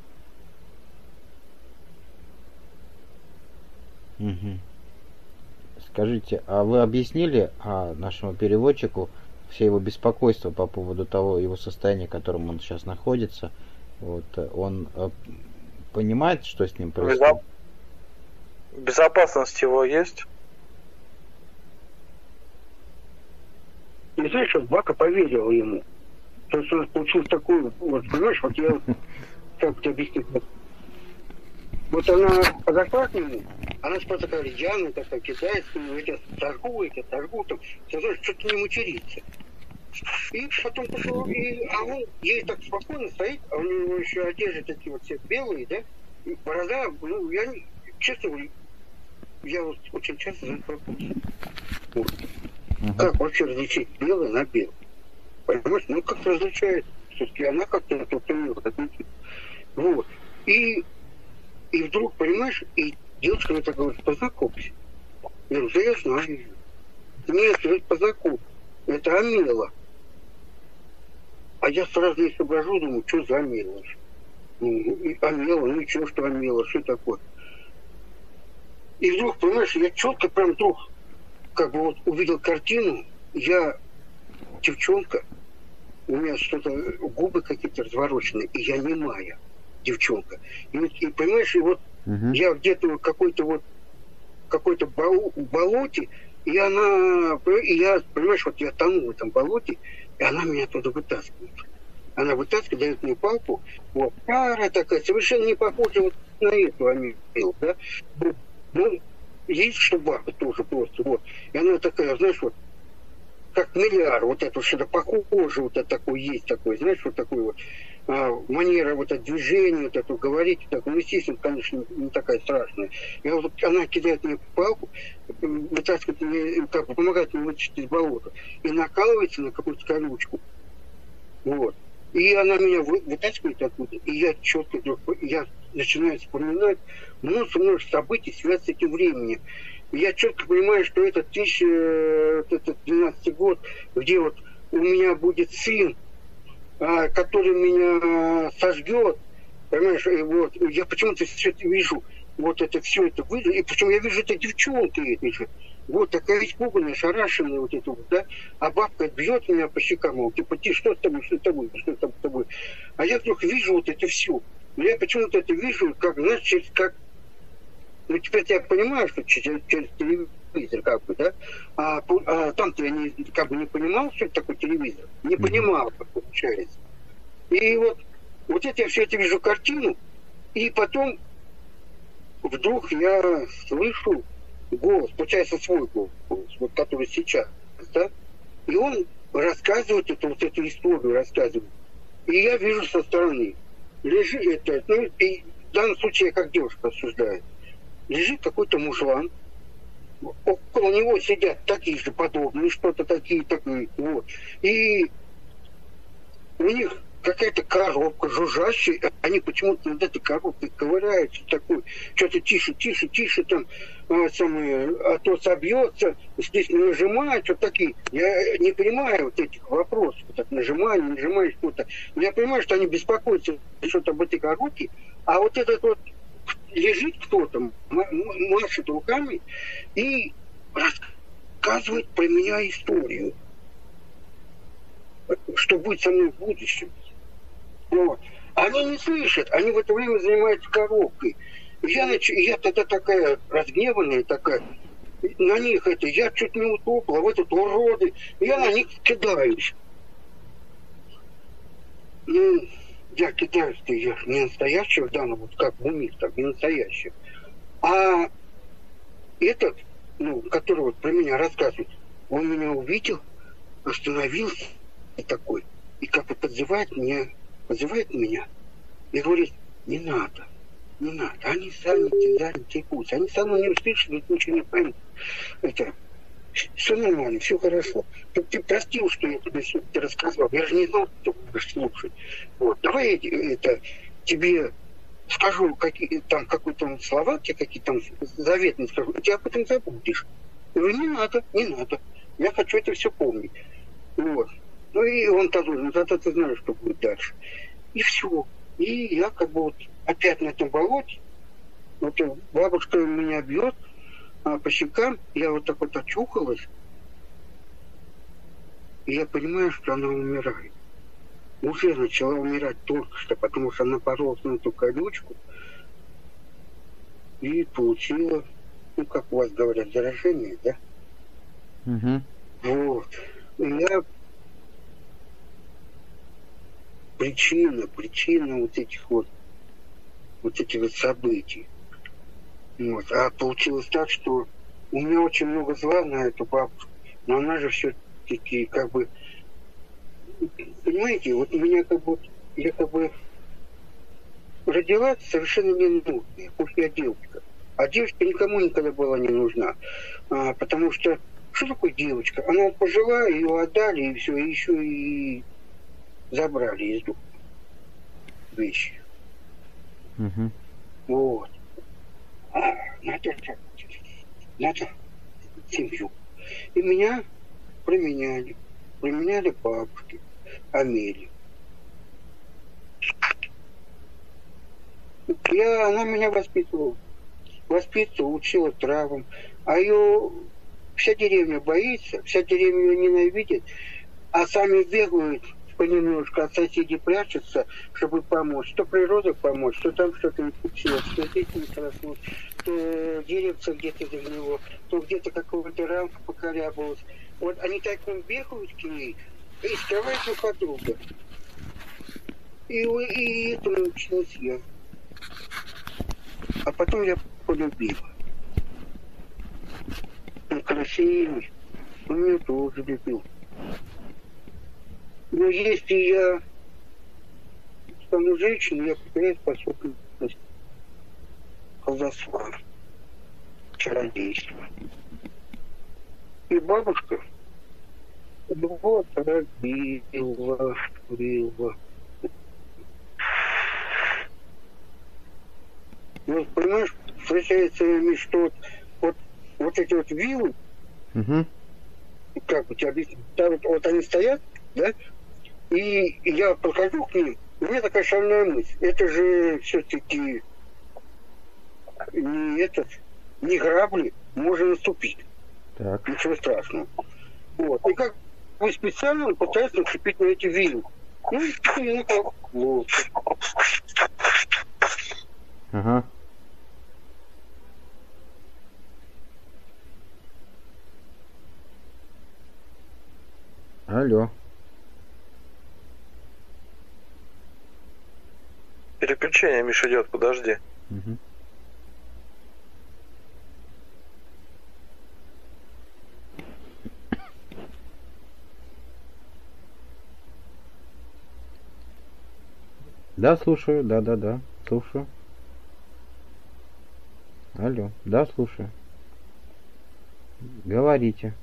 A: Угу. Скажите, а вы объяснили а, нашему переводчику все его беспокойства по поводу того его состояния, в котором он сейчас находится? Вот, он а, понимает, что с ним происходит?
B: Безопасность его есть?
C: Не знаешь, что Бака поверил ему. То есть он получил такую, вот, понимаешь, вот я, как тебе объяснить, вот она подошла к нему, Она просто такая рьяная, такая кидается, ну, я тебя сожгу, я тебя сожгу, там, что-то не матерится. И потом пошел, и, а он ей так спокойно стоит, а у него еще одежды такие вот все белые, да, и борода, ну, я не, честно говорю, я вот очень часто задаю вопрос. Вот. Uh-huh. Как вообще различить белое на белое? Понимаешь, ну как различает? Все-таки она как-то это умела. Вот. И, и вдруг, понимаешь, и девушка мне так говорит, познакомься. Я говорю, да я знаю ее. Нет, говорит, познакомься. Это Амела. А я сразу не соображу, думаю, что за Амела? Ну, Амела, ну и что, что Амела, что такое? И вдруг, понимаешь, я четко прям вдруг как бы вот увидел картину, я девчонка, у меня что-то, губы какие-то развороченные, и я немая девчонка. И, и понимаешь, и вот uh-huh. я где-то какой-то вот какой-то бол- болоте, и она, и я, понимаешь, вот я тону в этом болоте, и она меня оттуда вытаскивает. Она вытаскивает, дает мне палку, вот, старая такая, совершенно не похожа вот на эту Амелу, да, ну, есть что баба тоже просто, вот, и она такая, знаешь, вот, как миллиард, вот это что-то похоже, вот это такое есть такое, знаешь, вот такое вот, а, манера вот это движение, вот это говорить, так, ну, естественно, конечно, не такая страшная. И вот она кидает мне палку, вытаскивает мне, как бы помогает мне вытащить из болота, и накалывается на какую-то колючку, вот. И она меня вы, вытаскивает оттуда, и я четко вдруг, я начинаю вспоминать множество-множество событий, связанных с этим временем. И я четко понимаю, что это тысяча двенадцатый год, где вот у меня будет сын, а, который меня сожгет, понимаешь, и вот, я почему-то все это вижу, вот это все это выйдет, и причем я вижу это девчонка этой же, вот такая испуганная, шарашенная вот эта вот, да, а бабка бьет меня по щекам, мол, типа, ты что с тобой, что с тобой, что с тобой, а я вдруг вижу вот это все, но я почему-то это вижу, как, знаешь, через, как, ну, теперь я понимаю, что через, через телевизор, как бы, да, а, а там-то я не, как бы не понимал, что это такое телевизор, не понимал, как получается, и вот, вот это я все это вижу картину, и потом вдруг я слышу голос, получается свой голос, вот который сейчас, да, и он рассказывает эту вот эту историю, рассказывает. И я вижу со стороны, лежит это, ну, и в данном случае я как девушка осуждаю, лежит какой-то мужлан, около него сидят такие же подобные, что-то такие, такие, вот, и у них какая-то коробка жужжащая, они почему-то над этой коробкой ковыряются, такой, что-то тише, тише, тише, там, а, самое, а то собьется, здесь нажимают, вот такие. Я не понимаю вот этих вопросов, вот так нажимаю, не нажимаю что-то. Но я понимаю, что они беспокоятся что-то об этой коробке, а вот этот вот лежит кто-то, машет руками и рассказывает про меня историю, что будет со мной в будущем. Вот. Они не слышат, они в это время занимаются коробкой. Я, нач... я тогда такая разгневанная, такая, на них это, я чуть не утопла, в этот уроды, я на них кидаюсь. Ну, я кидаюсь-то, я не настоящий в данном, вот как у них, так, не настоящий. А этот, ну, который вот про меня рассказывает, он меня увидел, остановился и такой, и как бы подзывает меня, подзывает меня и говорит, не надо, не надо, они сами текутся, они со мной не услышат, ничего не поймут. Это, все нормально, все хорошо. Ты, ты простил, что я тебе все это рассказал, я же не знал, что ты будешь слушать. Вот, давай я это, тебе скажу, какие там какие-то слова, тебе какие там заветные скажу, ты об этом забудешь. Я говорю, не надо, не надо, я хочу это все помнить. Вот. Ну и он тогда, ну тогда ты знаешь, что будет дальше. И все. И я как бы вот опять на этом болоте, вот бабушка меня бьет а, по щекам, я вот так вот очухалась, и я понимаю, что она умирает. Уже начала умирать только что, потому что она напоролась на эту колючку и получила, ну как у вас говорят, заражение, да?
A: Угу.
C: Вот. И я причина, причина вот этих вот, вот этих вот событий. Вот. А получилось так, что у меня очень много зла на эту бабушку, но она же все-таки как бы, понимаете, вот у меня как бы, я как бы родилась совершенно ненужная, пусть я девочка. А девочка никому никогда была не нужна. А, потому что, что такое девочка? Она пожила, ее отдали, и все, и еще и забрали из дома вещи.
A: Угу.
C: Вот. А, надо, надо семью. И меня променяли. Променяли бабушки, Амели. Я, она меня воспитывала. Воспитывала, учила травам. А ее вся деревня боится, вся деревня ее ненавидит, а сами бегают понемножку, от соседей прячутся, чтобы помочь. Что природа помочь, что там что-то не случилось, что здесь не проснуть, то деревце где-то загнило, то где-то какого-то рамка покорябалась. Вот они так бегают к ней, и скрывается подруга. И, и этому училась я. А потом я полюбила. Он красивый, он меня тоже любил. Но если я стану женщиной, я потеряю способность колдовства, чародейства. И бабушка вот родила, родила. Ну, понимаешь, встречается мне, что вот, вот, вот эти вот виллы,
A: Угу.
C: как бы тебе объяснить, да, вот, вот они стоят, да, и я подхожу к ним, у меня такая шальная мысль. Это же все-таки не этот, не грабли, можно наступить.
A: Так.
C: Ничего страшного. Вот. И как бы специально пытаются нацепить на эти виллы. Ну, и ну, как, вот.
A: Ага. Алло.
B: Переключение, Миша, идет, подожди.
A: Угу. Да, слушаю, да, да, да, слушаю. Алло, да, слушаю. Говорите.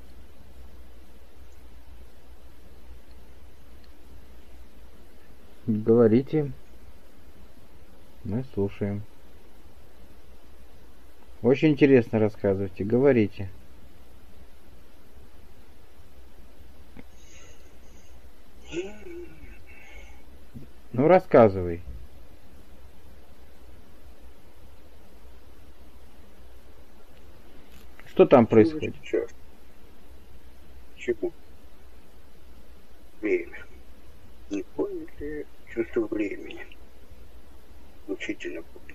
A: Говорите. Мы слушаем. Очень интересно рассказывайте. Говорите. Ну, рассказывай. Что там происходит?
C: Сейчас. Чего? Время. Не поняли чувство времени. Учительно будет.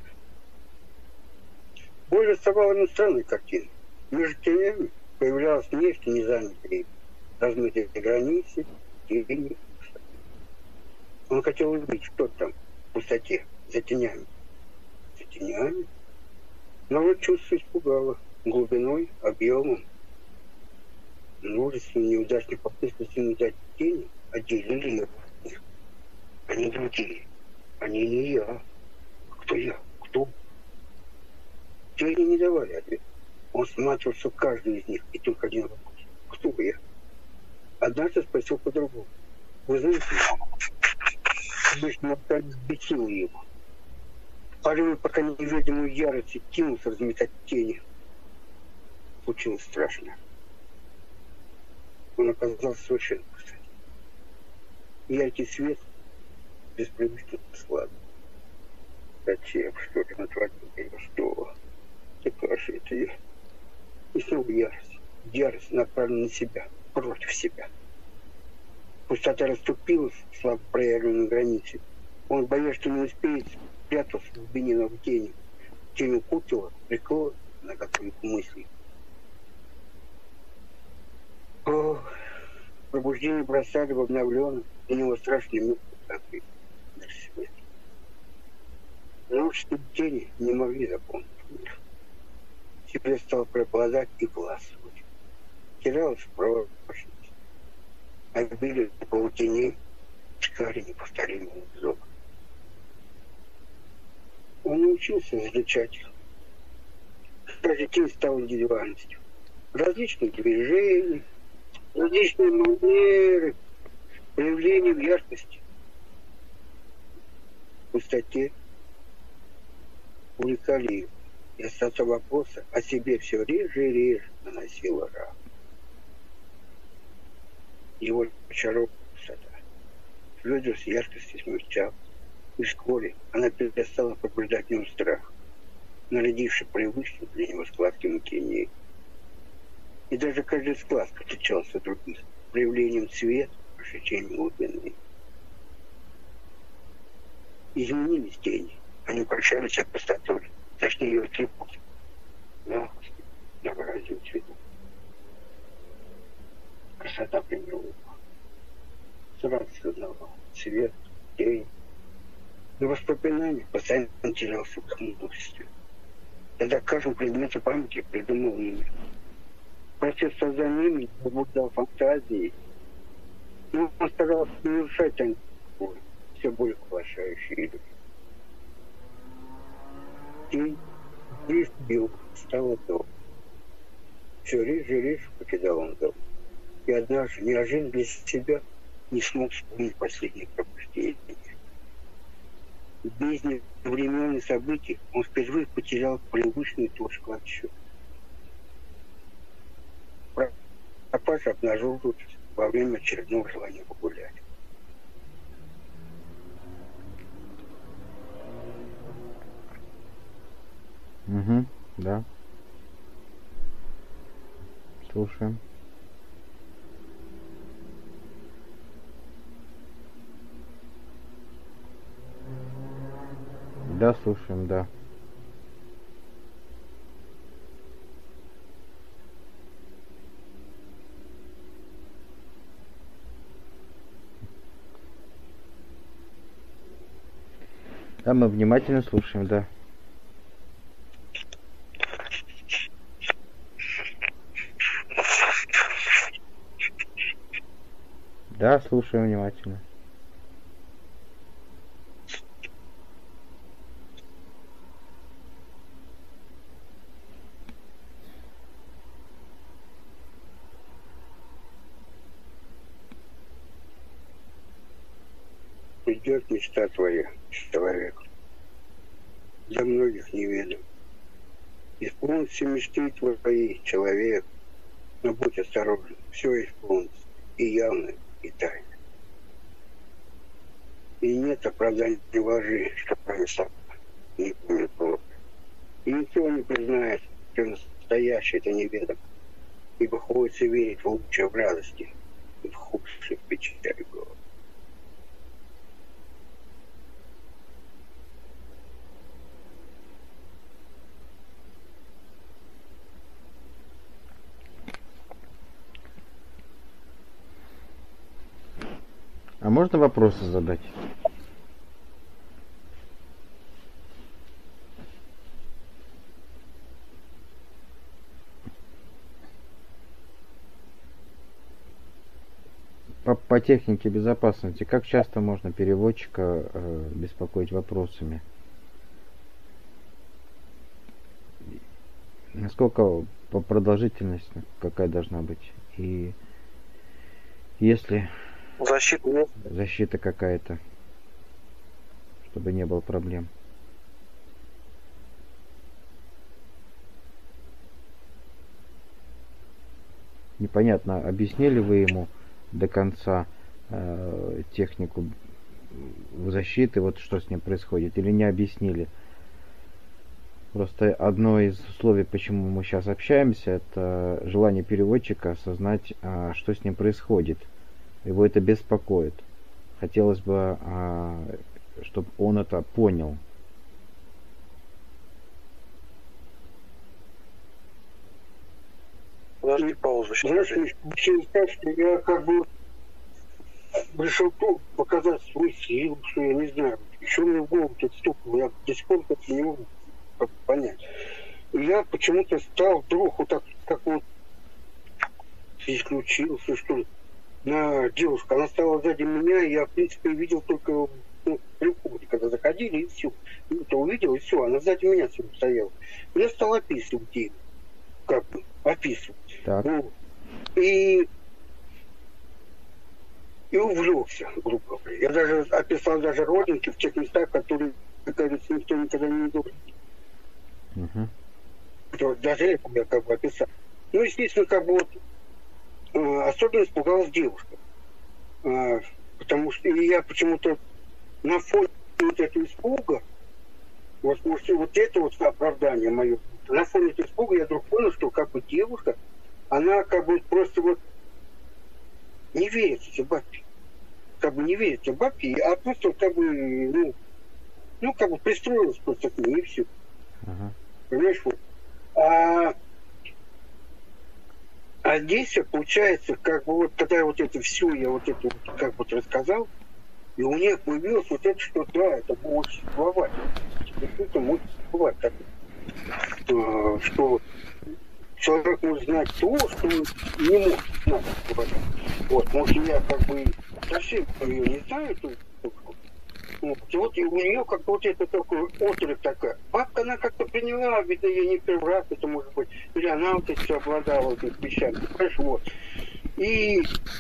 C: Боль оставала не странной картиной. Между тенями появлялась нефть, незанятые размытые границы, тени. Он хотел увидеть, что там в пустоте, за тенями. За тенями? Но вот чувство испугало глубиной, объемом. Множество неудачных попыток снять тени отделили его от них. Они другие. Они не я. Кто я? Кто? Тени не давали ответ. Он сматывался в каждую из них, и только один вопрос. Кто я? Однажды спросил по-другому. Вы знаете, обычно опять сбесил его. Порывы пока неведомую ярость кинулся разметать тени. Случилось страшно. Он оказался совершенно пустым. Яркий свет беспривычно слабый. Зачем? Что ты натворил? Что? Какая же это я? И снова ярость. Ярость направлена на себя, против себя. Пустота расступилась, слабо проявленной границей. Он, боясь, что не успеет, спрятался в глубине на тени. Тень укутала, прикрыла на какую-то мысль. О, пробуждение бросали в обновленном, для него страшный мир, такой свет. Но что тени не могли запомнить мир. тебе стал преобладать и властвовать. Терялась прочность, обилие полутеней, чкари неповторимого зоба. Он научился различать их. Каждый день стал индивидуальностью. Различные движения, различные манеры, проявления в яркости, в пустоте увлекали его. И остаться вопроса о себе все реже и реже наносила ран. Его очаровала пустота. Слезы яркости смягчал. И вскоре она перестала пробуждать в нем страх, нарядивший привычную для него складками теней. И даже каждая складка отличалась от других проявлением цвета, ощущением глубины. Изменились тени. Они прощались от пустоты, точнее ее атрибут, мягкости, многообразием цветов. Красота приняла. Сразу сознавал цвет, тень. Но воспоминания постоянно терялся в множестве. Тогда к каждому предмету памяти придумал имя. Процесс создания имени возбуждал фантазии, но он старался не нарушать тайну, все более поглощающие люди. Тень лишь бил, стало дом. Все реже и реже покидал он дом. И однажды неожиданно для себя не смог вспомнить последние пробуждения. В бездне времен и событий он впервые потерял привычную точку отсчета. Пропажа обнаруживалась во время очередного желания погулять.
A: Угу, да. Слушаем. Да, слушаем, да. Да, мы внимательно слушаем, да. Да, слушаем внимательно.
C: Придет мечта твоя, человек. Для многих неведом. Исполнится мечты твои, человек. Но будь осторожен, все исполнится. И явно, и тайно. И нет оправдания лжи, что пронесла не помнит Бог. И никто не признает, что настоящее это неведомо. Ибо хочется верить в лучшее в радости и в худшее в печали голода.
A: А можно вопросы задать? По, по технике безопасности, как часто можно переводчика э, беспокоить вопросами? Насколько по продолжительности какая должна быть? И если
B: Защита.
A: защита какая-то, чтобы не было проблем. Непонятно, объяснили вы ему до конца э, технику защиты, вот что с ним происходит, или не объяснили? Просто одно из условий, почему мы сейчас общаемся, это желание переводчика осознать, э, что с ним происходит. Его это беспокоит. Хотелось бы, э, чтобы он это понял.
B: Подожди паузу.
C: Знаешь, так, что я как бы пришел тут показать свой силу, что я не знаю. Еще мне в голову тут стукнуло, я до сих пор как не могу понять. И я почему-то стал вдруг вот так, как вот исключился, что ли, на девушку. Она стала сзади меня, и я, в принципе, видел только, ну, при входе, когда заходили, и все. Это увидел, и все. Она сзади меня все стояла. Я стал описывать ей, как бы, описывать.
A: Так.
C: Ну, и, и увлекся, грубо говоря. Я даже описал даже родинки в тех местах, которые, как говорится, никто никогда не видел. Uh-huh. Даже это я как бы описал. Ну, естественно, как бы вот э, особенно испугалась девушка. Э, потому что и я почему-то на фоне вот этого испуга, вот, может, вот это вот оправдание мое, на фоне этого испуга я вдруг понял, что как бы девушка, она как бы просто вот не верит эти бабки. Как бы не верит эти бабки, а просто как бы, ну, ну как бы пристроилась просто к ней, и все. Uh-huh. Понимаешь, вот. А, а здесь получается, как бы вот, когда вот это все, я вот это вот, как бы рассказал, и у них появилось вот это, что да, это может существовать. Это может существовать. Так, что, что человек может знать то, что не может знать. Вот, может, я как бы совсем ее не знаю, то, вот, и вот и у нее как-то вот это такой отрыв такая. Бабка, она как-то приняла, видно, ей не первый раз, это может быть, или она вот это все обладала этими вещами. Понимаешь, вот. И,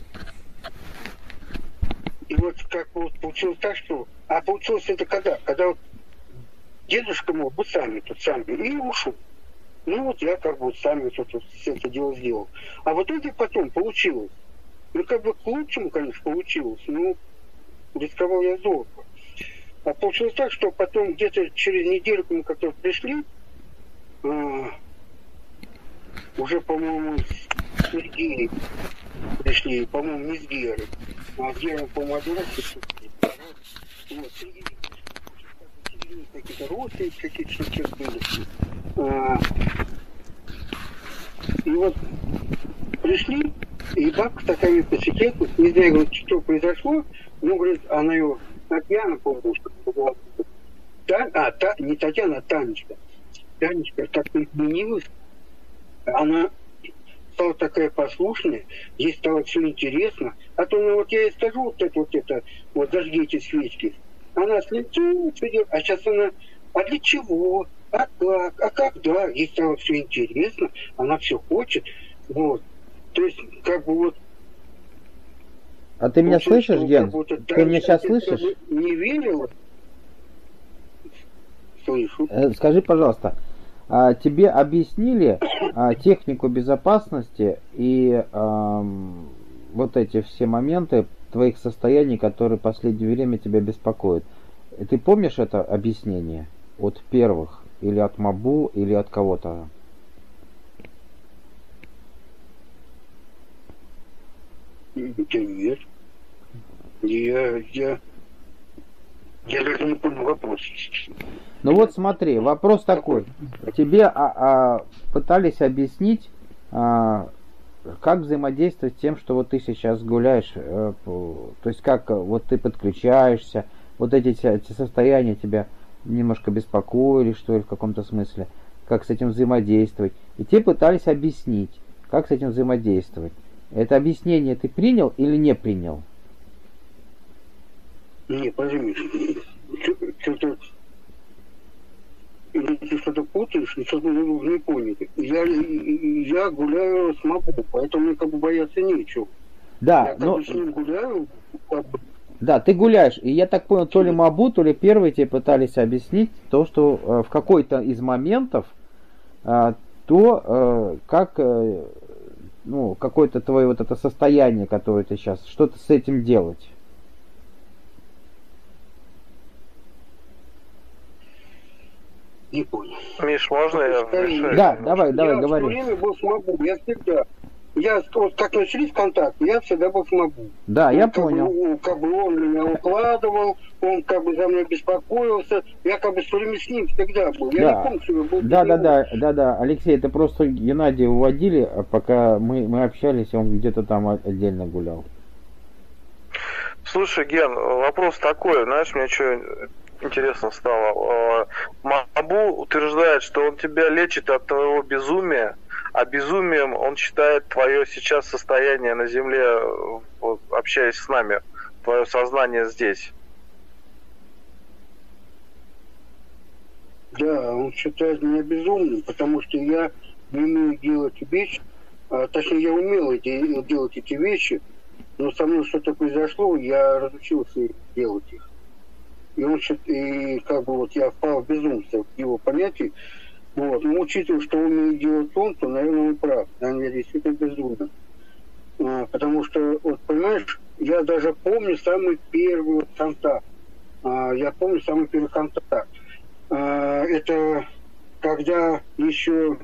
C: и вот как вот получилось так, что... А получилось это когда? Когда вот дедушка мой, вот сами тут сами, и ушел. Ну вот я как бы вот сами вот это, все это дело сделал. А вот это потом получилось. Ну как бы к лучшему, конечно, получилось, но рисковал я долго. А получилось так, что потом где-то через недельку мы как-то пришли, а, уже, по-моему, с Сергеем пришли, по-моему, не с Герой, а с Герой, по-моему, один раз пришли. Вот, какие-то родственники, какие-то штуки были. А, и вот пришли, и бабка такая по секрету, не знаю, говорит, что произошло, ну, говорит, она ее... Татьяна, помню, что была. Та, а, та, не Татьяна, а Танечка. Танечка как-то изменилась. Она стала такая послушная, ей стало все интересно. А то, ну вот я ей скажу, вот это, вот это, вот зажги эти свечки. Она слетит, а сейчас она, а для чего? А как? А когда? Ей стало все интересно, она все хочет. Вот. То есть, как бы вот.
A: А ты меня слышишь, Ген? Ты меня сейчас слышишь?
C: Не верила. Слышу.
A: Скажи, пожалуйста, а тебе объяснили а, технику безопасности и а, вот эти все моменты твоих состояний, которые в последнее время тебя беспокоят? Ты помнишь это объяснение от первых? Или от Мабу, или от кого-то?
C: Да нет. Я, я, я даже не понял вопрос.
A: Ну вот смотри, вопрос такой. Тебе а, а, пытались объяснить, а, как взаимодействовать с тем, что вот ты сейчас гуляешь, а, по, то есть как вот ты подключаешься, вот эти, эти состояния тебя немножко беспокоили, что ли, в каком-то смысле, как с этим взаимодействовать. И тебе пытались объяснить, как с этим взаимодействовать. Это объяснение ты принял или не принял?
C: Не, подожди, что-то... Или ты что-то путаешь, что-то не понял. Я, я гуляю с Мабу, поэтому мне как бы бояться нечего.
A: Да,
C: я
A: но...
C: с ним гуляю, как бы...
A: Да, ты гуляешь, и я так понял, то ли Мабу, то ли первые тебе пытались объяснить то, что э, в какой-то из моментов э, то, э, как... Э, ну, какое-то твое вот это состояние, которое ты сейчас, что-то с этим делать.
C: Не понял.
B: Миш, можно я вмешаюсь?
A: Да, давай, давай,
C: я
A: говори.
C: Я все время был с Мабу, я всегда. Я, вот как начались контакты, я всегда был с Мабу.
A: Да,
C: он,
A: я
C: как
A: понял.
C: Бы, как бы он меня укладывал, он как бы за мной беспокоился, я как бы все время с ним всегда был. Я
A: да.
C: не помню, что я был.
A: Да, да, да, да, да, Алексей, это просто Геннадия уводили, пока мы, мы общались, он где-то там отдельно гулял.
B: Слушай, Ген, вопрос такой, знаешь, мне что интересно стало. Мабу утверждает, что он тебя лечит от твоего безумия, а безумием он считает твое сейчас состояние на Земле, вот, общаясь с нами, твое сознание здесь.
C: Да, он считает меня безумным, потому что я не умею делать вещи, а, точнее, я умел эти, делать эти вещи, но со мной что-то произошло, я разучился делать их. И он и как бы вот я впал в безумство в его понятии. Вот. Но учитывая, что он умеет делать он, то, наверное, он прав. Наверное, я действительно безумно. А, потому что, вот понимаешь, я даже помню самый первый вот контакт. А, я помню самый первый контакт. А, это когда еще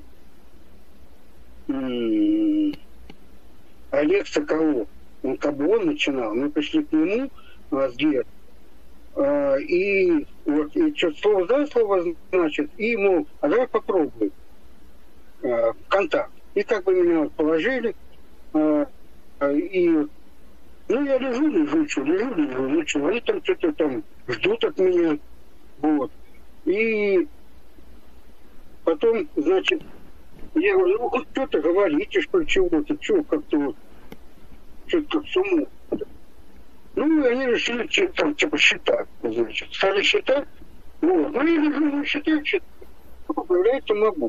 C: м- Олег Соколов, он как бы он начинал, мы пришли к нему а, с Гер. Uh, и вот и что слово за слово значит, и ему, а давай попробуем uh, контакт. И как бы меня вот положили, uh, uh, и ну я лежу, лежу, что, лежу, лежу, ну что, они там что-то там ждут от меня, вот. И потом, значит, я говорю, ну хоть что-то говорите, что чего-то, что как-то вот, что-то как с умом. Ну, и они решили там, типа, считать, значит. Стали считать, вот. Ну, я лежу, считаю, считаю. Появляется могу.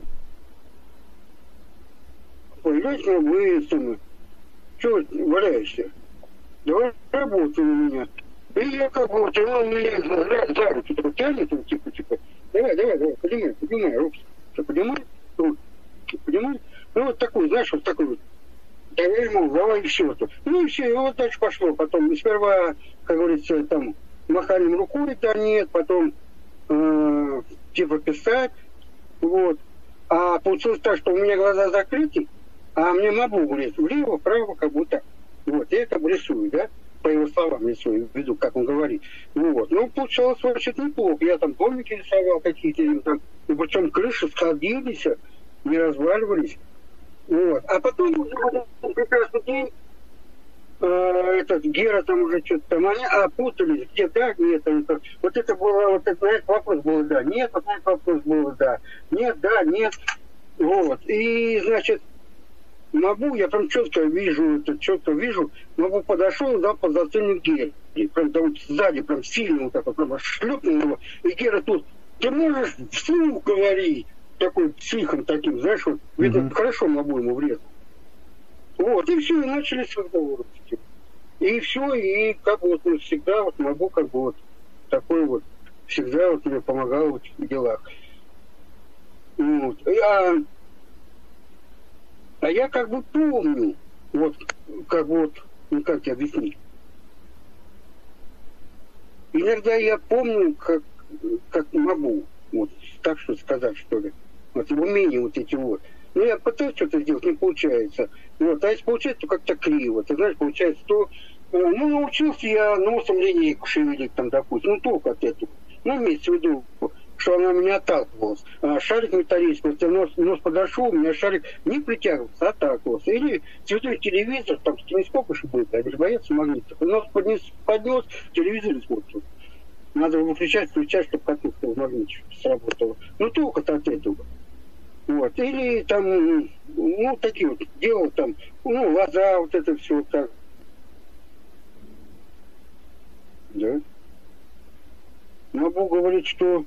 C: Появляется могу, и это, что валяешься? Давай работай у меня. И я как бы, вот, он меня за руки типа, тянет, типа, типа, давай, давай, давай, поднимай, поднимай руки. Что, поднимай? Руки, поднимай. Ну, вот такой, знаешь, вот такой вот. Давай ему, давай и все. Ну и все, и вот дальше пошло. Потом сперва, как говорится, там маханием рукой, да нет, потом э, типа писать. Вот. А получилось так, что у меня глаза закрыты, а мне могу говорить влево, вправо, как будто. Вот, я как бы рисую, да, по его словам рисую, веду, как он говорит. Вот. Ну, получалось вообще неплохо. Я там домики рисовал какие-то, там, и причем крыши сходились, не разваливались. Вот. А потом уже в прекрасный день э, этот Гера там уже что-то там, они опутались, где да, нет, это, вот это было, вот это, знаешь, вопрос был да, нет, вот этот вопрос был да, нет, да, нет, вот. И, значит, Мабу, я прям четко вижу, это четко вижу, Мабу подошел, дал подзатыльник Гере, прям там сзади, прям сильно вот так вот, прям шлепнул его, и Гера тут, ты можешь вслух говорить, такой психом таким, знаешь, вот, видно, mm-hmm. хорошо Мабу ему врезал. Вот, и все, и начались разговоры. И все, и как бы вот ну, всегда вот Мабу как бы вот такой вот, всегда вот мне помогал в этих делах. Вот. А, а я как бы помню, вот, как бы вот, ну как тебе объяснить. Иногда я помню, как, как Мабу, вот, так что сказать, что ли. Вот умения вот эти вот. Ну, я пытаюсь что-то сделать, не получается. Вот, а если получается, то как-то криво. Ты знаешь, получается, то... Ну, научился я носом линейку шевелить, там, допустим, ну, только от этого. Ну, имеется в виду, что она меня отталкивалась. А шарик металлический, вот нос, нос подошел, у меня шарик не притягивался, а отталкивался. Или цветной телевизор, там, с телескопа же будет, они же боятся магнитов. Нос поднес, поднес, телевизор испортил. Надо выключать, включать, чтобы катушка в магните сработала. Ну, только-то от этого. Вот. Или там, ну, такие вот, делал там, ну, лоза, вот это все вот так. Да. Могу говорить, что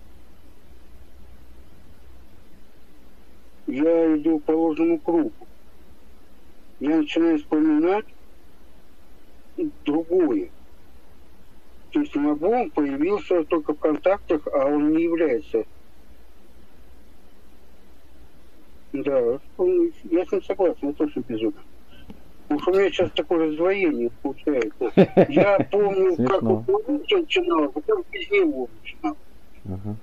C: я иду по ложному кругу. Я начинаю вспоминать другое. То есть Мабу он появился только в контактах, а он не является. Да, он, я с ним согласен, это очень безумно. Потому что у меня сейчас такое раздвоение получается. Я помню, как он начинал, а потом без него начинал. Uh-huh.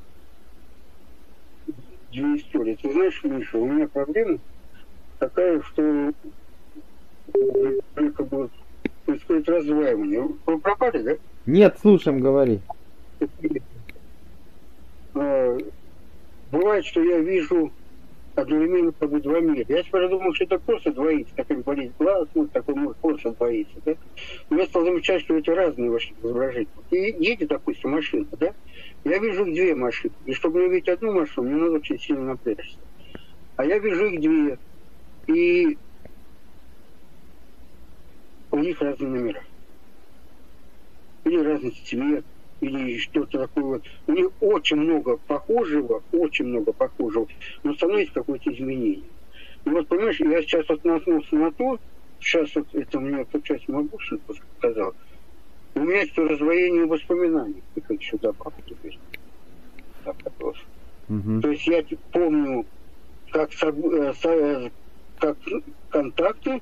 C: Две истории. Ты знаешь, Миша, у меня проблема такая, что как бы происходит раздваивание. Вы пропали, да?
A: Нет, слушаем, говори.
C: Бывает, что я вижу одновременно как бы два мира. Я теперь думал, что это просто двоится, такой болит глаз, ну, такой может просто двоится, да? Но я стал замечать, что это разные ваши изображения. И едет, допустим, машина, да? Я вижу две машины. И чтобы мне видеть одну машину, мне надо очень сильно напрячься. А я вижу их две. И у них разные номера. Или разный цвет, или что-то такое вот. У них очень много похожего, очень много похожего, но все равно есть какое-то изменение. И вот, понимаешь, я сейчас вот наткнулся на то, сейчас вот это мне получается Мабушин сказал, у меня есть раздвоение воспоминаний, как сюда добавил теперь. Так, угу. То есть я помню, как, как контакты,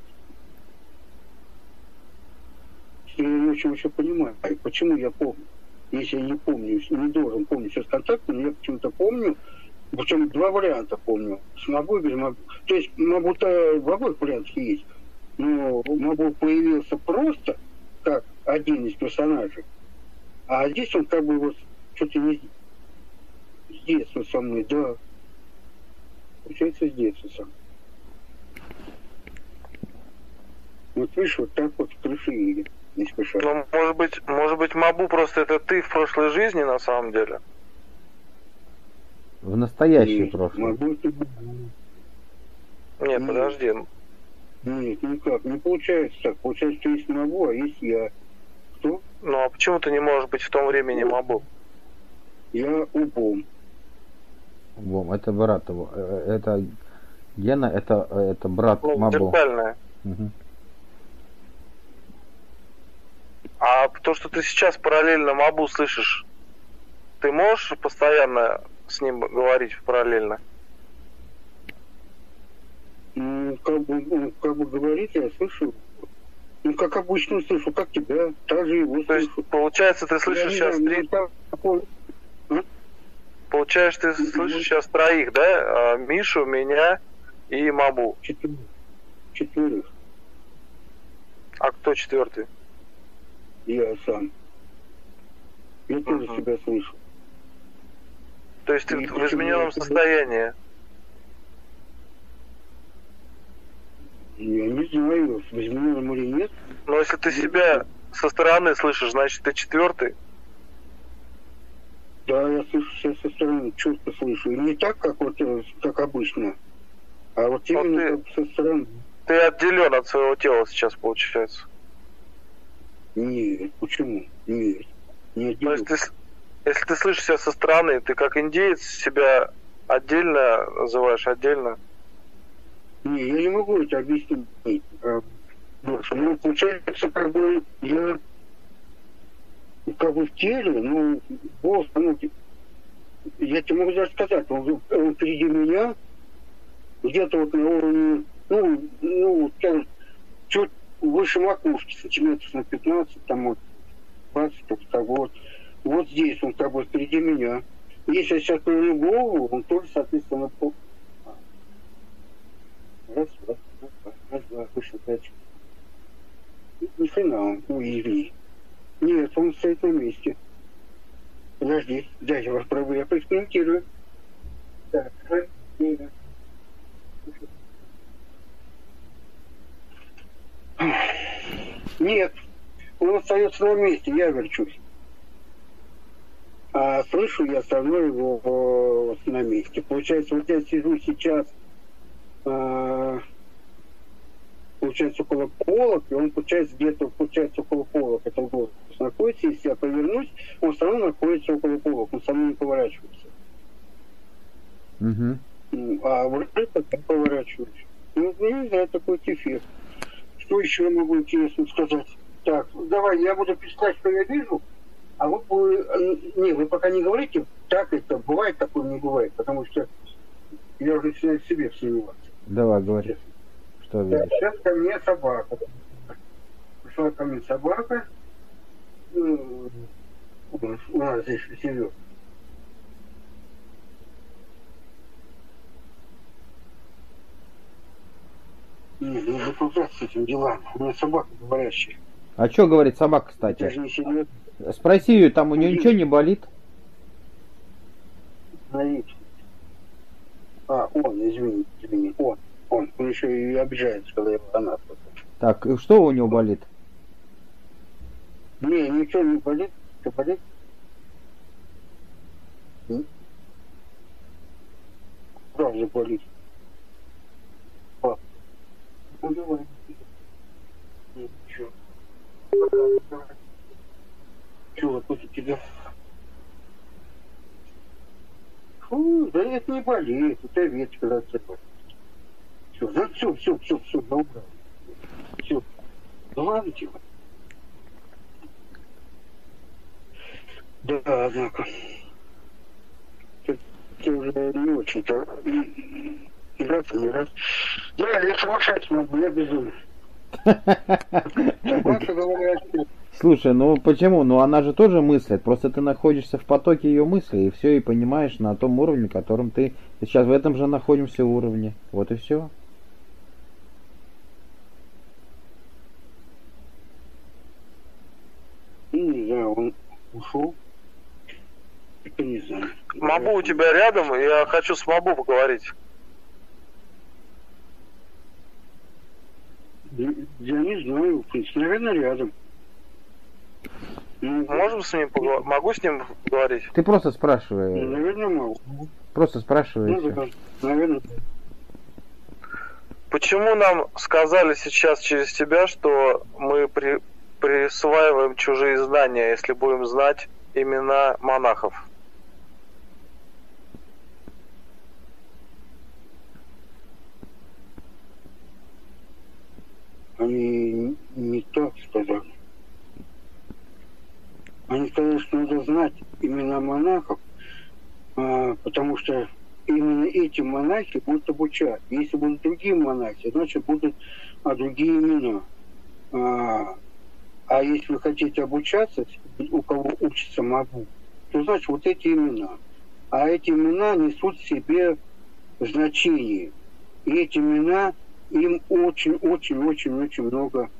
C: я не очень еще понимаю, почему я помню. Если я не помню, не должен помнить все с контактами, я почему-то помню, причем два варианта помню, с Мабу и без Мабу. То есть Мабу-то в обоих вариантах есть, но Мабу появился просто как один из персонажей, а здесь он как бы вот что-то не с детства со мной, да. Получается, с детства со мной. Вот видишь, вот так вот крыши едет. Не спеша.
B: Ну, может быть, может быть, Мабу просто это ты в прошлой жизни на самом деле?
A: В настоящее прошлое.
C: Мабу это...
B: Нет, подожди.
C: Нет, никак. Не получается так. Получается, что есть Мабу, а есть я. Кто?
B: Ну, а почему ты не можешь быть в том времени Мабу?
C: Я Убом.
A: Убом, это брат его. Это Гена, это, это брат
B: ну,
A: Мабу.
B: Зеркальная.
A: Угу.
B: А то, что ты сейчас параллельно Мабу слышишь, ты можешь постоянно с ним говорить параллельно?
C: Ну, как бы, ну, как бы говорить, я слышу. Ну, как обычно слышу, как тебя, так же его
B: то
C: слышу.
B: Есть, получается, ты слышишь сейчас три...
C: А?
B: Получается, ты слышишь сейчас троих, да? Мишу, меня и Мабу.
C: Четверых. Четверых.
B: А кто четвертый?
C: Я сам. Я тоже
B: uh-huh.
C: себя слышу.
B: То есть ты
C: и
B: в измененном состоянии?
C: Я не знаю, в измененном или нет.
B: Но если ты себя со стороны слышишь, значит ты четвертый?
C: Да, я слышу себя со стороны, четко слышу. И не так, как вот как обычно, а вот именно
B: ты,
C: как со стороны.
B: Ты отделен от своего тела сейчас, получается?
C: Нет, почему? Нет, не отделен.
B: То есть ты, если ты слышишь себя со стороны, ты как индеец себя отдельно называешь, отдельно?
C: Не, я не могу это объяснить. Ну, получается, как бы я как бы в теле, ну, голос, ну, я тебе могу даже сказать, он, он впереди меня, где-то вот на уровне, ну, ну, там, чуть выше макушки, сантиметров на пятнадцать, там вот двадцать, так вот. Вот здесь он как бы впереди меня. Если я сейчас поверну голову, он тоже, соответственно, по... Раз, раз, раз, раз, два, выше, пять. Ни хрена он, уяви. Нет, он стоит на месте. Подожди, дай я попробую, я поэкспериментирую. Так, раз, два. Нет, он остается на месте, я верчусь. А слышу я все равно его вот, на месте. Получается, вот я сижу сейчас, а, получается, около полок, и он, получается, где-то, получается, около полок, это голос находится. Если я повернусь, он все равно находится около полок, он со мной не поворачивается.
A: Угу.
C: А вот это я поворачиваюсь. Ну, не знаю, такой эффект. Что еще я могу интересно сказать? Так, давай, я буду писать, что я вижу, а вот вы, не, вы пока не говорите, так это бывает, такое не бывает, потому что я уже начинаю в себе сомневаться.
A: Давай, говори, что видишь.
C: Сейчас ко мне собака. Пришла ко мне собака, у нас здесь живет. Не, ну выползать с этим делам. У меня собака говорящая.
A: А что говорит собака, кстати?
C: Это же не серьезно.
A: Спроси ее, там у нее ничего не болит?
C: Смотрите. А, он, извини, извини, он. Он, он еще и обижается, когда его она.
A: Так, и что у него болит?
C: Не, ничего не болит. Что болит? Правда болит. А. Ну давай. Ничего. Чего тут у тебя? Фу, да это не болит, это ветка зацепа. Все, да все, все, все, все, да убрал. Все. Ну ладно, тихо. Да, однако. Ты уже не очень-то играться не раз. Да, я соглашаюсь, могу, я безумный. Собака говорят,
A: Слушай, ну почему? Ну она же тоже мыслит, просто ты находишься в потоке ее мыслей и все, и понимаешь на том уровне, котором ты сейчас в этом же находимся уровне. Вот и все.
C: не знаю, он ушел. Это не знаю.
B: Мабу у тебя рядом, я хочу с Мабу поговорить.
C: Я, я не знаю, в принципе, наверное, рядом. Ну,
B: Можем с ним поговорить? Могу с ним поговорить?
A: Ты просто
C: ну,
A: спрашивай.
C: наверное, могу.
A: Просто спрашивай. и
C: Ну,
A: всё.
C: да, наверное.
B: Почему нам сказали сейчас через тебя, что мы при, присваиваем чужие знания, если будем знать имена монахов?
C: Они не так сказали. Они сказали, что надо знать имена монахов, а, потому что именно эти монахи будут обучать. Если будут другие монахи, значит будут а, другие имена. А, а если вы хотите обучаться, у кого учится Мабу, то значит вот эти имена. А эти имена несут в себе значение. И эти имена, им очень-очень-очень-очень много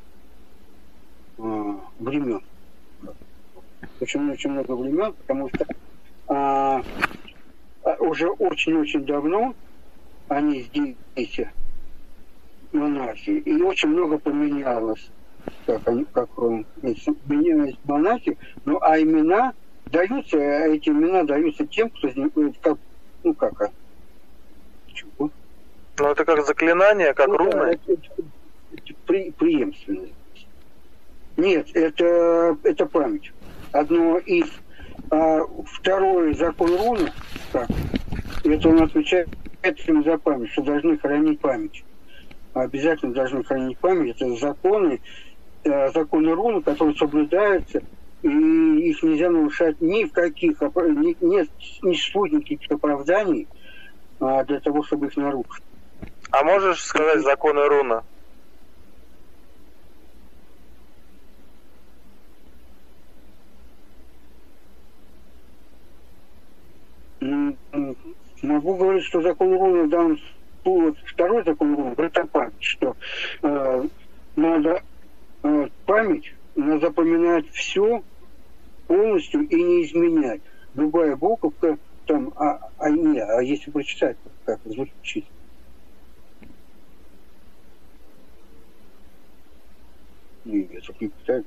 C: а, времен. Очень-очень много времен, потому что а, уже очень-очень давно они здесь, монахи, и очень много поменялось, как они, как менялись монахи, ну а имена даются, эти имена даются тем, кто как, ну как, а, чего?
B: Ну это как заклинание, как
C: ну,
B: руны?
C: Это, это, это при, преемственность. Нет, это, это память. Одно из а, второй закон руны, так, это он отвечает этим за память, что должны хранить память. Обязательно должны хранить память. Это законы, а, законы руны, которые соблюдаются, и их нельзя нарушать ни в каких, ни, нет, не существует никаких оправданий а, для того, чтобы их нарушить.
B: А можешь сказать законы руны?
C: Могу говорить, что закон руны в данном случае, второй закон руны, это память, что э, надо э, память, надо запоминать все полностью и не изменять. Любая буковка там, а, а не, а если прочитать, как звучит. Нет, я так не читаю.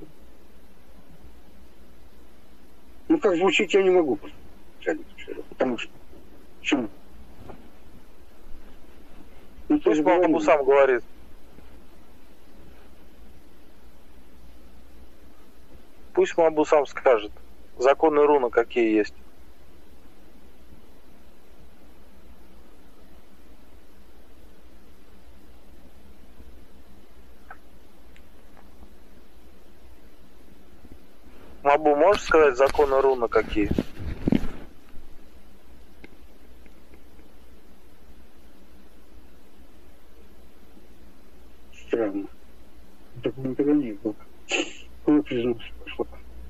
C: Ну, как звучит, я не могу. Потому что почему? Ну,
B: Пусть Мабу сам говорит. Пусть Мабу сам скажет. Законы руны какие есть. Мабу, можешь сказать законы руны какие?
C: Странно. Такого никогда не было. Куда признался пошла?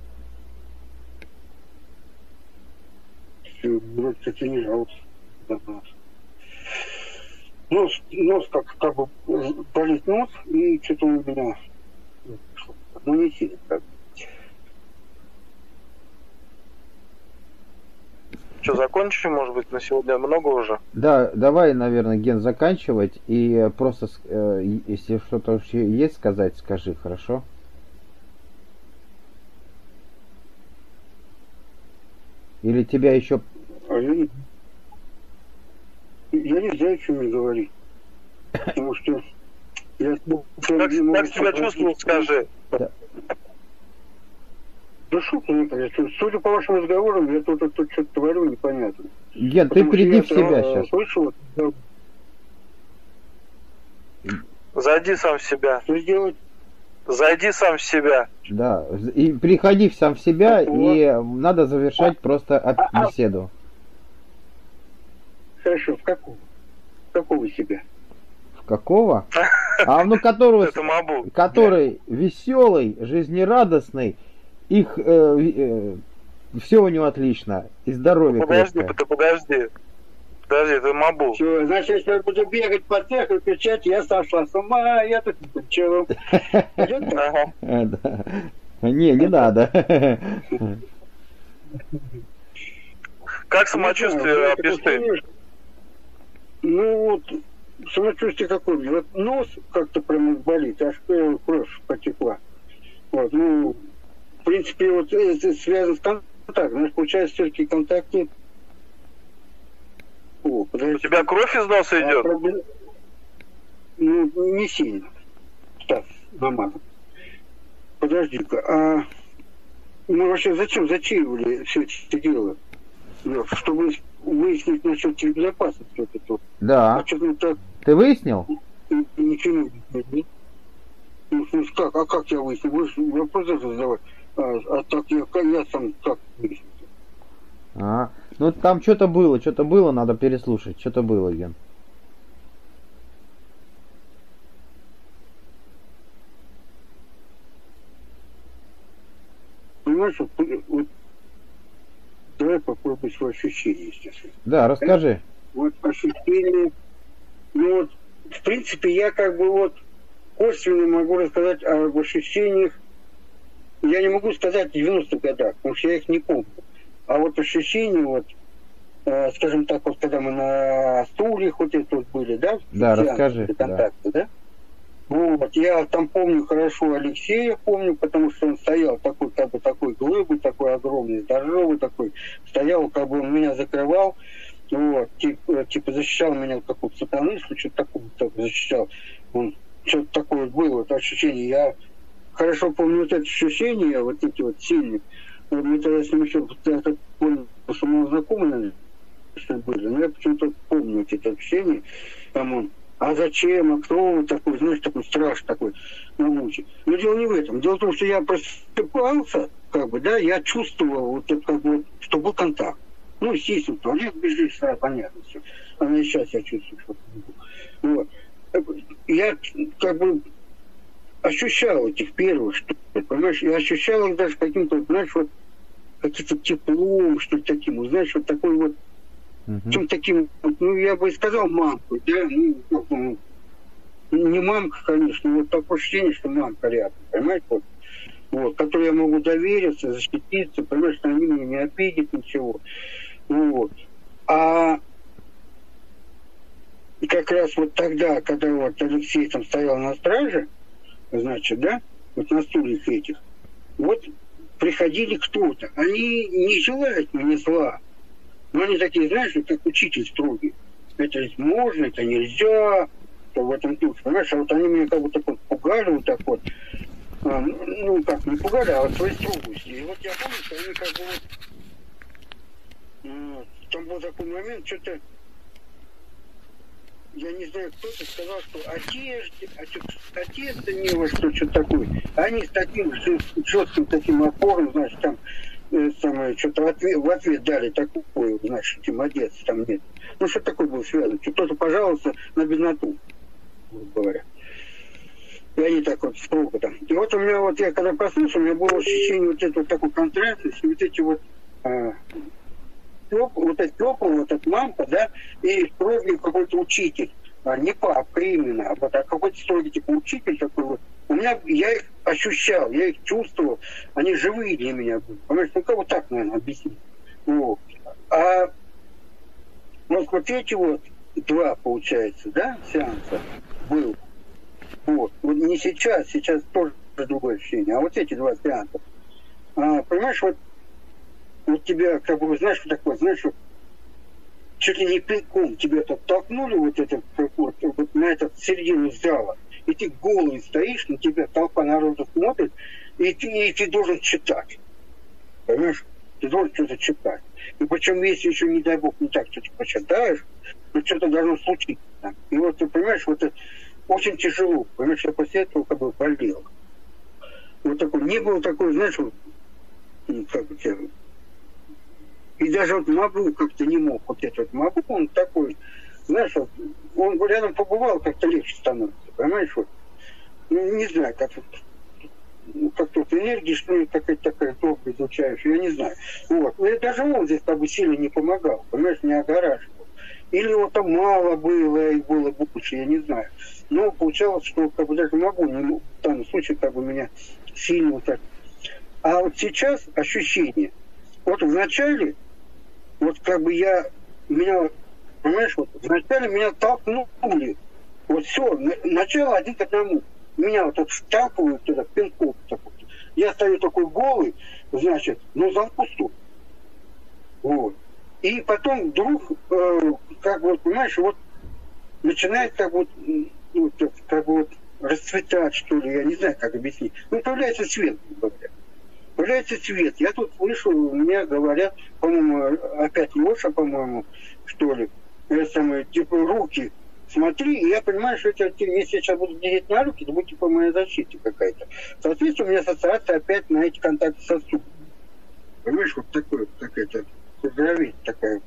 C: Все, вроде как и не жалуется до нас. Нос, нос как, как бы болит нос, и что-то у меня пошло. Но не сильно, правда.
B: что, закончим, может быть, на сегодня много уже?
A: Да, давай, наверное, Ген, заканчивать. И просто, э, если что-то вообще есть сказать, скажи, хорошо? Или тебя еще...
C: А я, не... я не знаю, о чем мне говорить. Потому что... Я...
B: Как, как себя чувствуешь, скажи?
A: Да.
C: Да шутка непонятно. Судя по вашим разговорам, я тут, тут что-то творю непонятно.
A: Ген, ты приди в себя сейчас.
C: Слышал?
B: Зайди сам в себя.
C: Что сделать?
B: Зайди сам в себя.
A: Да, и приходи сам в себя,
C: вот.
A: И надо завершать просто от беседу.
C: Хорошо, в какого? В какого себя?
A: В какого? А ну которого, который веселый, жизнерадостный, их э, э, все у него отлично, и здоровье
B: подожди,
A: крепкое.
B: Ты подожди. Подожди, это Мабу.
C: Все, значит, если я буду бегать по цеху и кричать, я сошла с ума, я тут ничего.
A: Не, не надо.
B: Как самочувствие, опиши?
C: Ну вот, самочувствие какое? Вот нос как-то прямо болит, аж кровь потекла. Вот, ну, в принципе, вот это связано с контактом. Значит, получается, все-таки контакты. О,
B: У тебя кровь из носа идет?
C: А, проблем... Ну, не сильно. Так, нормально. Подожди-ка, а мы вообще зачем зачаивали все это дело? Чтобы выяснить насчет безопасности вот это.
A: Да.
C: А что-то так...
A: Ты выяснил?
C: Ничего не... Ну, как? А как я выяснил? Вы же вопрос даже задавать. А, а так я, я сам как выяснил?
A: А, ну там что-то было, что-то было, надо переслушать. Что-то было, Ген.
C: Понимаешь, вот, вот давай попробуй свои ощущения, естественно.
A: Да, расскажи.
C: Вот ощущения. Ну вот, в принципе, я как бы вот косвенно могу рассказать об ощущениях. Я не могу сказать в девяностых годах, потому что я их не помню. А вот ощущения, вот, э, скажем так, вот когда мы на стульях вот это вот были, да?
A: Да, расскажи.
C: Контакты, да? да? Вот, я там помню хорошо Алексея, помню, потому что он стоял такой, как бы такой глыбой, такой огромный, здоровый такой, стоял, как бы он меня закрывал, вот, типа, типа защищал меня как вот сатаны, что-то такое так, защищал. Он что-то такое было, вот ощущение. Я хорошо помню вот это ощущение, вот эти вот сильные. Вот мы тогда с ним еще понял, что мы знакомы, что были, но я почему-то помню вот это ощущение, там он. А зачем, а кто он такой, знаешь, такой страж такой на муче. Но дело не в этом. Дело в том, что я просыпался, как бы, да, я чувствовал вот это, как бы, что был контакт. Ну, естественно, в туалет бежишь, сразу понятно все. А и сейчас я чувствую, что вот. Я, как бы, ощущал этих первых, что, понимаешь, я ощущал их даже каким-то, знаешь, вот, каким-то теплом, что-то таким, вот, знаешь, вот такой вот, Uh-huh. чем таким, ну, я бы и сказал мамку, да, ну, ну, не мамка, конечно, вот такое ощущение, что мамка рядом, понимаете, вот, вот, которой я могу довериться, защититься, понимаешь, что они меня не обидят, ничего, вот, а как раз вот тогда, когда вот Алексей там стоял на страже, значит, да, вот на стульях этих, вот приходили кто-то, они не желают мне зла. Но они такие, знаешь, как учитель строгий. Это ведь можно, это нельзя, то в этом духе, понимаешь? А вот они меня как бы так вот пугали, вот так вот. А, ну, как, не пугали, а вот своей строгостью. И вот я помню, что они как бы вот... А, там был такой момент, что-то... Я не знаю, кто-то сказал, что отец, отец, отец Данила, что что-то такое. Они с таким жестким таким опором, значит, там... Самое, что-то в ответ, в ответ дали такое, значит, типа, молодец, там нет. Ну, что такое было связано? Кто-то пожаловался на бедноту, грубо говоря. И они так вот строго там. И вот у меня вот, я когда проснулся, у меня было ощущение вот этого такой контрастности, вот эти вот, а, тёп, вот этот теплый, вот этот мамка, да, и строгий какой-то учитель. А, не папа именно, а, вот, а какой-то строгий типа учитель такой вот. У меня, я их ощущал, я их чувствовал, они живые для меня были. Понимаешь, ну как вот так, наверное, объяснить. Вот. А вот, вот эти вот два, получается, да, сеанса был. Вот. Вот не сейчас, сейчас тоже другое ощущение, а вот эти два сеанса. А, понимаешь, вот, вот тебя, как бы, знаешь, что такое, знаешь, вот, чуть ли не пинком тебя так толкнули вот, это, вот, вот на этот середину зала, и ты голый стоишь, на тебя толпа народа смотрит, и ты, и ты должен читать. Понимаешь? Ты должен что-то читать. И причем, если еще, не дай бог, не так что-то почитаешь, то что-то должно случиться. И вот, ты понимаешь, вот это очень тяжело. Понимаешь, я после этого как бы болел. Вот такой, не было такой, знаешь, вот, как бы тебе... И даже вот Мабу как-то не мог, вот этот вот Мабу, он такой, знаешь, вот, он рядом побывал, как-то легче становится, понимаешь, вот. Ну, не знаю, как ну, как-то вот энергия, что ли, какая-то такая долго изучающая, я не знаю. Вот. И даже он здесь как бы сильно не помогал, понимаешь, не огораживал. Или вот там мало было, и было больше, я не знаю. Но получалось, что как бы даже могу, не, в данном случае как бы меня сильно вот так. А вот сейчас ощущение, вот вначале, вот как бы я, меня, понимаешь, вот вначале меня толкнули, вот все, начало один к одному. Меня вот, вот вталкивают туда, пинком такой. Я стою такой голый, значит, но зал пустой. Вот. И потом вдруг, э, как бы, понимаешь, вот начинает как бы, вот, как бы вот расцветать, что ли, я не знаю, как объяснить. Ну, появляется свет, говоря. Появляется свет. Я тут слышу, мне говорят, по-моему, опять Леша, по-моему, что ли, это самое, типа, руки. Смотри, и я понимаю, что это, если я сейчас буду глядеть на руки, то будет типа моя защита какая-то. Соответственно, у меня ассоциация опять на эти контакты сосудов. Понимаешь, вот такой, какая-то кровь такая.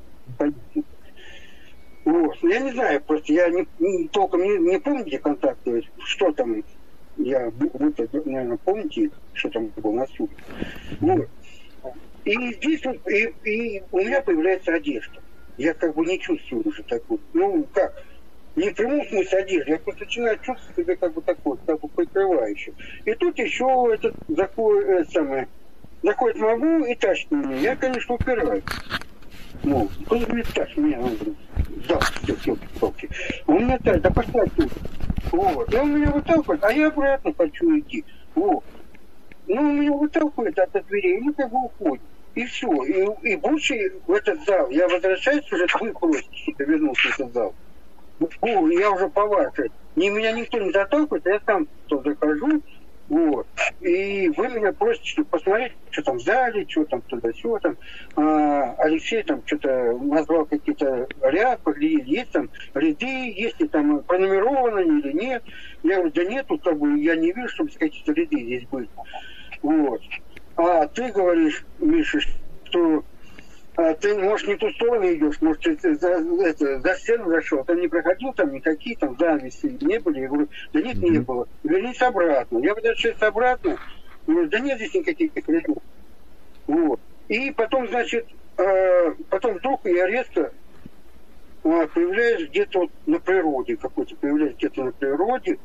C: Вот. Я не знаю, просто я не, не, толком не, не помню эти контакты, что там, я, вы, наверное, помните, что там было на суде. Вот. И здесь вот, и, и у меня появляется одежда. Я как бы не чувствую уже такую, ну как, не в прямом смысле одежды, я просто начинаю чувствовать себя как бы такой, как бы прикрывающий. И тут еще этот заходит, это самое, заходит Мабу и тащит меня. Я, конечно, упираюсь. Ну, кто же меня тащит меня? Он говорит, да, все, все, все. Он меня тащит, да поставь тут. Вот. И он меня выталкивает, а я обратно хочу идти. Вот. Ну, он меня выталкивает от дверей, и мы как бы уходим. И все. И, и больше в этот зал. Я возвращаюсь уже, вы просите, что вернулся в этот зал. О, я уже поварчиваю. Ни, меня никто не заталкивает, я сам туда захожу. Вот. И вы меня просите, чтобы посмотреть, что там в зале, что там туда-сюда. Там. А, Алексей там что-то назвал какие-то ряды, есть там ряды, есть ли там пронумерованы или нет. Я говорю, да нет, тут как бы я не вижу, чтобы какие-то ряды здесь были. Вот. А ты говоришь, Миша, что а, ты, может, не ту сторону идешь, может, ты за, это, за стену зашел, ты не проходил там никакие там зависи не были. Я говорю, да нет, mm-hmm. не было. Вернись обратно. Я возвращаюсь обратно. Я говорю, да нет здесь никаких рядов. Вот. И потом, значит, э, потом вдруг я резко э, появляюсь где-то вот на природе, какой-то появляюсь где-то на природе.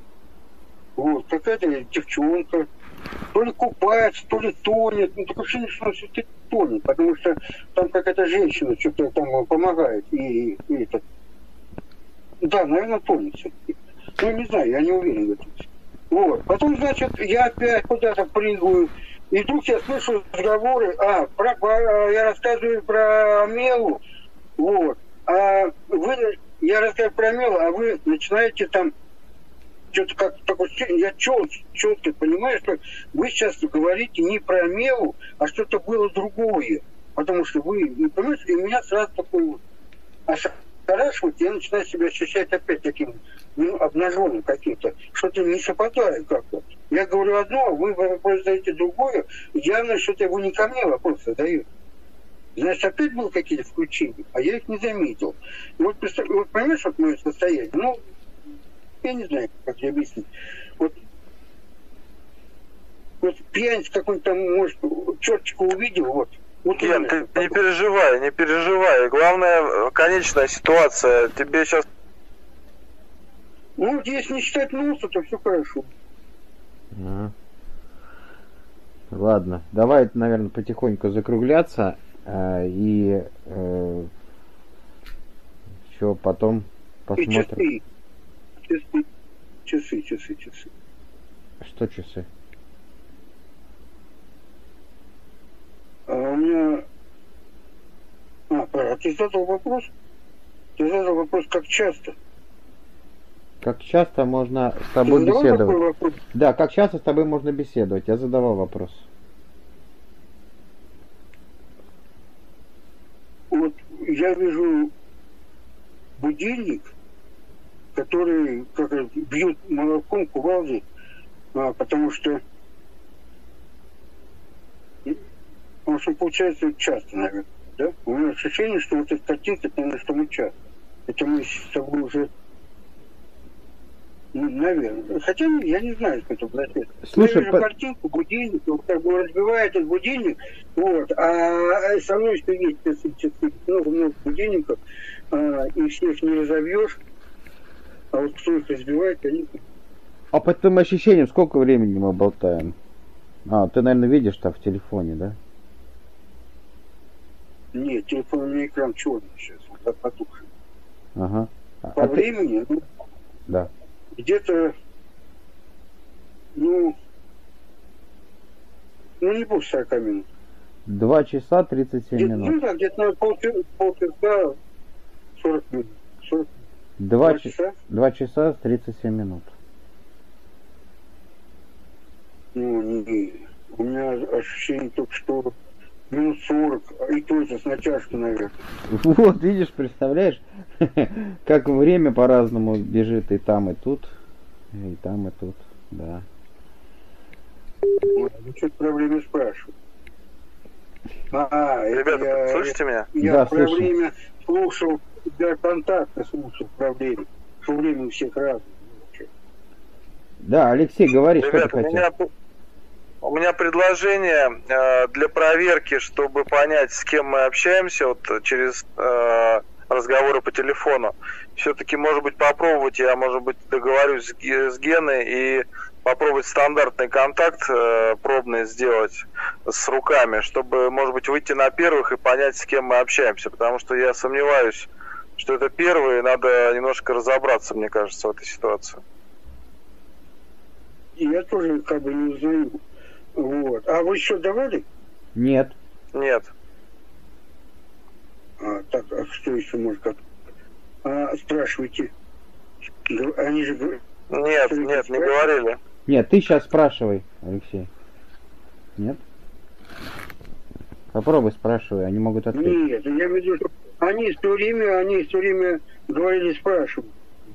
C: Вот, какая-то девчонка. То ли купается, то ли тонет. Ну, такое ощущение, что она все-таки тонет, потому что там какая-то женщина что-то там помогает. И, и это... Да, наверное, тонет все-таки. Ну, не знаю, я не уверен в этом. Вот. Потом, значит, я опять куда-то прыгаю, и вдруг я слышу разговоры. А, про, про, я рассказываю про Мелу. Вот. А вы, я рассказываю про Мелу, а вы начинаете там что-то как такое, я четко, четко понимаю, что вы сейчас говорите не про Мелу, а что-то было другое. Потому что вы, не понимаете, и меня сразу такой вот ошарашивает, я начинаю себя ощущать опять таким ну, обнаженным каким-то, что-то не совпадает как-то. Я говорю одно, а вы вопрос задаете другое, явно что-то вы не ко мне вопрос задаете. Значит, опять были какие-то включения, а я их не заметил. И вот, вот понимаешь, вот мое состояние, ну, я не знаю, как я объяснить. Вот, вот пьяница какой-нибудь там, может, черточку увидел, вот. вот
B: Ген, ты не переживай, не переживай. Главное, конечная ситуация. Тебе сейчас...
C: Ну, если не считать носа, то все хорошо.
A: А. Ладно, давай, наверное, потихоньку закругляться. А, и э, еще потом посмотрим.
C: И часы. Часы, часы, часы, часы.
A: Что часы?
C: А у меня... А, а ты задал вопрос? Ты задал вопрос, как часто?
A: Как часто можно с тобой
C: Ты задавал такой
A: беседовать?
C: вопрос?
A: Да, как часто с тобой можно беседовать? Я задавал вопрос.
C: Вот я вижу будильник, который как раз бьют молоком кувалдой, а, потому что в общем, получается часто, наверное, да? У меня ощущение, что вот эта картинка, это, наверное, что мы часто. Это мы с тобой уже, ну, наверное. Хотя я не знаю, что это будет.
A: Слушай,
C: я вижу
A: по...
C: картинку, будильник, вот как бы разбивает этот будильник, вот, а со мной что есть часы, часы, много-много будильников, а, и всех не разобьешь, а вот кто их разбивает, они...
A: А по твоим ощущениям, сколько времени мы болтаем? А, ты, наверное, видишь там в телефоне, да?
C: Нет, телефон у меня экран черный сейчас, вот потухший.
A: Ага.
C: По
A: а
C: времени,
A: ты...
C: ну,
A: да.
C: где-то, ну, ну не больше сорока минут.
A: Два часа тридцать семь
C: Где,
A: минут.
C: ну да, где-то на полчаса, полчаса сорок минут. сорок,
A: Два,
C: два
A: ч...
C: часа?
A: Два часа тридцать семь минут.
C: Ну, не, у меня ощущение только что минут сорок, и то это с натяжкой, наверное.
A: Вот, видишь, представляешь, как время по-разному бежит и там, и тут, и там, и тут, да.
C: Ну, что-то про время спрашиваю. А,
B: Ребята,
C: я,
B: слышите меня?
C: Я
A: Да,
C: про
A: слышу.
C: время слушал, для контакта слушал про время. Что время у всех разное.
A: Да, Алексей, говори, что
B: Ребята,
A: ты
B: у
A: хотел.
B: меня, у меня предложение э, для проверки, чтобы понять, с кем мы общаемся, вот через э, разговоры по телефону. Все-таки, может быть, попробовать, я, может быть, договорюсь с, с Геной и попробовать стандартный контакт э, пробный сделать с руками, чтобы, может быть, выйти на первых и понять, с кем мы общаемся, потому что я сомневаюсь, что это первые, надо немножко разобраться, мне кажется, в этой ситуации.
C: Я тоже как бы не узнаю. Вот. А вы еще давали?
A: Нет.
B: Нет.
C: А, так, а что еще может как? А, спрашивайте. Они же говорят.
B: Нет, нет, не говорили.
A: Нет, ты сейчас спрашивай, Алексей. Нет? Попробуй спрашивай, они могут ответить.
C: Нет, я имею в виду, что они все время, они все время говорили, спрашивают.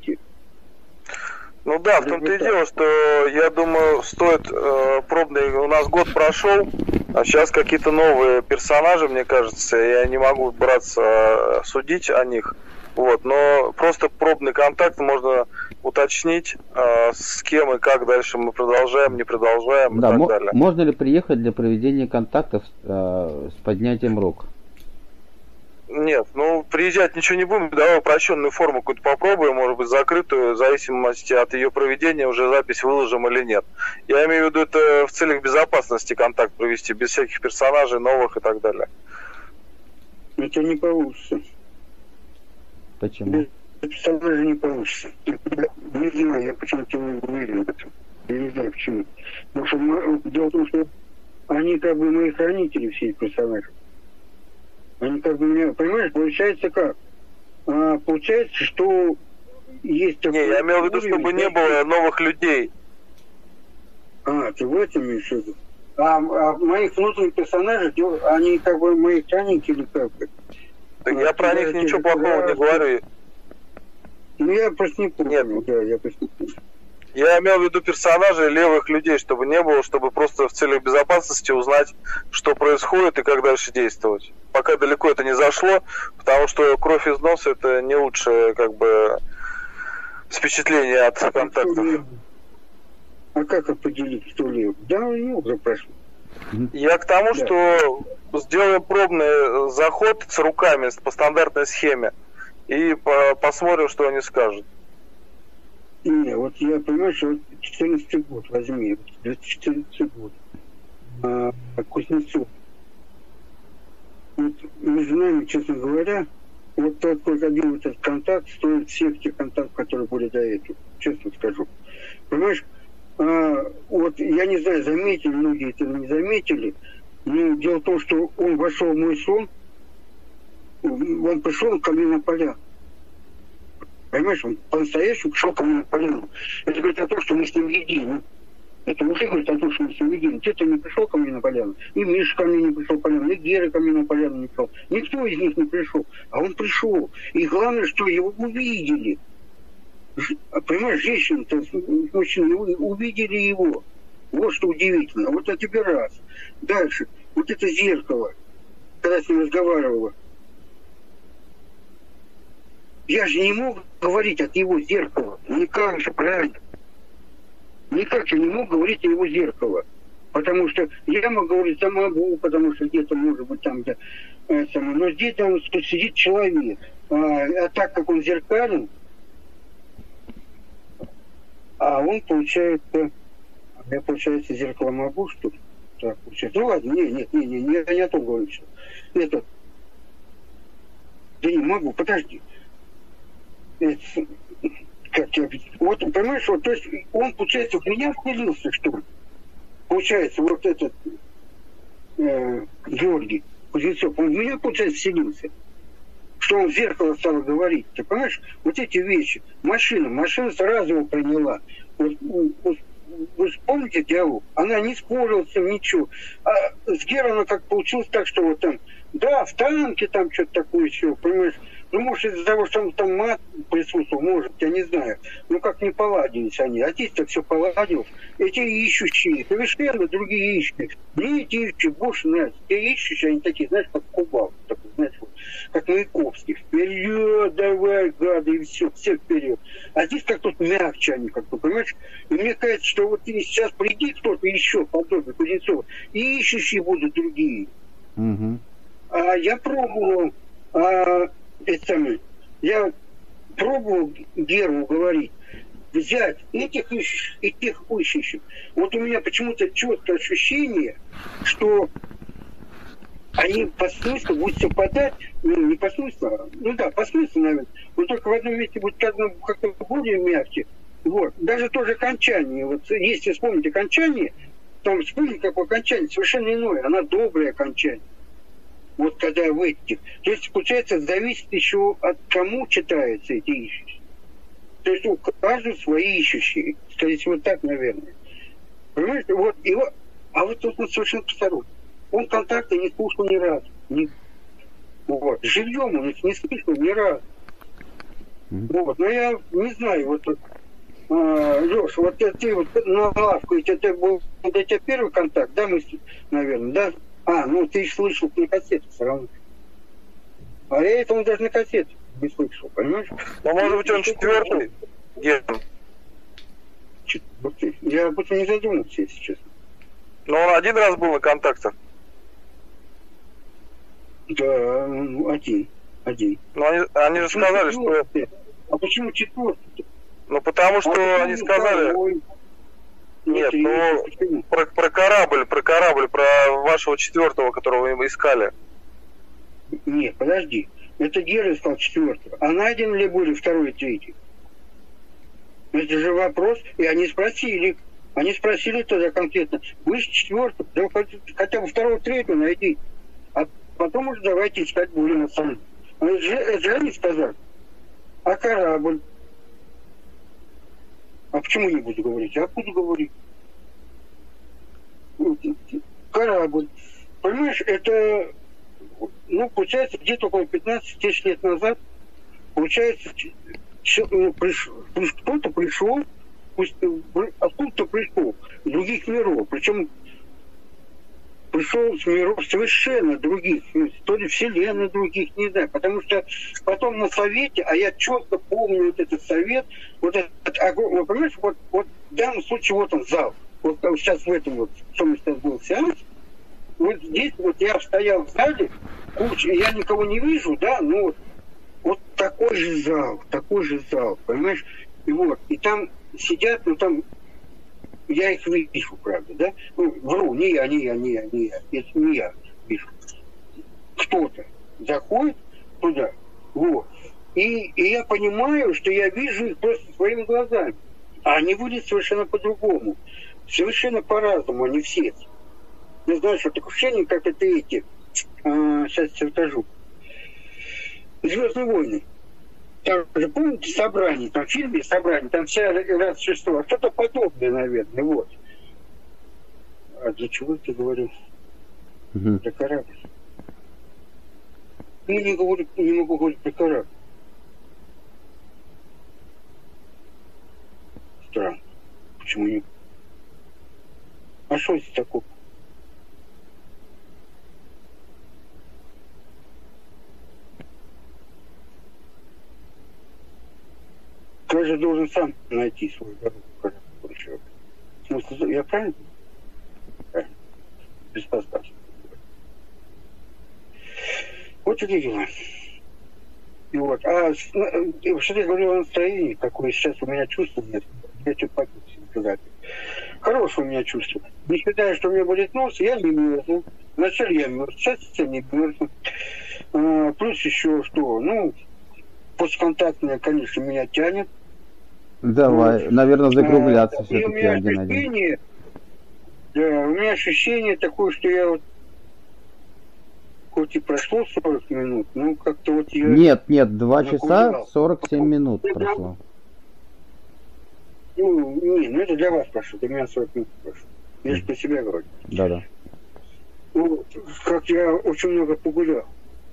B: Ну да, в том-то и дело, что я думаю, стоит э, пробный, у нас год прошел, а сейчас какие-то новые персонажи, мне кажется, я не могу браться э, судить о них, вот, но просто пробный контакт можно уточнить, э, с кем и как дальше мы продолжаем, не продолжаем и
A: Да,
B: так
A: мо-
B: далее.
A: можно ли приехать для проведения контактов э, с поднятием рук?
B: Нет, ну приезжать ничего не будем, давай упрощенную форму какую-то попробуем, может быть закрытую, в зависимости от ее проведения уже запись выложим или нет. Я имею в виду это в целях безопасности контакт провести, без всяких персонажей новых и так далее.
C: Это не получится.
A: Почему?
C: Без персонажа не получится. Не знаю, я почему-то не уверен в этом. Я не знаю почему. Потому что мы, дело в том, что они как бы мои хранители, все эти персонажи. Они как бы меня, понимаешь, получается как? А, получается, что есть такой...
B: Не, я имел в виду, чтобы не было новых людей.
C: А, ты в этом имеешь в виду? А, а моих внутренних персонажей, они как бы мои хранители как бы.
B: Так
C: а,
B: я про них ничего плохого не говорю.
C: Ну я просто не помню.
B: Нет.
C: Да, я просто не помню.
B: Я имел в виду персонажей левых людей, чтобы не было, чтобы просто в целях безопасности узнать, что происходит и как дальше действовать. Пока далеко это не зашло, потому что кровь из носа это не лучшее как бы впечатление от контактов.
C: А как определить, кто левый? Да, ну уже прошло.
B: Я к тому,
C: Да.
B: что сделаем пробный заход с руками по стандартной схеме и по- посмотрим, что они скажут.
C: Не, вот я понимаю, что четырнадцатый год возьми, четырнадцатый год. А, Кузнецов. вот между нами, честно говоря, вот только один этот контакт стоит всех тех контактов, которые были до этого, честно скажу. Понимаешь, а, вот я не знаю, заметили люди это или не заметили, но дело в том, что он вошел в мой сон, он пришел ко мне на поля. Понимаешь, он по-настоящему пришел ко мне на поляну. Это говорит о том, что мы с ним едины. Это уже говорит о том, что мы с ним едины. Ты-то не пришел ко мне на поляну, и Миша ко мне не пришел на поляну, и Гера ко мне на поляну не пришел. Никто из них не пришел, а он пришел. И главное, что его увидели. Понимаешь, женщины-то, мужчины увидели его. Вот что удивительно. Вот это тебе раз. Дальше. Вот это зеркало, когда с ним разговаривала. Я же не мог говорить от его зеркала. Никак же, правильно. Никак я не мог говорить о его зеркало. Потому что я мог говорить за могу, потому что где-то, может быть, там, где... Это, но здесь там сидит человек. А, а так как он зеркален, а он, получается... Я, получается, зеркало могу, что ли? Так, получается. Ну ладно, нет, нет, нет, нет, я не о том говорю, что... Это... Да не могу, подожди. Это... Как я... Вот, понимаешь, вот, то есть он, получается, в меня вселился, что ли? Получается, вот этот э, Георгий Кузнецов, он в меня, получается, вселился. Что он в зеркало стал говорить. Ты понимаешь, вот эти вещи. Машина, машина сразу его приняла. Вот, вот, вы вспомните диалог? Она не спорила с ним, ничего. А с Героном как получилось так, что вот там, да, в танке там что-то такое еще, понимаешь? Ну, может, из-за того, что он там мат присутствовал, может, я не знаю. Ну, как не поладились они. А здесь-то все поладилось. Эти ищущие, совершенно другие ищущие. Не эти ищущие, больше нравятся. Те ищущие, они такие, знаешь, как Кубал. Такой, знаешь, вот, как Маяковский. Вперед, давай, гады, и все, все вперед. А здесь как тут мягче они, как-то, понимаешь? И мне кажется, что вот сейчас приди кто-то еще, подобный Кузнецова, и ищущие будут другие.
A: Угу.
C: А я пробовал... А, это самое, я пробовал Геру говорить, взять этих ищущих и тех ищущих. Вот у меня почему-то четкое ощущение, что они по смыслу будут совпадать, ну, не по смыслу, а, ну да, по смыслу, наверное, но только в одном месте будет как-то более мягче. Вот. Даже тоже окончание. Вот если вспомнить окончание, там вспомните, какое окончание, совершенно иное, она доброе окончание. Вот когда в этих. То есть, получается, зависит еще от кому читаются эти ищущие. То есть у каждого свои ищущие. Скорее вот так, наверное. Понимаете? Вот его... А вот тут он совершенно посторонний. Он контакты не слушал ни разу. Ни... Вот. Живьем он их не слышал ни разу. Вот. Но я не знаю, вот а, Леш, вот ты вот на лавку, это был это тебя первый контакт, да, мы, наверное, да? А, ну ты слышал на кассете все равно. А я этого даже на кассете не слышал, понимаешь?
B: Ну, может быть, он четвертый?
C: Четвертый? Я об этом не задумался, если честно.
B: Но он один раз был на контактах?
C: Да, один. Один.
B: Но они, они же сказали, что...
C: А почему четвертый?
B: Ну, потому что а они сказали... Второй? Нет, ну, про, про корабль, про корабль, про вашего четвертого, которого вы искали.
C: Нет, подожди. Это Гера сказал четвертого. А найден ли были второй и третий? Это же вопрос. И они спросили. Они спросили тогда конкретно. Вы же четвертый, да хотя бы второго, третьего найди. А потом уже давайте искать более на самом. Это же, это же они сказали. А корабль? А почему не буду говорить? Я буду говорить. Корабль. Понимаешь, это, ну, получается, где-то около пятнадцать лет назад, получается, кто-то пришел, откуда-то пришел, из других миров. Причем пришел с миров совершенно других, то ли вселенной других, не знаю. Потому что потом на совете, а я четко помню вот этот совет, вот этот огромный, понимаешь, вот, вот в данном случае вот он зал. Вот сейчас в этом вот, что мы сейчас был сеанс, вот здесь вот я стоял в зале, куча, я никого не вижу, да, ну вот, вот такой же зал, такой же зал, понимаешь, и вот, и там сидят, ну там, я их вижу, правда, да? Ну, вру, не я, не я, не я, не я. Это не я вижу. кто-то заходит туда, вот, и, и я понимаю, что я вижу их просто своими глазами, а они выглядят совершенно по-другому, совершенно по-разному, они все. Я знаю, что такое ощущение, как это эти, а, сейчас я скажу, «Звездные войны». Там же, помните, собрание, там в фильме собрание, там вся раз существовало, что-то подобное, наверное, вот. А для чего ты говоришь? Угу. Про корабль. Я не, говорю, не могу говорить про корабль. Странно. Почему не? А что здесь такое? Каждый должен сам найти свою дорогу, когда смысл, я правильно? Правильно. Без подсказки. Вот такие дела. И вот. А что я говорил о настроении, какое сейчас у меня чувство нет. Я что-то попить сказать. Хорошее у меня чувство. Не считая, что у меня будет нос, я не мерзну. Вначале я мерз, сейчас я не мерзну. А, плюс еще что, ну, постконтактное, конечно, меня тянет.
A: Давай, вот. Наверное, закругляться а, все-таки,
C: у меня ощущение, да, у меня ощущение такое, что я вот хоть и прошло сорок минут, ну как-то вот я...
A: Нет, нет, два часа сорок семь минут прошло.
C: Ну, не, ну это для вас прошло, для меня сорок минут прошло. Я же про себя говорю.
A: Да-да.
C: Ну, как я очень много погулял.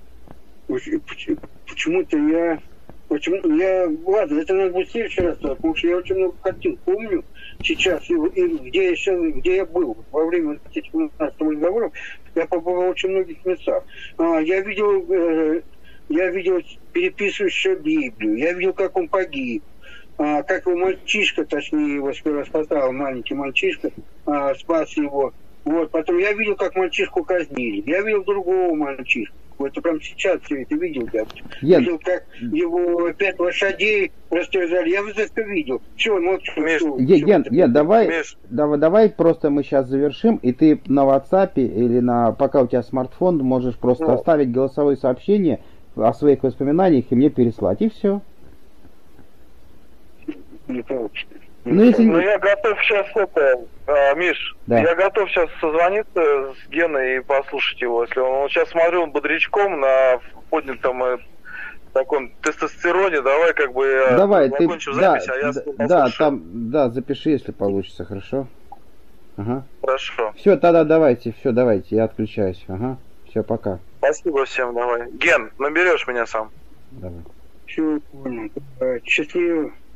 C: Почему-то я... Почему я, ладно, это надо будет в следующий раз, потому что я очень много хотел, помню сейчас, и, и где, я сейчас, где я был во время этих разговоров, я побывал в очень многих местах. А, я видел, э, я видел переписывающую Библию, я видел, как он погиб, а, как его мальчишка, точнее его сперва спасал, маленький мальчишка, а, спас его. Вот, потом я видел, как мальчишку казнили, я видел другого мальчишку. Это прям сейчас все это видел, я
A: Ген.
C: видел, как его пять лошадей растерзали. Я вот это видел. Все, молчу.
A: Ген, Ген, давай, давай, давай просто мы сейчас завершим, и ты на WhatsApp или на, пока у тебя смартфон, можешь просто да. оставить голосовое сообщение о своих воспоминаниях и мне переслать, и все.
C: Не получится.
B: Ну, если... ну я готов сейчас это, а, Миш, да. я готов сейчас созвониться с Геной и послушать его, если он, он сейчас смотрю, он бодрячком на поднятом э, таком тестостероне, давай как бы я
A: давай,
B: закончу
A: ты...
B: запись,
A: да,
B: а я
A: да, да, там, да, запиши, если получится, хорошо? Ага.
B: Хорошо.
A: Все, тогда давайте, все, давайте, я отключаюсь, ага, все, пока.
B: Спасибо всем, давай. Ген, наберешь меня сам.
A: Давай.
C: Все, понял. Счастливо.